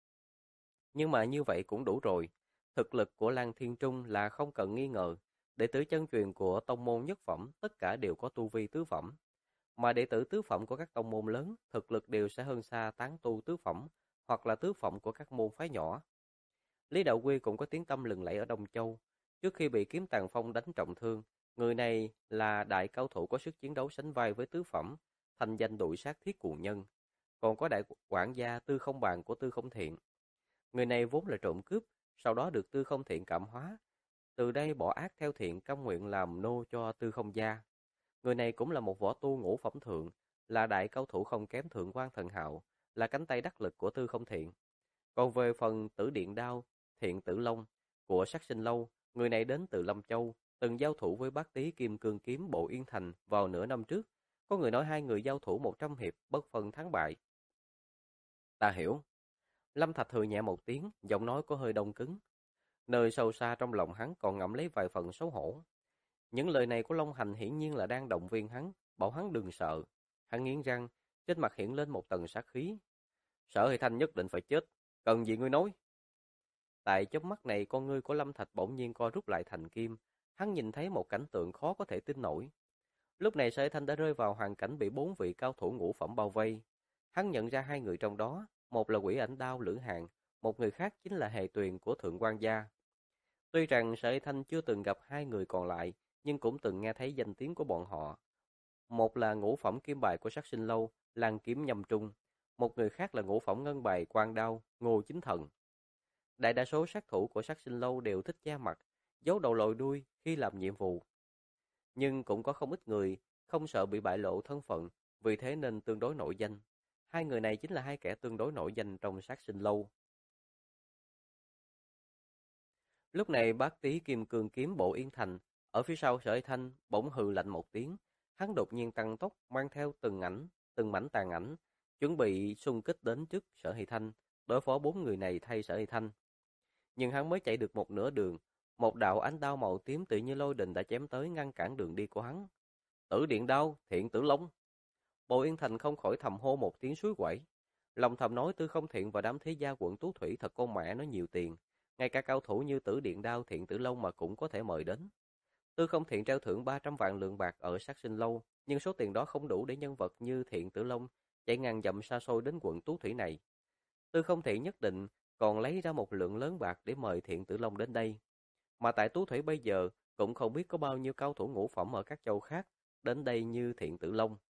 Nhưng mà như vậy cũng đủ rồi. Thực lực của Lan Thiên Trung là không cần nghi ngờ. Đệ tử chân truyền của tông môn nhất phẩm tất cả đều có tu vi tứ phẩm. Mà đệ tử tứ phẩm của các tông môn lớn, thực lực đều sẽ hơn xa tán tu tứ phẩm hoặc là tứ phẩm của các môn phái nhỏ. Lý Đạo Quy cũng có tiếng tăm lừng lẫy ở Đông Châu. Trước khi bị Kiếm Tàn Phong đánh trọng thương, người này là đại cao thủ có sức chiến đấu sánh vai với tứ phẩm, thành danh đuổi sát thiết cuồng nhân. Còn có đại quản gia Tư Không Bàn của Tư Không Thiện. Người này vốn là trộm cướp, sau đó được Tư Không Thiện cảm hóa. Từ đây bỏ ác theo thiện, cam nguyện làm nô cho Tư Không gia. Người này cũng là một võ tu ngũ phẩm thượng, là đại cao thủ không kém Thượng quan Thần Hạo, là cánh tay đắc lực của Tư Không Thiện. Còn về phần Tử Điện Đao, Thiện Tử Long của Sát Sinh Lâu, người này đến từ Lâm Châu, từng giao thủ với Bác Tý Kim Cương Kiếm Bộ Yên Thành vào nửa năm trước. Có người nói hai người giao thủ 100 hiệp, bất phân thắng bại. Ta hiểu. Lâm Thạch hừ nhẹ một tiếng, giọng nói có hơi đông cứng. Nơi sâu xa trong lòng hắn còn ngậm lấy vài phần xấu hổ. Những lời này của Long Hành hiển nhiên là đang động viên hắn, bảo hắn đừng sợ. Hắn nghiến răng, trên mặt hiện lên một tầng sát khí. Sở Hy Thanh nhất định phải chết, cần gì ngươi nói? Tại chớp mắt này con ngươi của Lâm Thạch bỗng nhiên co rút lại thành kim, hắn nhìn thấy một cảnh tượng khó có thể tin nổi. Lúc này Sở Hy Thanh đã rơi vào hoàn cảnh bị 4 vị cao thủ ngũ phẩm bao vây. Hắn nhận ra hai người trong đó, một là Quỷ Ảnh Đao Lữ Hàn, một người khác chính là Hề Tuyền của Thượng quan gia. Tuy rằng Sở Hy Thanh chưa từng gặp hai người còn lại, nhưng cũng từng nghe thấy danh tiếng của bọn họ. Một là ngũ phẩm kim bài của Sát Sinh Lâu, Lan Kiếm Nhâm Trung, một người khác là ngũ phẩm ngân bài Quan Đao, Ngô Chính Thần. Đại đa số sát thủ của Sát Sinh Lâu đều thích che mặt, giấu đầu lòi đuôi khi làm nhiệm vụ. Nhưng cũng có không ít người không sợ bị bại lộ thân phận, vì thế nên tương đối nổi danh. Hai người này chính là hai kẻ tương đối nổi danh trong Sát Sinh Lâu. Lúc này bác tý kim cương kiếm Bộ Yên Thành ở phía sau Sở Hy Thanh bỗng hừ lạnh một tiếng, hắn đột nhiên tăng tốc mang theo từng mảnh tàn ảnh, chuẩn bị xung kích đến trước Sở Hy Thanh, đối phó bốn người này thay Sở Hy Thanh. Nhưng hắn mới chạy được một nửa đường, một đạo ánh đao màu tím tự như lôi đình đã chém tới ngăn cản đường đi của hắn. Tử điện đao, Thiện Tử Long. Bộ Yên Thành không khỏi thầm hô một tiếng suối quẩy. Lòng thầm nói Tư Không Thiện và đám thế gia quận Tú Thủy thật con mẹ nó nhiều tiền, ngay cả cao thủ như Tử Điện Đao, Thiện Tử Long mà cũng có thể mời đến. Tư Không Thiện treo thưởng 300 vạn lượng bạc ở Sát Sinh Lâu, nhưng số tiền đó không đủ để nhân vật như Thiện Tử Long chạy ngàn dặm xa xôi đến quận Tú Thủy này. Tư Không Thiện nhất định còn lấy ra một lượng lớn bạc để mời Thiện Tử Long đến đây. Mà tại Tú Thủy bây giờ cũng không biết có bao nhiêu cao thủ ngũ phẩm ở các châu khác đến đây như Thiện Tử Long.